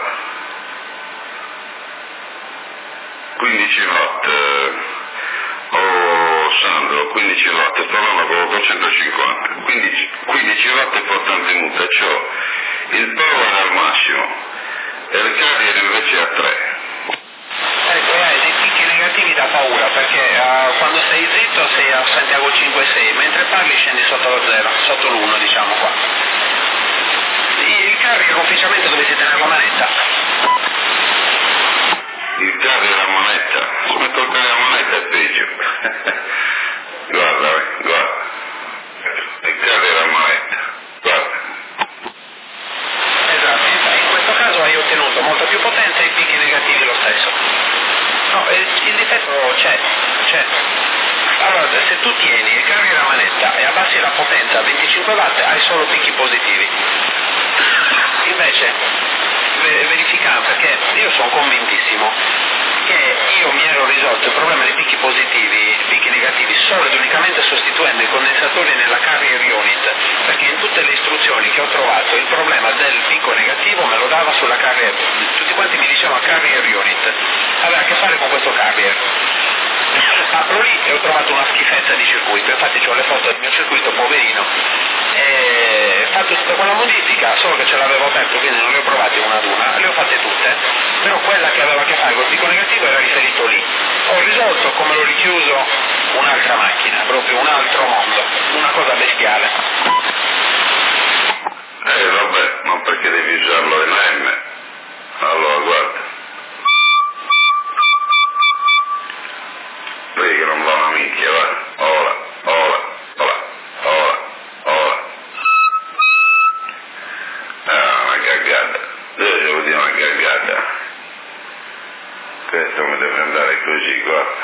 15 watt, Sandro, 15 watt, tornano con 150, 15 watt e portante multa, c'ho il power al massimo e il carrier invece a 3. Ecco, hai dei picchi negativi da paura, perché quando sei zitto sei a Santiago 5-6, mentre parli scendi sotto lo 0, sotto l'1 diciamo qua. Il carrier ufficialmente dovessi tenere la manetta. Il carrier a manetta, se metto il carrier a manetta è peggio. Guarda, il carrier a manetta, guarda. Esatto, in questo caso hai ottenuto molta più potenza e i picchi negativi lo stesso. No, il difetto c'è. Allora, se tu tieni il carrier a manetta e abbassi la potenza a 25 watt hai solo picchi positivi. Invece, verificando, perché io sono convintissimo che io mi ero risolto il problema dei picchi positivi, picchi negativi, solo ed unicamente sostituendo i condensatori nella carrier unit, perché in tutte le istruzioni che ho trovato il problema del picco negativo me lo dava sulla carrier, tutti quanti mi dicevano carrier unit, aveva a che fare con questo carrier. Apro lì e ho trovato una schifezza di circuito, infatti ho le foto del mio circuito, poverino, e fatto tutta quella modifica, solo che ce l'avevo aperto, quindi non le ho provate una ad una, le ho fatte tutte, però quella che aveva a che fare col picco negativo era riferito lì. Ho risolto, come l'ho richiuso, un'altra macchina, proprio un altro mondo, una cosa bestiale. Vabbè, ma perché devi usarlo in M? Allora guarda. Vedi che non va una minchia, va? Ora. Una cagata. Dove devo dire una cagata? Questo mi deve andare così, guarda.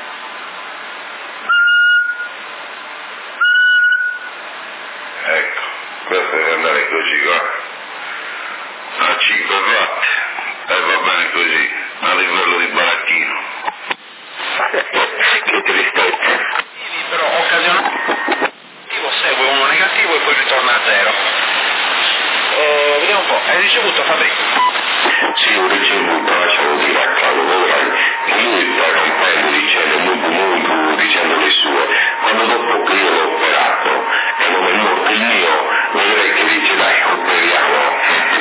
Ecco, questo deve andare così, guarda. A 5 watt. E va bene così, a livello di baracchino. Che tristezza. Però occasionalmente segue uno negativo e poi ritorna a 0. Vediamo un po', hai ricevuto Fabrizio? Sì, ho ricevuto, lasciamo dire a Carlo Dovrai, che lui sta rompendo dicendo molto dicendo le sue. Quando dopo che io l'ho operato e non è morto il mio, vedrei che dice dai, operiamo.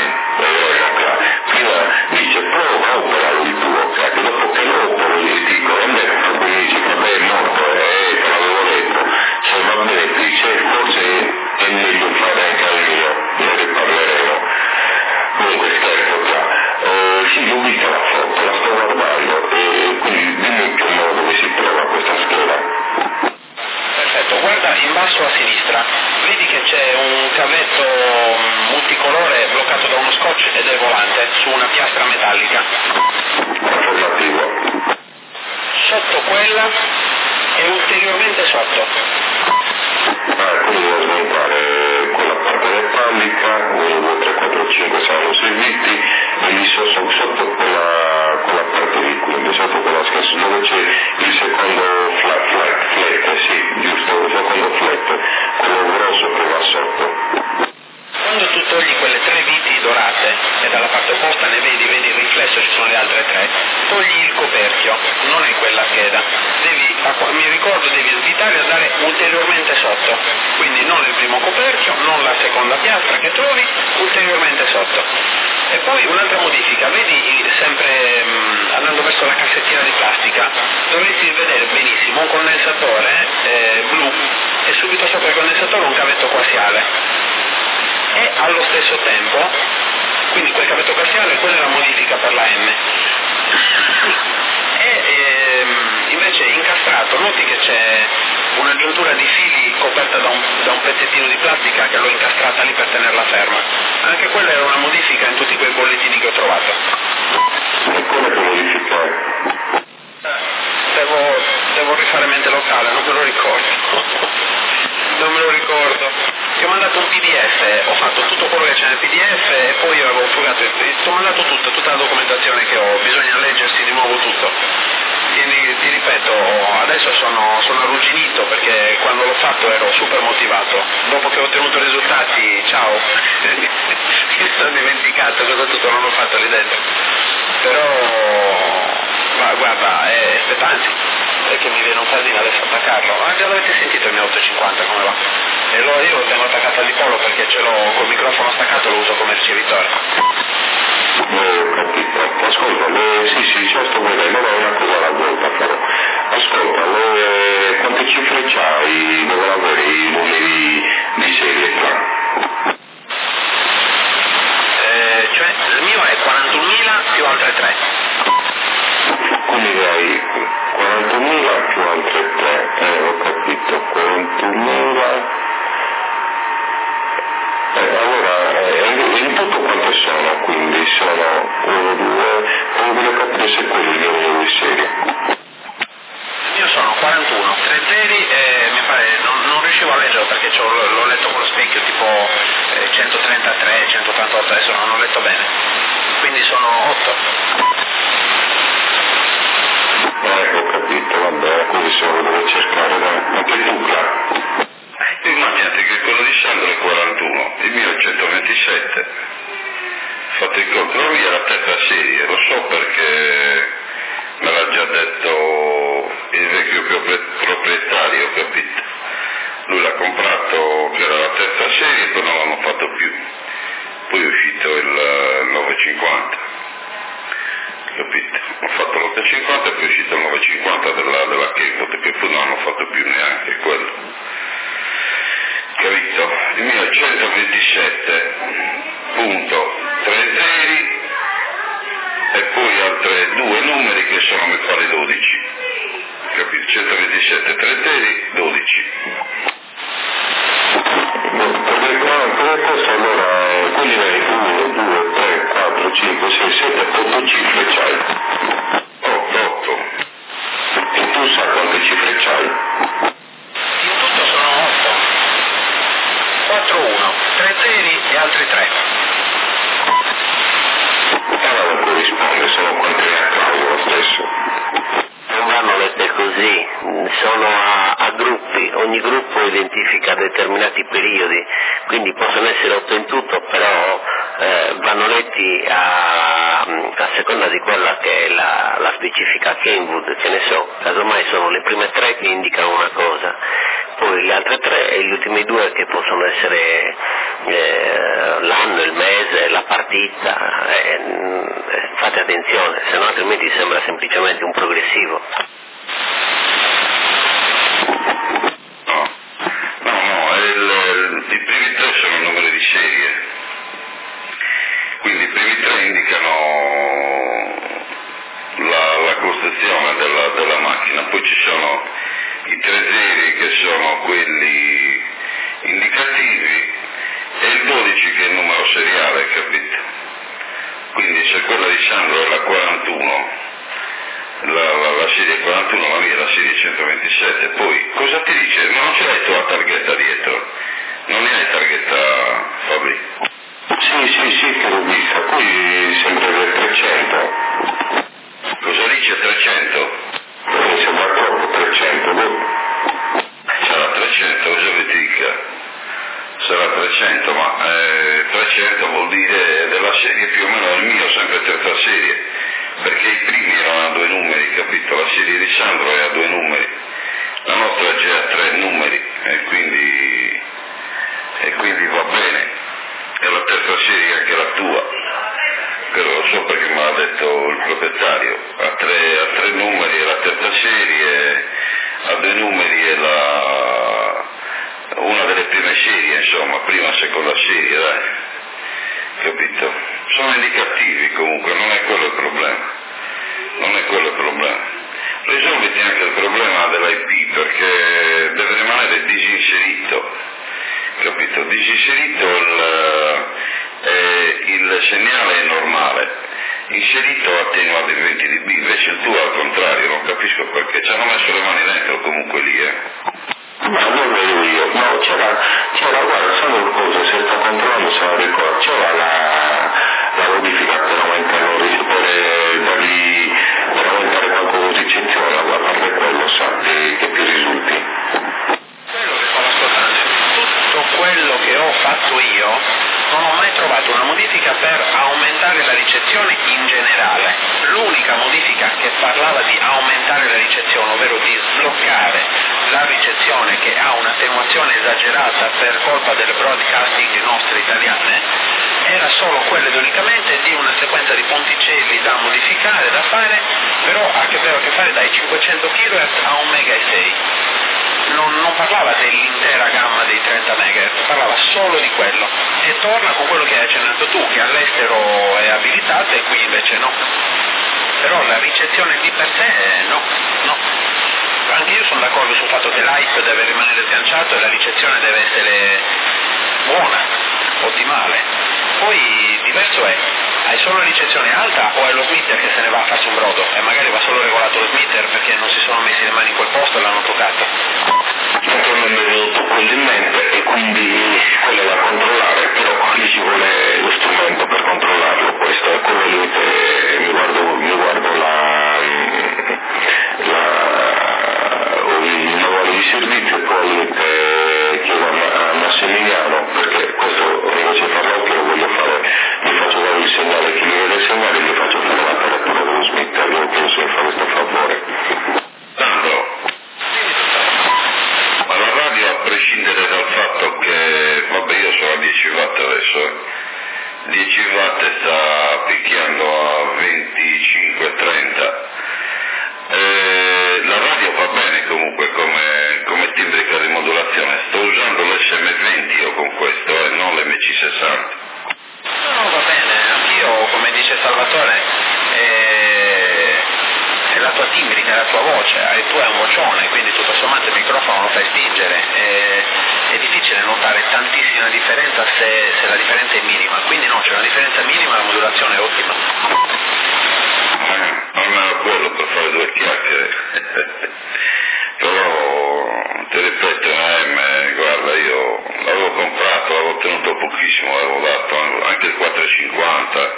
Prima dice prova a operare il tuo, che dopo che lo opero gli dico, e me mi dice vabbè è morto, te l'avevo detto, se va bene dice forse è meglio fare anche al mio, ne riparleremo. Comunque scherzo qua. Sì, ho visto la foto, la sto guardando e quindi dimmi in che modo dove si trova questa scheda. Perfetto, guarda in basso a sinistra, vedi che c'è un cavetto multicolore bloccato da uno scotch ed è volante su una piastra metallica. Affermativo. Sotto quella e ulteriormente sotto. Quindi devo smontare quella parte metallica, 1, 2, 3, 4, 5 saranno serviti e lì sotto quella parte lì, quindi sotto quella scherzo dove c'è il secondo flat, sì, giusto, il secondo flat, quello grosso che va sotto. Quando tu togli quelle 3 viti dorate e dalla parte opposta ne vedi il riflesso, ci sono le altre 3, togli il coperchio, non è quella scheda, mi ricordo devi evitare di andare ulteriormente sotto, quindi non il primo coperchio, non la seconda piastra che trovi, ulteriormente sotto. E poi un'altra modifica, vedi sempre andando verso la cassettina di plastica, dovresti vedere benissimo un condensatore blu e subito sopra il condensatore un cavetto coassiale. E allo stesso tempo, quindi quel cavetto coassiale, quella è la modifica per la M. E invece incastrato, noti che c'è un'aggiuntura di fili coperta da un pezzettino di plastica che l'ho incastrata lì per tenerla ferma. Anche quella era una modifica in tutti quei bollettini che ho trovato. E come che modifica è? PDF, ho fatto tutto quello che c'è nel PDF e poi io avevo fugato, ti ho mandato tutta la documentazione che ho, bisogna leggersi di nuovo tutto. Ti ripeto, adesso sono arrugginito perché quando l'ho fatto ero super motivato, dopo che ho ottenuto i risultati, ciao, mi sono dimenticato cosa tutto non ho fatto lì dentro, però guarda, anzi, è che mi viene un casino adesso attaccarlo, già l'avete sentito il mio 850 come va? E io lo tengo attaccato al dipolo perché ce l'ho col microfono staccato, lo uso come ricevitore. Capito, ascolta, sì, certo, non è una cosa alla volta, però. Ascolta, quante cifre c'hai dove lavori i numeri di serie tra? Cioè, il mio è 41.000 più altre 3. Quindi hai 40.000 più altre 3, ho capito, 41.000... allora, in tutto quante sono? Quindi sono 1, 2, come voglio capire se quello è il numero di serie. Io sono 41, 3 zeri e mi pare, non riuscivo a leggerlo perché l'ho letto con lo specchio tipo 133, 188, adesso non ho letto bene, quindi sono 8. Ho capito, vabbè, così se lo devo cercare, anche tu, Clara. Immaginate che quello di Sandro è 41, il mio è 127. Fate il conto, la mia è la terza serie, lo so perché me l'ha già detto il vecchio proprietario, capito? Lui l'ha comprato che era la terza serie e poi non l'hanno fatto più. Poi è uscito il 950, capito? Ho fatto l'850 e poi è uscito il 950 della Keyboard, che poi non hanno fatto più neanche quello. Capito? Il mio è 127.30 e poi altre 2 numeri che sono mi pare 12. Capito? 127.30, 12. Perché questo allora, quelli veri 1, 2, 3, 4, 5, 6, 7, 8 cifre c'hai. 8. E tu sai quante cifre c'hai? In tutto sono 8. 4, 1, 3 zeri e altri 3. Allora non corrisponde, sono quante ne ha Claudio lo stesso. Non vanno lette così, sono a gruppi, ogni gruppo identifica determinati periodi, quindi possono essere 8 in tutto, però vanno letti a seconda di quella che è la specifica Kenwood, che ne so, casomai sono le prime 3 che indicano una cosa, poi le altre 3 e gli ultimi 2 che possono essere l'anno, il mese, la partita, fate attenzione, se no altrimenti sembra semplicemente un progressivo. No, i primi 3 sono i numeri di serie, quindi i primi 3 indicano la costruzione della macchina, poi ci sono i 3 zeri che sono quelli indicativi e il 12 che è il numero seriale, capito? Quindi se quella di Sandro è la 41, la serie 41, la mia è la serie 127, poi cosa ti dice? Ma non ce l'hai tu la targhetta dietro? Non ne hai targhetta, Fabri? Sì, che l'ho vista, qui sembra del 300. Cosa dice 300? Sembra troppo 300, no? Sarà 300, cosa vi dica? Sarà 300, ma 300 vuol dire della serie più o meno del mio, sempre terza serie, perché i primi erano a 2 numeri, capito? La serie di Sandro è a 2 numeri, la nostra è già a 3 numeri e quindi va bene, è la terza serie anche la tua, però lo so perché me l'ha detto il proprietario, a 3 numeri è la terza serie, a 2 numeri è una delle prime serie, insomma, prima, seconda serie, dai, capito? Sono indicativi comunque, non è quello il problema, risolviti anche il problema dell'IP perché deve rimanere disinserito, capito? Disinserito il segnale è normale, inserito attenua dei 20 dB, invece il tuo al contrario, non capisco perché, ci hanno messo le mani dentro comunque lì, Ma non vedo io, no, c'era guarda, solo una cosa, se sto controllando se non ricordo, c'era la modifica per aumentare qualcosa di eccezione, a parte quello sa che più risulti. Quello che stavo ascoltando, tutto quello che ho fatto io, non ho mai trovato una modifica per aumentare la ricezione in generale. L'unica modifica che parlava di aumentare la ricezione, ovvero di sbloccare la ricezione che ha un'attenuazione esagerata per colpa del broadcasting nostre italiane, era solo quella ed unicamente di una sequenza di ponticelli da modificare, da fare, però ha a che fare dai 500 kHz a 1,6 MHz. Non parlava dell'intera gamma dei 30 MHz, parlava solo di quello, e torna con quello che hai accennato tu, che all'estero è abilitata e qui invece no. Però la ricezione di per sé no. Anche io sono d'accordo sul fatto che l'hype deve rimanere sganciato e la ricezione deve essere buona, ottimale. Poi diverso è, hai solo ricezione alta o è lo smitter che se ne va a farsi un brodo e magari va solo regolato lo smitter perché non si sono messi le mani in quel posto e l'hanno toccato. Non mi è venuto quello in mente e quindi quello è da controllare, però lì ci vuole lo strumento per controllarlo, questo è quello lì che mi guardo il lavoro di servizio e poi chiedo a Massimiliano, perché questo invece farlo che lo voglio fare, gli faccio dare il segnale, chi mi vede il segnale gli faccio fare la taratura dello smitter, io penso che fa questo favore. Ma la radio, a prescindere dal fatto che, vabbè, io sono a 10 watt adesso, 10 watt sta picchiando a 25-30, la radio va bene comunque come timbrica di modulazione, sto usando l'SM20 io con questo, non l'MC60. No, va bene, anch'io, come dice Salvatore, è la tua timbrica, è la tua voce, tu hai un vocione, quindi tutto sommato il microfono lo fai spingere, è difficile notare tantissima differenza se la differenza è minima, quindi no, c'è una differenza minima, la modulazione è ottima. Almeno quello per fare due chiacchiere. Però ti ripeto, guarda, io l'avevo comprato, l'avevo tenuto pochissimo, avevo dato anche il 450,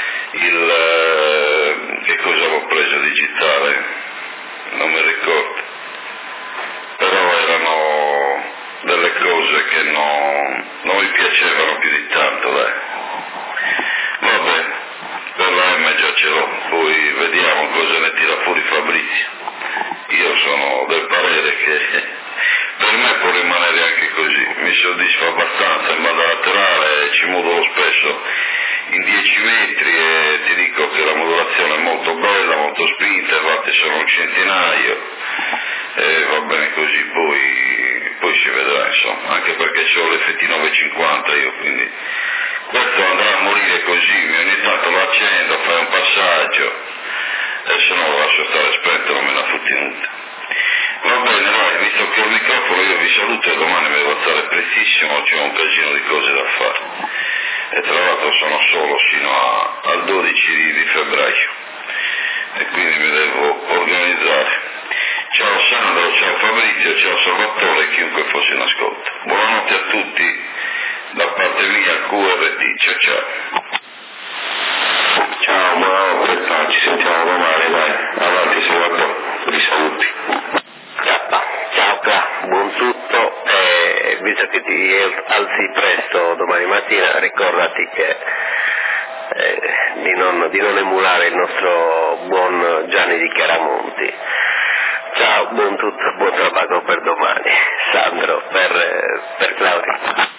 che cosa avevo preso digitale, non mi ricordo, però erano delle cose che non mi piacevano più di tanto, dai. Vabbè, per la M già ce l'ho, poi vediamo cosa ne tira fuori Fabrizio. Io sono del parere che per me può rimanere anche così, mi soddisfa abbastanza, in banda laterale ci modulo spesso in 10 metri e ti dico che la modulazione è molto bella, molto spinta, i watt sono un centinaio e va bene così, poi si vedrà, insomma, anche perché c'ho l'FT950 io, quindi questo andrà a morire così, ogni tanto lo accendo, fai un passaggio e se no lo lascio stare spento, non me la fotti nulla. Va bene, dai, visto che ho il microfono io vi saluto e domani mi devo alzare prestissimo, c'è un casino di cose da fare e tra l'altro sono solo fino al 12 di febbraio e quindi mi devo organizzare. Ciao Sandro, ciao Fabrizio, ciao Salvatore e chiunque fosse in ascolto. Buonanotte a tutti da parte mia, QRT, ciao. Ciao, buonanotte, ci sentiamo domani, dai, avanti Salvatore, vi saluti. Ciao, buon tutto, visto che ti alzi presto domani mattina ricordati che di non emulare il nostro buon Gianni di Chiaramonti. Ciao, buon tutto, buon trabajo per domani. Sandro, per Claudio.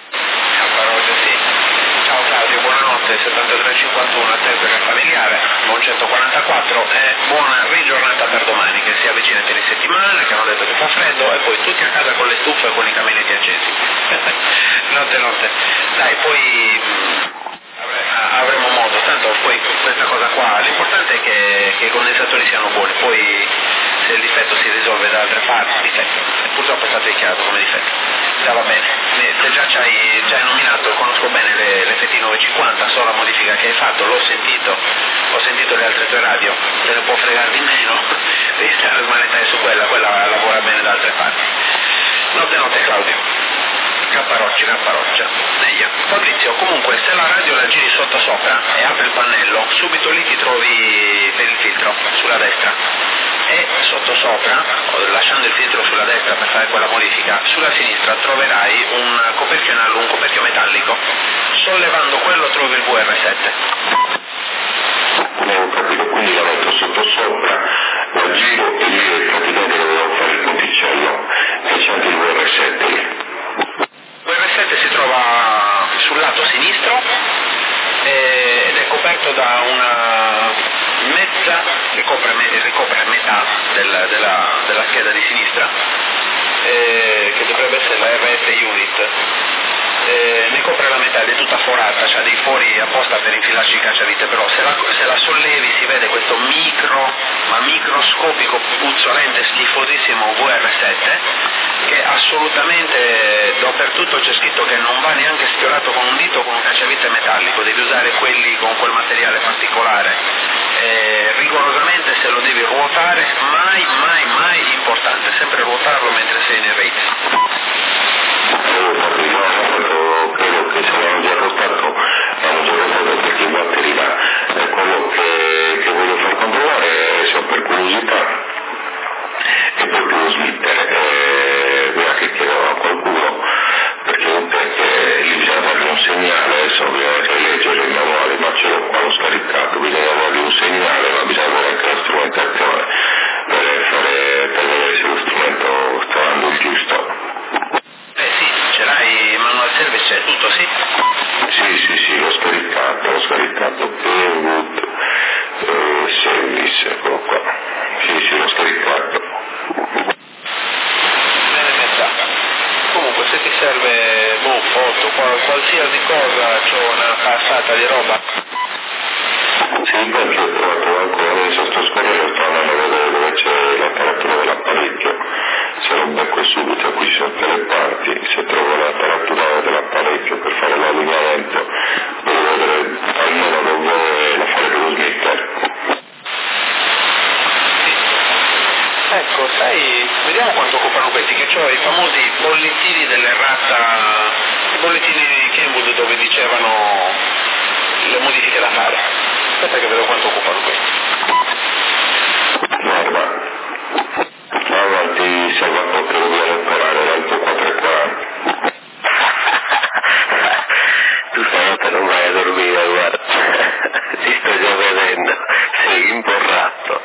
Ciao Claudio, buonanotte, 7351 a te per il familiare, buon 144 e buona rigiornata per domani, che si avvicina il fine settimana, che hanno detto che fa freddo e poi tutti a casa con le stufe e con i caminetti accesi. Notte. Dai, poi avremo modo, tanto poi questa cosa qua, l'importante è che i condensatori siano buoni, poi se il difetto si risolve da altre parti, purtroppo è stato dichiarato come difetto. Già va bene, se già ci hai nominato, conosco bene l'FT950, so la modifica che hai fatto, ho sentito le altre tue radio, te ne può fregare di meno, devi stare rimanere su quella lavora bene da altre parti. Notte Claudio. Capparoccia. Fabrizio, comunque se la radio la giri sotto sopra e apri il pannello, subito lì ti trovi per il filtro sulla destra e sotto sopra, lasciando il filtro sulla destra per fare quella modifica, sulla sinistra troverai un coperchio metallico. Sollevando quello trovi il VR7. Ho capito, quindi la metto sotto sopra, la giro e lì praticamente dovevo fare il ponticello e c'è anche il VR7 lì. Il VR7 si trova sul lato sinistro ed è coperto da una mezza che ricopre metà della scheda di sinistra, che dovrebbe essere la RF Unit. Ne copre la metà ed è tutta forata, c'ha dei fori apposta per infilarci il cacciavite, però se la sollevi si vede questo microscopico, puzzolente, schifosissimo VR7 che assolutamente dappertutto c'è scritto che non va neanche sfiorato con un dito con un cacciavite metallico, devi usare quelli con quel materiale particolare, rigorosamente se lo devi ruotare, mai importante, sempre ruotarlo mentre sei nel rate. Credo che se l'hanno già rotato perché il battery là è quello che voglio far controllare, so per curiosità e per lo slitter, guarda che chiedo a qualcuno perché lì bisogna dargli un segnale, adesso bisogna leggere il manuale, ma ce l'ho qua, l'ho scaricato, bisogna dargli un segnale, ma bisogna avere anche la strumentazione per vedere se lo strumento sta dando il giusto. Ce l'hai, manual service, c'è tutto, sì? Sì, l'ho scaricato Kenwood Service, eccolo qua. Sì, l'ho scaricato. Bene pensato. Comunque se ti serve foto, qualsiasi cosa, c'ho una passata di roba. Sì, perché ho trovato ancora adesso sto scorrendo, sto andando a vedere dove c'è la taratura dell'apparecchio. Se lo becco subito, qui ci sono tutte le parti, se trovo la taratura dell'apparecchio per fare l'allineamento, devo vedere almeno dove la fare dello smitter. Ecco, sai, vediamo quanto occupano questi, che ho i famosi bollettini dell'errata, i bollettini di Kenwood dove dicevano le modifiche da fare. Aspetta che vedo quanto occupano questi. Guarda. Avanti Salvatore, dobbiamo imparare l'alto 440. Tu stanotte non vai a dormire, guarda, ti sto già vedendo, sei imporrato.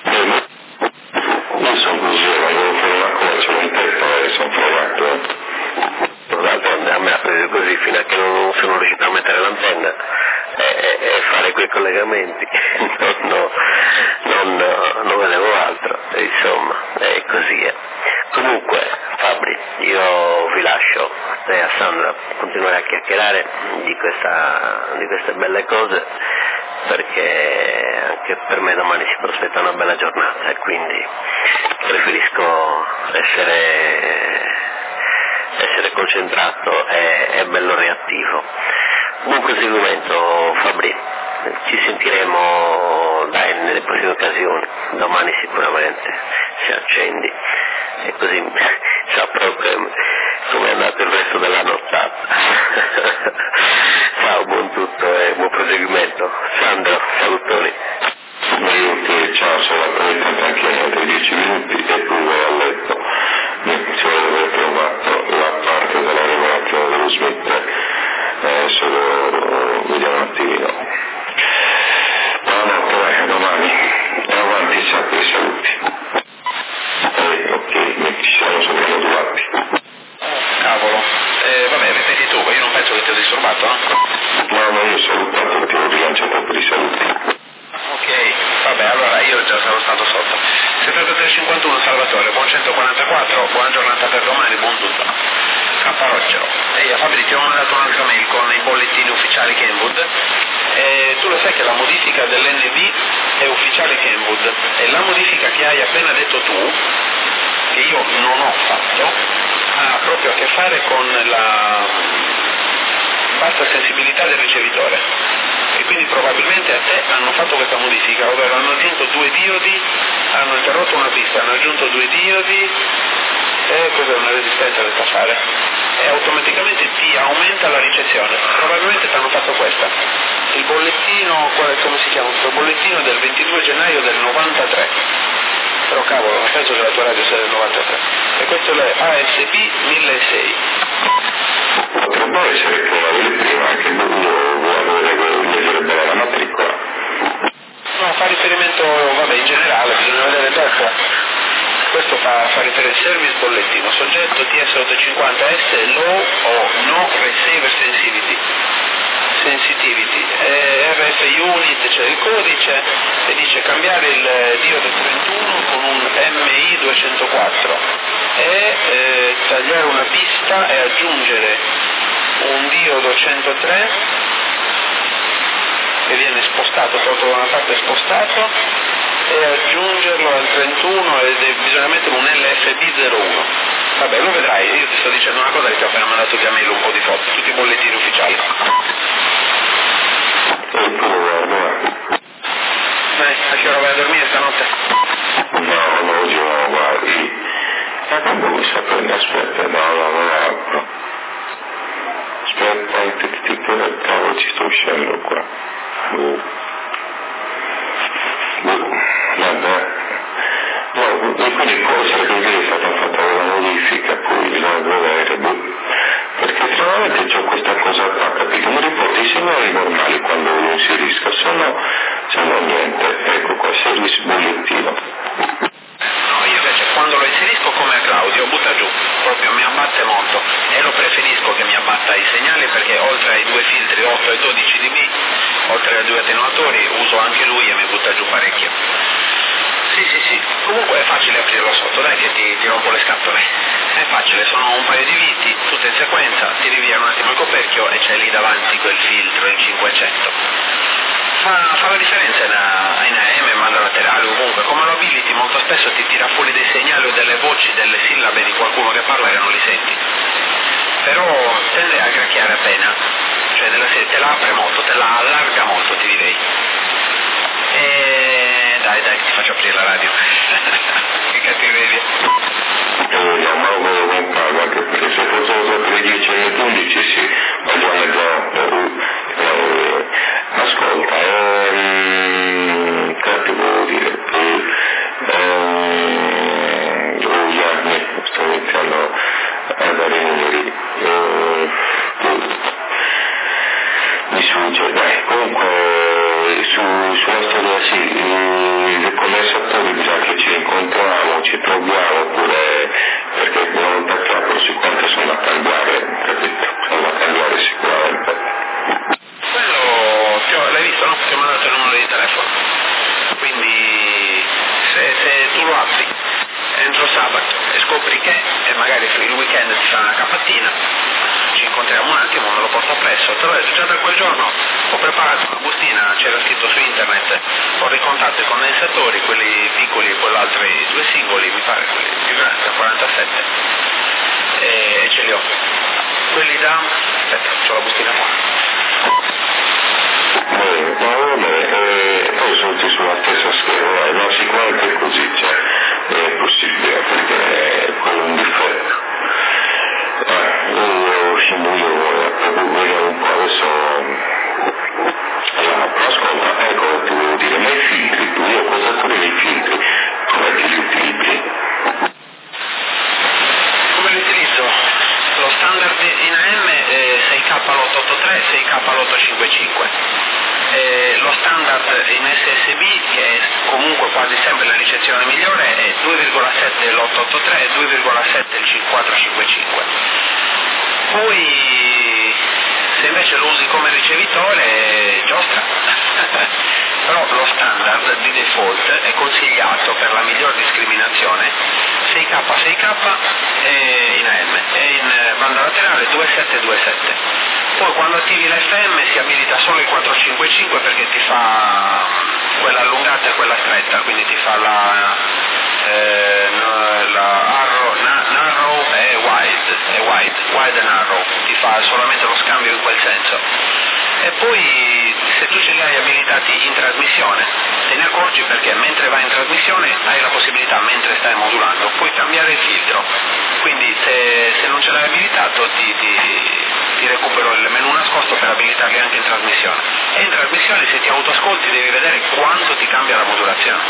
Io sono così, volevo fare una cosa, ce l'ho in testa e sono fregato. D'altronde a me ha preso così fino a che non sono riuscito a mettere l'antenna e fare quei collegamenti, non vedevo altro, insomma, è così. Comunque, Fabri, io vi lascio, te e a Sandra continuare a chiacchierare di queste belle cose, perché anche per me domani si prospetta una bella giornata e quindi preferisco essere concentrato e bello reattivo. Buon proseguimento, Fabri, ci sentiremo nelle prossime occasioni, domani sicuramente, se accendi, e così saprò come è andato il resto della nottata. Ciao, buon tutto e buon proseguimento. Sandro, salutoni. Ciao, sono appunto anche altri 10 minuti e poi vado a letto. Se avete trovato la parte della regolazione dello Smith, adesso vediamo un attimino. Buonanotte, domani. Avanti, sempre saluti. Ok, ci siamo sopravvotati. Cavolo, vabbè, ripeti tu, io non penso che ti ho disturbato, No, io ho salutato perché ho rilanciato per i saluti. Ok, vabbè, allora io già sarò stato sotto. 7351 Salvatore, buon 144, buona giornata per domani, buon tutto. Capparoccio. E a Fabri ti ho mandato un'altra mail con i bollettini ufficiali Kenwood. E tu lo sai che la modifica dell'NV è ufficiale Kenwood e la modifica che hai appena detto tu, che io non ho fatto, ha proprio a che fare con la bassa sensibilità del ricevitore. E quindi probabilmente a te hanno fatto questa modifica, ovvero hanno aggiunto 2 diodi, hanno interrotto una pista, hanno aggiunto 2 diodi e cos'è una resistenza del fare, e automaticamente ti aumenta la ricezione. Probabilmente ti hanno fatto questa, il bollettino, come si chiama? Il bollettino del 22 gennaio del 93, però cavolo, non penso che la tua radio sia del 93, e questo è ASP 1006. Potrebbe essere che la vedi prima, anche lui vuole leggere bene la matricola. No, fa riferimento, vabbè, in generale, bisogna vedere dopo. Questo fa riferire service bollettino, soggetto TS850S low o no receiver sensitivity, RF unit, c'è il codice e dice cambiare il diodo 31 con un MI 204 e tagliare una pista e aggiungere un diodo 103 che viene spostato, proprio da una parte spostato, e aggiungerlo al 31 e bisogna mettere un LFB01. Vabbè, lo vedrai, io ti sto dicendo una cosa che ti ho appena mandato via mail un po' di foto, tutti i bollettini ufficiali. A che ora vai a dormire stanotte? No, oggi no, guardi. Ma quando mi sapete, aspetta, no. Aspetta, cavolo, ci sto uscendo qua. Vabbè. No, e quindi cosa che è stata fatta una modifica, poi bisogna vedere, perché stranamente c'ho questa cosa qua, capito? Mi riporta i segnali normali quando lo inserisco, se no niente, ecco qua, service bollettino. No, io invece quando lo inserisco come Claudio butta giù, proprio mi abbatte molto, e lo preferisco che mi abbatta i segnali perché oltre ai due filtri 8 e 12 dB, oltre ai due attenuatori, uso anche lui e mi butta giù parecchio. Sì, comunque è facile aprirlo sotto, dai che ti rompo le scatole, è facile, sono un paio di viti, tutte in sequenza, ti rivia un attimo il coperchio e c'è lì davanti quel filtro, il 500. Fa la differenza in AM, in banda laterale, ovunque, come lo abiliti molto spesso ti tira fuori dei segnali o delle voci, delle sillabe di qualcuno che parla che non li senti, però tende a gracchiare appena, cioè della serie te la apre molto, te la allarga molto, ti direi. Dai, ti faccio aprire la radio. Che cattiveria. Ma volevo un pago, anche perché se fosse usato le 10 e le 11 sì, ma già ascolta, che devo dire, sto iniziando a dare i numeri, mi sfugge, dai, comunque sulla storia sì, i conversatori bisogna che ci incontriamo, ci troviamo pure, perché non da capo sicuramente sono da cambiare, capito? Sono da cambiare sicuramente. Quello, l'hai visto, no? Ti ho mandato il numero di telefono, quindi se tu lo apri entro sabato e scopri che, e magari il weekend ti fa una capattina, ci incontriamo un attimo, me lo porto appresso, te l'ho detto, già da quel giorno ho preparato una bustina, c'era scritto su internet, ho ricontato i condensatori, quelli piccoli e quell'altro i due singoli, mi pare quelli più grandi, da 47, e ce li ho. Quelli da... aspetta, c'ho la bustina qua. Poi sono tutti sulla stessa scherma, ma sicuramente così, cioè, è possibile, perché quello è un difetto. Io un po' adesso, però ascolta, ecco, ti devo dire, ma i filtri, io cosa trovi i filtri, come che li utilizzi? Come li utilizzo? Lo standard in AM è 6K l'883 e 6K l'855. Lo standard in SSB, che è comunque quasi sempre la ricezione migliore, è 2,7 l'883 e 2,7 il 5455. Poi se invece lo usi come ricevitore giostra. Però lo standard di default è consigliato per la miglior discriminazione 6K in AM e in banda laterale 2727. Poi quando attivi l'FM si abilita solo il 455 perché ti fa quella allungata e quella stretta, quindi ti fa la narrow e wide e narrow, ti fa solamente lo scambio in quel senso. E poi se tu ce li hai abilitati in trasmissione te ne accorgi perché mentre vai in trasmissione hai la possibilità, mentre stai modulando, puoi cambiare il filtro quindi se non ce l'hai abilitato ti recupero il menu nascosto per abilitarli anche in trasmissione. E in trasmissione, se ti autoascolti, devi vedere quanto ti cambia la modulazione.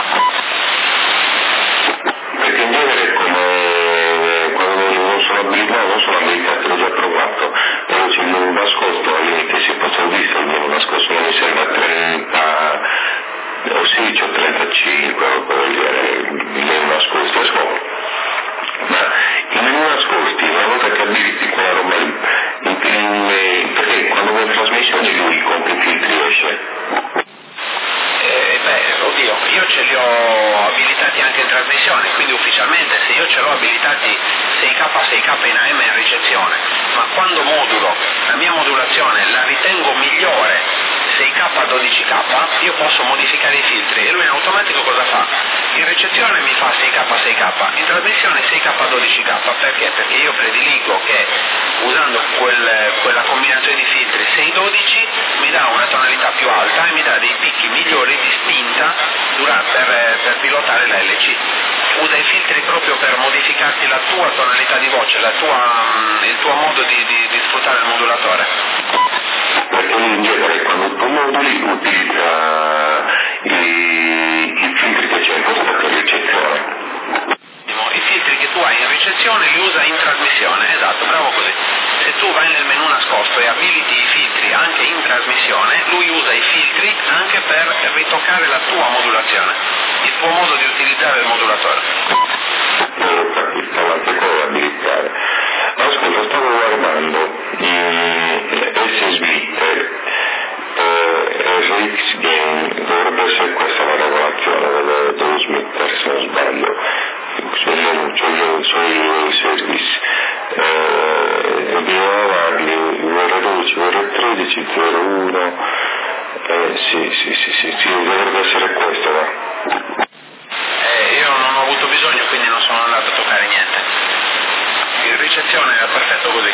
Perché in genere come quando non sono abilitato, l'ho già provato, però c'è il menu nascosto, al limite si può visto il menu nascosto, non mi sembra 30 o 16 o 35 o quello il menu nascosto, ma i menu nascosti, una volta che abiliti quella roba lì, perché quando vuoi trasmissione lui con che filtri esce? Oddio, io ce li ho abilitati anche in trasmissione, quindi ufficialmente se io ce l'ho abilitati 6K in AM in ricezione, ma quando modulo, la mia modulazione la ritengo migliore 6K 12K, io posso modificare i filtri e lui in automatico cosa fa? In ricezione mi fa 6K, in trasmissione 6K 12K, perché? Perché io prediligo che usando quella combinazione di filtri 6-12 mi dà una tonalità più alta e mi dà dei picchi migliori di spinta per pilotare la LC. Usa i filtri proprio per modificarti la tua tonalità di voce, il tuo modo di sfruttare il modulatore. Perché in genere quando tu moduli utilizza i filtri che c'è impostato in ricezione. I filtri che tu hai in ricezione li usa in trasmissione, esatto, bravo così. Se tu vai nel menu nascosto e abiliti i filtri anche in trasmissione, lui usa i filtri anche per ritoccare la tua modulazione, il tuo modo di utilizzare il modulatore. Ho capito, l'altra cosa abilitare. Ascolta, stavo guardando S-Smith, RX Game, dovrebbe essere questa la regolazione dello Smith, se non sbaglio, sui service. Dobbiamo averli VR12, VR13, 01, sì, dovrebbe essere questo, va. Io non ho avuto bisogno, quindi non sono andato a toccare niente. In ricezione era perfetto così.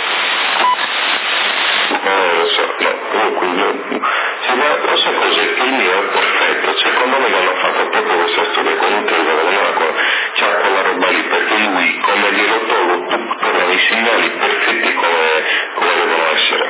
Lo so, no, comunque lo so cos'è, il mio è perfetto, secondo me l'hanno fatto proprio questa storia con un telefono, c'ha quella roba lì, perché lui come glielo tolgo tornano i segnali perfetti come devono essere.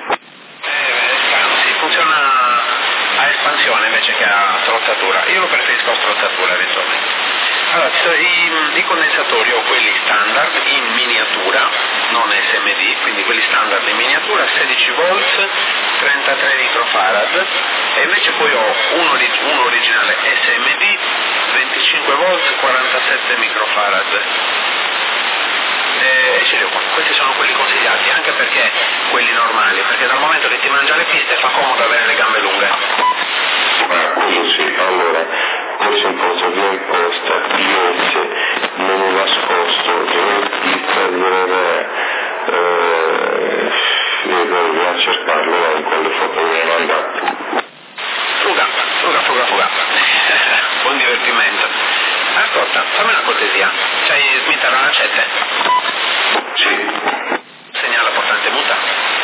Sì, funziona a espansione invece che a strozzatura, io lo preferisco a strozzatura eventualmente. Allora, i condensatori ho quelli standard in miniatura, non SMD, quindi quelli standard in miniatura, 16 volts, 33 microfarad, e invece poi ho uno originale SMD, 25 volts, 47 microfarad. E ce li ho qua. Questi sono quelli consigliati, anche perché quelli normali, perché dal momento che ti mangia le piste fa comodo avere le gambe lunghe. Quello sì, allora, questo imposta via imposta, PS, menu nascosto, devo a cercarlo in quelle foto che mi hai mandato. Fuga. Buon divertimento. Ascolta, fammi una cortesia, c'hai Smith alla lancette? Sì. Segnala portante muta.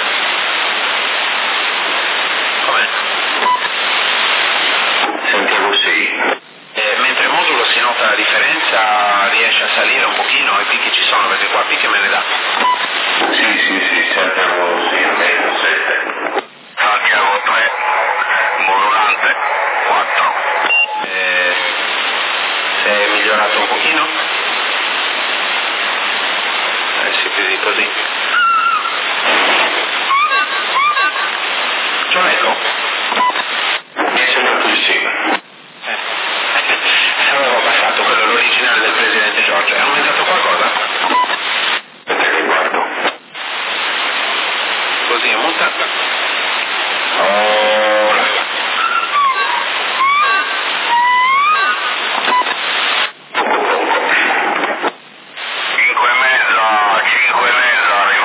Com'è? Sentiamo sì. Mentre il modulo si nota la differenza, riesce a salire un pochino, i picchi ci sono, perché qua picchi me ne dà. Sì, sentiamo sì, almeno 7. Santiago 3, modulante 4. Se è migliorato un pochino? Sì, più di così. C'ho l'eco? Mi è sembrato di sì. Avevo passato quello, l'originale del presidente Giorgio. È aumentato qualcosa? Aspetta che guardo. Così è muta. Ora. Cinque e mezza,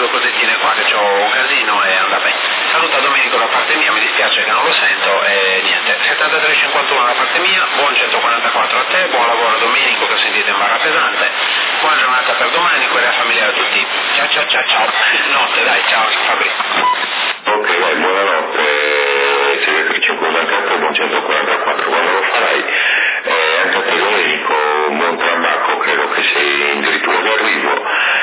due cosettine qua che c'ho un casino e andrà bene. Saluta Domenico da parte mia, mi dispiace che non lo sento e niente. 73,51 da parte mia, buon 144 a te, buon lavoro Domenico che sentite in barra pesante, buona giornata per domani, quella familiare a tutti. Ciao ciao ciao ciao. Notte dai, ciao Fabrizio. Ok, dai, buonanotte, segretrice 54, buon 144, quando lo farai. Anche a te Domenico, buon trabacco, credo che sei in dirittura di arrivo.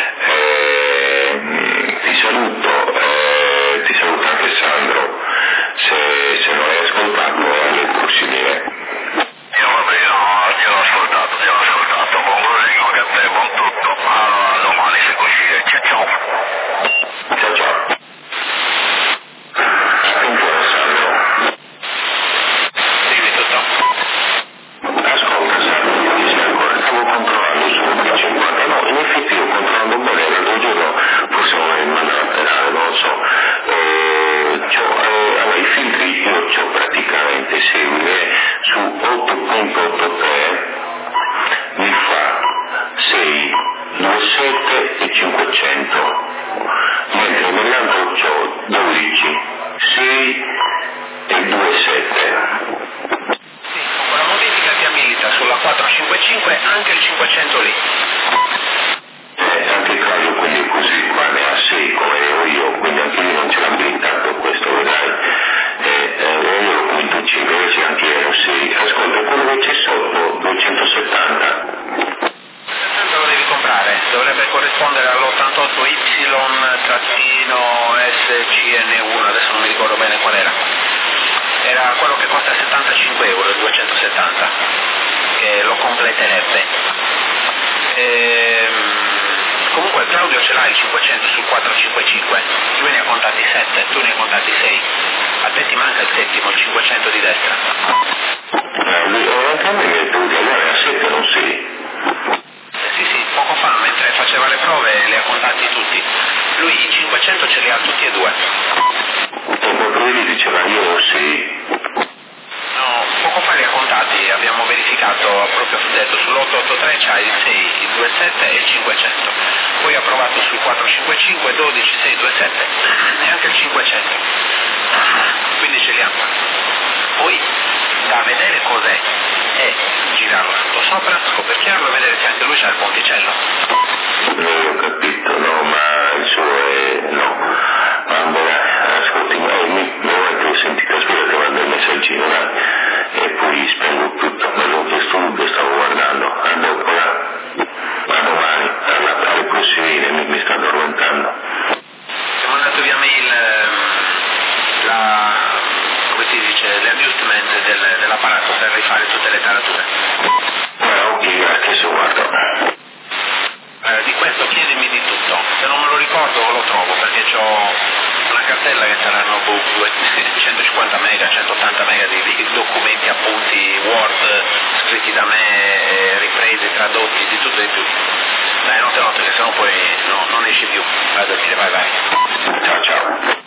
Ti saluta anche Sandro, se non hai ascoltato alle prossime. Io va bene, ti ho ascoltato, buon Domenico, che a te, buon tutto, domani se così, ciao. Ciao ciao. Ancora Sandro. Dimmi tutto. Ascolta Sandro, io ti sei ancora, stavo controllando su P50, no, in effetti io controllando bene, l'altro giorno forse non è mandato a pedale, non lo so. Allora i filtri io c'ho praticamente seguire su 8.83 mi fa 6, 27 e 500, mentre nell'altro c'ho 12, 6 e 27. Con la modifica ti abilita sulla 455 anche il 500 lì. Anche Claudio quindi è così, qua ne ha 6 come ne ho io, quindi anche lui non ce l'ha abilitato questo, vedrai. Io lo conto 5, invece anche io ho 6. Ascolta, quello che c'è sotto, 270. Lo devi comprare, dovrebbe corrispondere all'88Y-SCN1, adesso non mi ricordo bene qual era. Era quello che costa 75 euro, il 270, che lo completerebbe. Comunque Claudio ce l'ha il 500 sul 455, lui ne ha contati 7, tu ne hai contati 6, a te ti manca il settimo, il 500 di destra. Anche a me mi è dovuto andare a 7, non 6. Sì, poco fa, mentre faceva le prove li ha contati tutti, lui i 500 ce li ha tutti e due. E quando vedi diceva io ho 6. No, poco fa li ha contati, abbiamo verificato, proprio detto, sull'883 c'ha il 6, il 27 e il 500. Poi ha provato sul 455, 12, 6, 27 e anche il 500. Quindi ce li ha. Poi da vedere cos'è è girarlo tutto sopra, scoperchiarlo e vedere se anche lui c'ha il ponticello. Non ho capito, no, ma il suo è... no. Allora, ascolti, mi ho sentito, aspetta che mando il messaggino là e poi spengo tutto quello che stavo guardando. A dopo là, a domani, alle prossime, mi sta addormentando. Ti ho mandato via mail come si dice, l'adjustment dell'apparato per rifare tutte le tarature. Ok, grazie, guardo. Di questo chiedimi di tutto, se non me lo ricordo lo trovo perché ho una cartella che saranno 150 mega, 180 mega di documenti, appunti, Word scritti da me, ripresi, tradotti, di tutto e di più. Dai, notte che sennò poi non esci più, vai a dormire, vai. Ciao ciao.